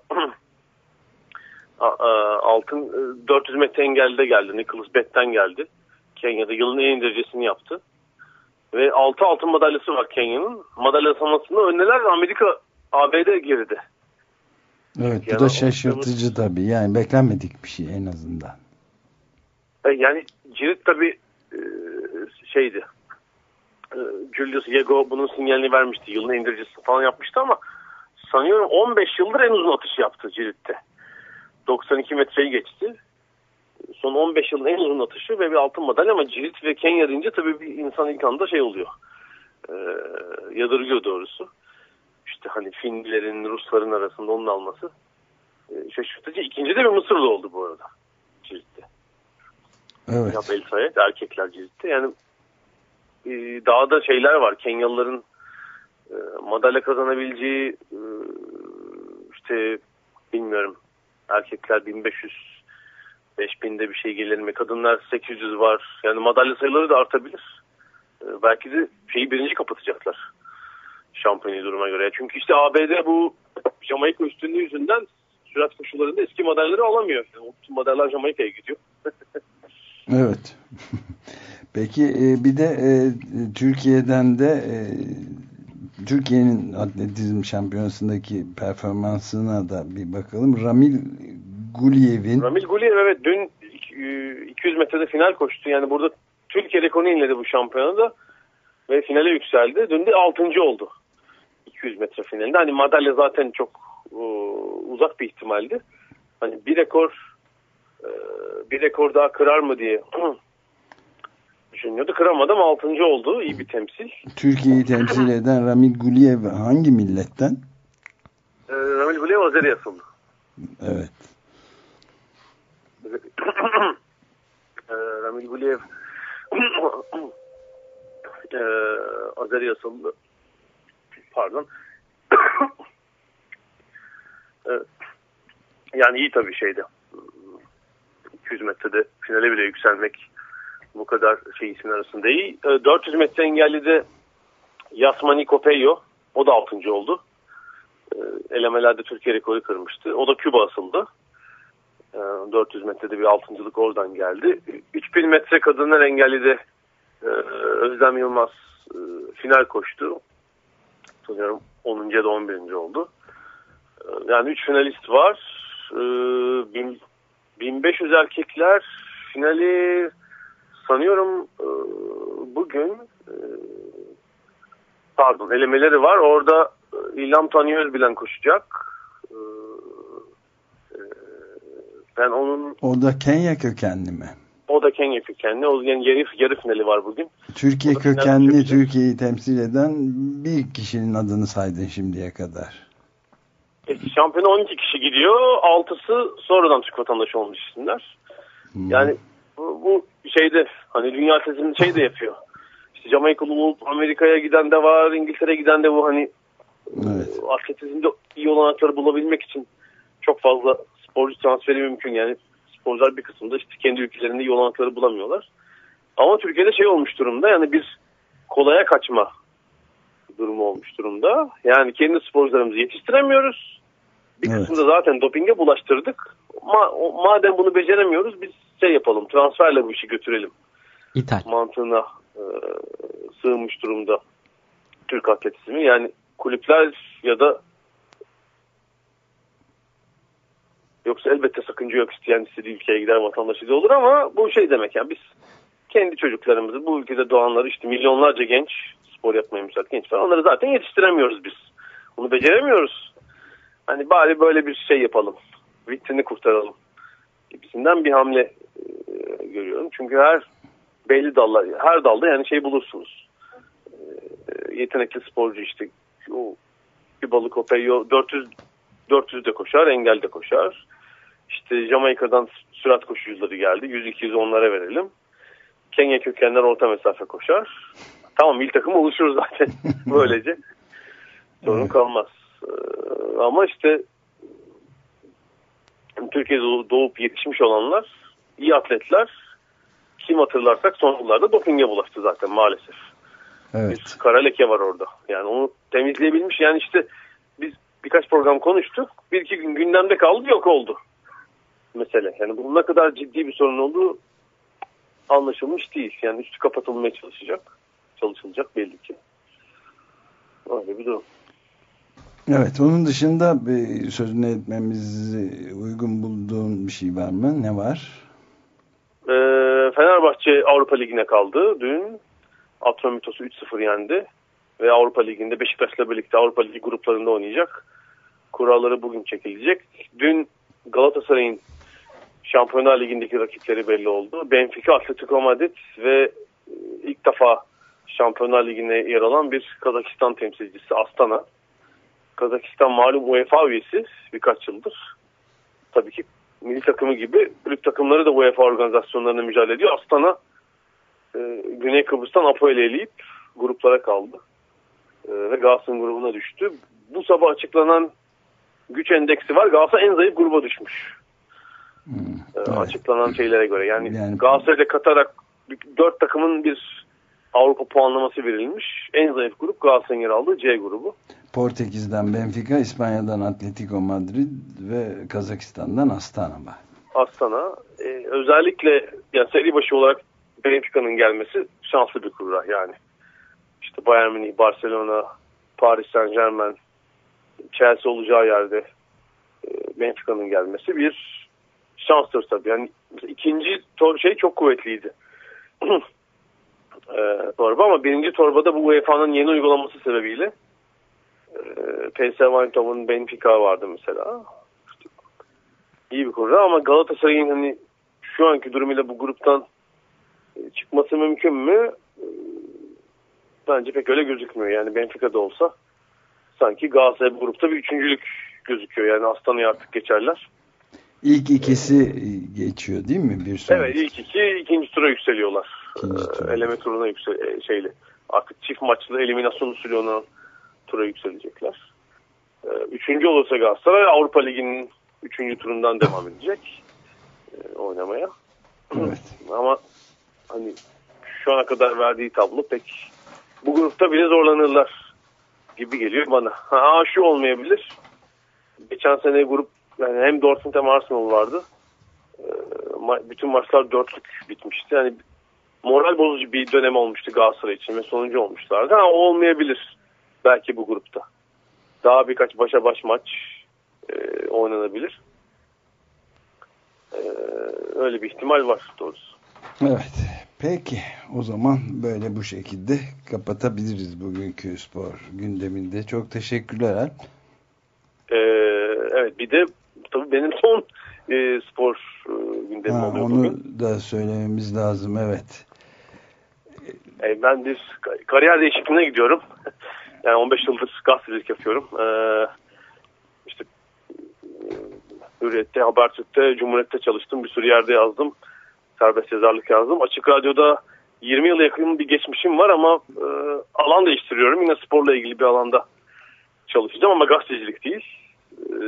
altın dört yüz metre engelde geldi. Nicholas Bett'ten geldi. Kenya'da yılın en iyi derecesini yaptı. Ve altı altın madalyası var Kenya'nın. Madalya sanatında öndeler ve Amerika, A B D geride. Evet, bu yani da şaşırtıcı tabii. Yani beklenmedik bir şey en azından. Yani cirit tabii şeydi. Julius Yego bunun sinyalini vermişti. Yılın en iyi derecesini falan yapmıştı ama sanıyorum on beş yıldır en uzun atış yaptı ciritte. doksan iki metreyi geçti. Son on beş yılın en uzun atışı ve bir altın madalya, ama cirit ve Kenya deyince tabii bir insan ilk anda şey oluyor. Ee, yadırgıyor doğrusu. İşte hani Finlilerin, Rusların arasında onun alması ee, şaşırtıcı. İkinci de bir Mısırlı oldu bu arada ciritte. Evet. Ya Belsayed, erkekler ciritte. Yani e, daha da şeyler var. Kenyalıların e, madalya kazanabileceği e, işte bilmiyorum, erkekler bin beş yüz beş binde bir şey gelir mi? Kadınlar sekiz yüz var. Yani madalya sayıları da artabilir. E, belki de şeyi birinci kapatacaklar. Şampiyonu duruma göre. Çünkü işte A B D bu Jamaika üstünlüğü yüzünden sürat koşularında eski madalyaları alamıyor. Yani o bütün madalyalar Jamaika'ya gidiyor. Evet. Peki bir de e, Türkiye'den de e, Türkiye'nin atletizm şampiyonasındaki performansına da bir bakalım. Ramil Guliyev'in Ramil Guliyev evet dün iki yüz metrede final koştu. Yani burada Türkiye rekorunu inledi bu şampiyonada ve finale yükseldi. Dün de altıncı oldu. iki yüz metre finalinde. Hani madalya zaten çok uh, uzak bir ihtimaldi. Hani bir rekor uh, bir rekor daha kırar mı diye düşünüyordu. Kıramadı ama altıncı oldu. İyi bir temsil. Türkiye'yi temsil eden Ramil Guliyev hangi milletten? Uh, Ramil Guliyev Azeri asıllı. Evet. uh, Ramil Guliyev uh, Azeri asıllı. Pardon. Yani iyi tabii şeyde. iki yüz metrede finale bile yükselmek bu kadar şey isimler arasında iyi. dört yüz metre engelli de Yasmani Kopeyo. O da altıncı oldu. Elemelerde Türkiye rekoru kırmıştı. O da Küba asıldı. dört yüz metrede bir altıncılık oradan geldi. üç bin metre kadınlar engelli de Özlem Yılmaz final koştu. Sanıyorum onuncu ya da on birinci oldu. Yani üç finalist var. bin beş yüz erkekler finali sanıyorum bugün pardon elemeleri var. Orada İlham Tanıyor bilen koşacak. Ben onun O da Kenya kökenli mi? O da Kenya kökenli. O yani yarı, yarı finali var bugün. Türkiye kökenli, Türkiye'yi temsil eden bir kişinin adını saydın şimdiye kadar. E, şampiyona on iki kişi gidiyor. altısı sonradan Türk vatandaşı olmuş isimler. Hmm. Yani bu, bu şeyde hani dünya atletizminde şey de yapıyor. İşte Jamaikalı olup Amerika'ya giden de var, İngiltere'ye giden de bu hani evet. Atletizmde iyi olanakları bulabilmek için çok fazla sporcu transferi mümkün. Yani sporcular bir kısımda işte kendi ülkelerinde iyi olanakları bulamıyorlar. Ama Türkiye'de şey olmuş durumda, yani bir kolaya kaçma durumu olmuş durumda. Yani kendi sporcularımızı yetiştiremiyoruz. Bir evet. kısmında zaten dopinge bulaştırdık. Ma madem bunu beceremiyoruz biz şey yapalım, transferle bu işi götürelim. İthal. Mantığına e, sığınmış durumda Türk atletizmi. Yani kulüpler ya da yoksa elbette sakınca yok, isteyen istediği ülkeye gider, vatandaşı da olur ama bu şey demek yani biz kendi çocuklarımızı, bu ülkede doğanları, işte milyonlarca genç, spor yapmaya müsait genç var, onları zaten yetiştiremiyoruz biz. Bunu beceremiyoruz. Hani bari böyle bir şey yapalım. Vitrini kurtaralım gibisinden bir hamle e, görüyorum. Çünkü her belli dallar, her dalda yani şey bulursunuz. E, yetenekli sporcu işte o Kübalı Kopeyo dört yüz dört yüz de koşar, engel de koşar. İşte Jamaika'dan sürat koşucuları geldi. yüz iki yüz onlara verelim. Kenya kökenler orta mesafe koşar. Tamam, milli takım oluşur zaten böylece. Sorun kalmaz. Ee, ama işte Türkiye'de doğup yetişmiş olanlar, iyi atletler, kim hatırlarsak son yıllarda dopinge bulaştı zaten maalesef. Evet. Bir kara leke var orada. Yani onu temizleyebilmiş. Yani işte biz birkaç program konuştuk. Bir iki gün gündemde kaldı, yok oldu mesele. Yani bunun ne kadar ciddi bir sorun olduğu anlaşılmış değil. Yani üstü kapatılmaya çalışacak. Çalışılacak belli ki. Öyle bir durum. Evet, onun dışında bir sözünü etmemizi uygun bulduğun bir şey var mı? Ne var? Ee, Fenerbahçe Avrupa Ligi'ne kaldı. Dün Atromitos'u üç sıfır yendi. Ve Avrupa Ligi'nde Beşiktaş'la birlikte Avrupa Ligi gruplarında oynayacak. Kuralları bugün çekilecek. Dün Galatasaray'ın Şampiyonlar Ligi'ndeki rakipleri belli oldu. Benfica, Atletico Madrid ve ilk defa Şampiyonlar Ligi'ne yer alan bir Kazakistan temsilcisi Astana. Kazakistan malum UEFA üyesi birkaç yıldır. Tabii ki milli takımı gibi kulüp takımları da UEFA organizasyonlarına mücadele ediyor. Astana e, Güney Kıbrıs'tan Apoel'i eleyip gruplara kaldı. E, ve Galatasaray'ın grubuna düştü. Bu sabah açıklanan güç endeksi var. Galatasaray en zayıf gruba düşmüş. Hmm, evet. e, açıklanan şeylere göre. Yani, yani... Galatasaray'da katarak dört takımın bir Avrupa puanlaması verilmiş. En zayıf grup Galatasaray'ın yer aldığı C grubu. Portekiz'den Benfica, İspanya'dan Atletico Madrid ve Kazakistan'dan Astana var. Astana. Ee, özellikle yani seri başı olarak Benfica'nın gelmesi şanslı bir kura yani. İşte Bayern Münih, Barcelona, Paris Saint-Germain, Chelsea olacağı yerde e, Benfica'nın gelmesi bir şanstır tabii. Yani ikinci tor şey çok kuvvetliydi. e, torba ama birinci torbada bu U E F A'nın yeni uygulaması sebebiyle e, P S V Eindhoven, Benfica vardı mesela. İşte, iyi bir kura ama Galatasaray'ın hani şu anki durumuyla bu gruptan e, çıkması mümkün mü? E, bence pek öyle gözükmüyor. Yani Benfica'da olsa sanki Galatasaray bu grupta bir üçüncülük gözüküyor. Yani Astana'ya artık geçerler. İlk ikisi geçiyor değil mi? Bir sonraki. Evet, ilk iki ikinci tura yükseliyorlar. Ee, eleme turuna yüksel şeyli. Artık çift maçlı eliminasyon usulü olan tura yükselecekler. Ee, üçüncü olursa Galatasaray Avrupa Ligi'nin üçüncü turundan devam edecek e, oynamaya. Evet. Ama hani şu ana kadar verdiği tablo pek bu grupta bile zorlanırlar gibi geliyor bana. Ha, şu olmayabilir. Geçen sene grup yani hem Dortmund hem Arsenal vardı. Ee, ma- bütün maçlar dörtlük bitmişti. Yani moral bozucu bir dönem olmuştu Galatasaray için ve sonuncu olmuşlardı. Ha, o olmayabilir belki bu grupta. Daha birkaç başa baş maç e, oynanabilir. Ee, öyle bir ihtimal var doğrusu. Evet. Peki. O zaman böyle bu şekilde kapatabiliriz bugünkü spor gündeminde. Çok teşekkürler Alp. Ee, evet bir de tabii benim son e, spor e, gündemim ha, oluyor onu bugün. Onu da söylememiz lazım, evet. E, ben bir kariyer değişikliğine gidiyorum. Yani on beş yıldır gazetecilik yapıyorum. Ee, işte Hürriyet'te, Habertürk'te, Cumhuriyet'te çalıştım. Bir sürü yerde yazdım. Serbest yazarlık yazdım. Açık Radyo'da yirmi yıla yakın bir geçmişim var ama e, alan değiştiriyorum. Yine sporla ilgili bir alanda çalışacağım ama gazetecilik değil. E,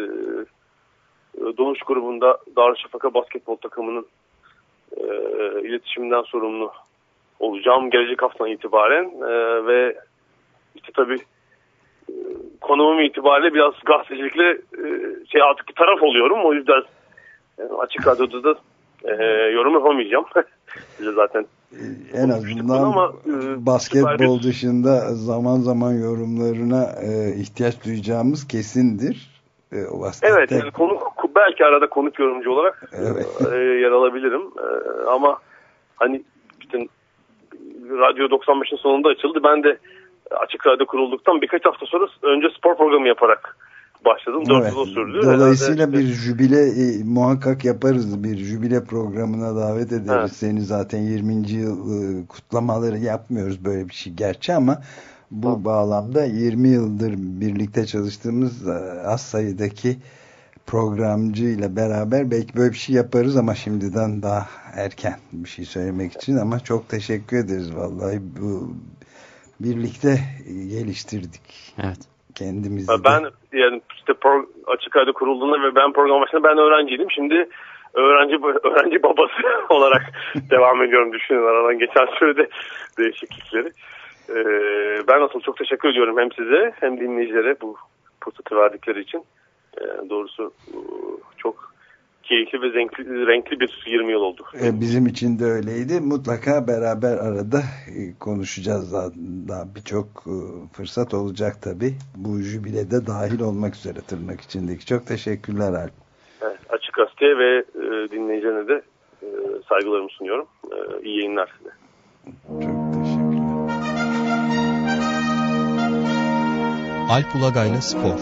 Doğuş grubunda Darüşşafaka basketbol takımının e, iletişiminden sorumlu olacağım gelecek haftadan itibaren e, ve işte tabii e, konumum itibariyle biraz gazetecilikle e, şey artık bir taraf oluyorum. O yüzden e, Açık Radyo'da da e, yorum yapamayacağım. Size zaten en azından ama, e, basketbol bir... dışında zaman zaman yorumlarına e, ihtiyaç duyacağımız kesindir. E, evet, yani konu, belki arada konuk yorumcu olarak evet. e, yer alabilirim. E, ama hani işte Radyo doksan beşin sonunda açıldı. Ben de Açık Radyo kurulduktan birkaç hafta sonra önce spor programı yaparak başladım. dört evet. yıl sürdü. Dolayısıyla herhalde bir jübile e, muhakkak yaparız. Bir jübile programına davet ederiz. Evet. Seni zaten yirminci yıl e, kutlamaları yapmıyoruz böyle bir şey gerçi ama bu Hı. bağlamda yirmi yıldır birlikte çalıştığımız e, az sayıdaki programcıyla beraber belki böyle bir şey yaparız ama şimdiden daha erken bir şey söylemek için ama çok teşekkür ederiz vallahi bu birlikte geliştirdik. Evet. Kendimizi. Ben yani işte pro, Açık Radyo kurulduğunda ve ben program başında ben öğrenciydim. Şimdi öğrenci öğrenci babası olarak devam ediyorum düşünün aradan geçen sürede değişiklikleri. Ee, ben asıl çok teşekkür ediyorum hem size hem dinleyicilere bu fırsatı verdikleri için. Ee, doğrusu çok keyifli ve renkli, renkli bir yirmi yıl oldu. Ee, bizim için de öyleydi. Mutlaka beraber arada konuşacağız. Daha, daha birçok fırsat olacak tabii. Bu jübilede dahil olmak üzere tırnak içindeki. Çok teşekkürler Alp. Evet, Açık Gazete ve e, dinleyicilerine de e, saygılarımı sunuyorum. E, iyi yayınlar size. Çok teşekkürler. Alp Ulagay'la Spor.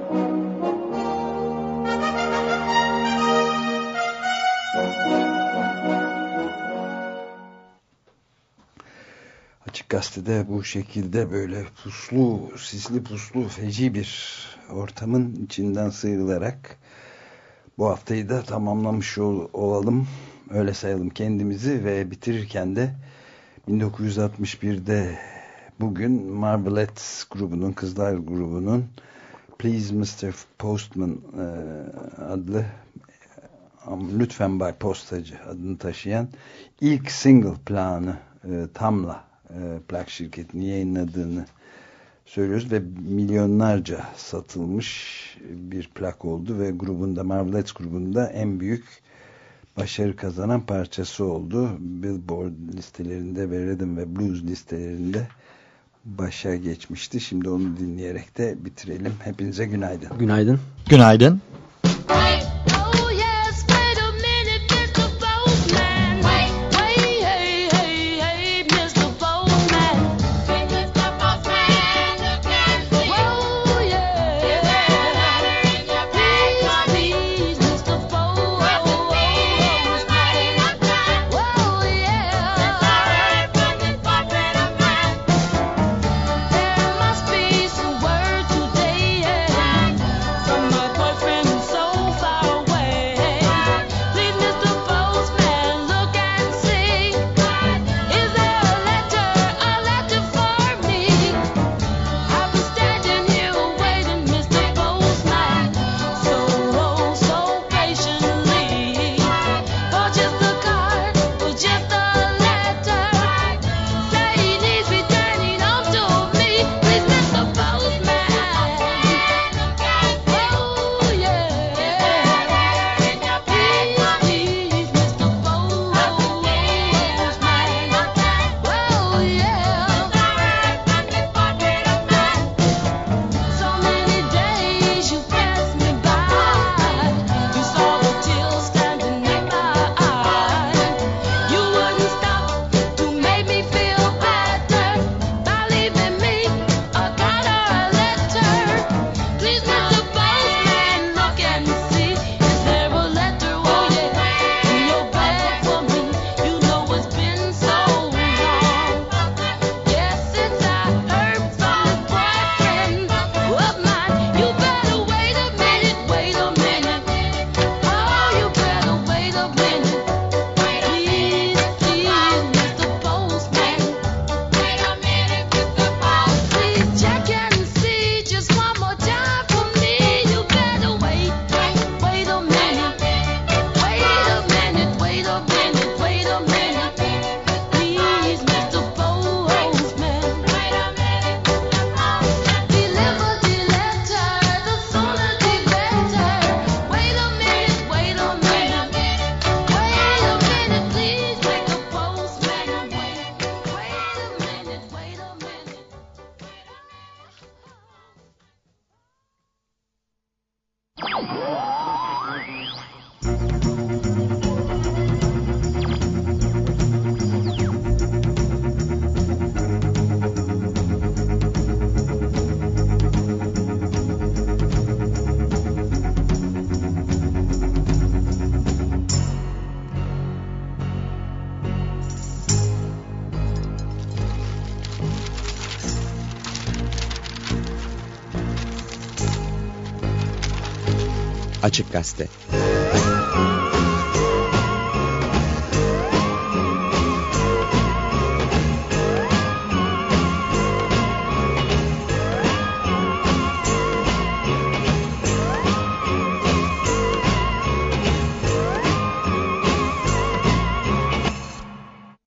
Açık Gazete'de bu şekilde böyle puslu, sisli puslu, feci bir ortamın içinden sıyrılarak bu haftayı da tamamlamış ol, olalım. Öyle sayalım kendimizi ve bitirirken de bin dokuz yüz altmış bir'de bugün Marblettes grubunun, kızlar grubunun Please mister Postman adlı, lütfen Bay Postacı adını taşıyan ilk single planı Tamla plak şirketinin yayınladığını söylüyoruz ve milyonlarca satılmış bir plak oldu ve grubunda, Marblettes grubunda en büyük başarı kazanan parçası oldu. Billboard listelerinde ve Rhythm ve Blues listelerinde başa geçmişti. Şimdi onu dinleyerek de bitirelim. Hepinize günaydın. Günaydın. Günaydın. Açık Gazete.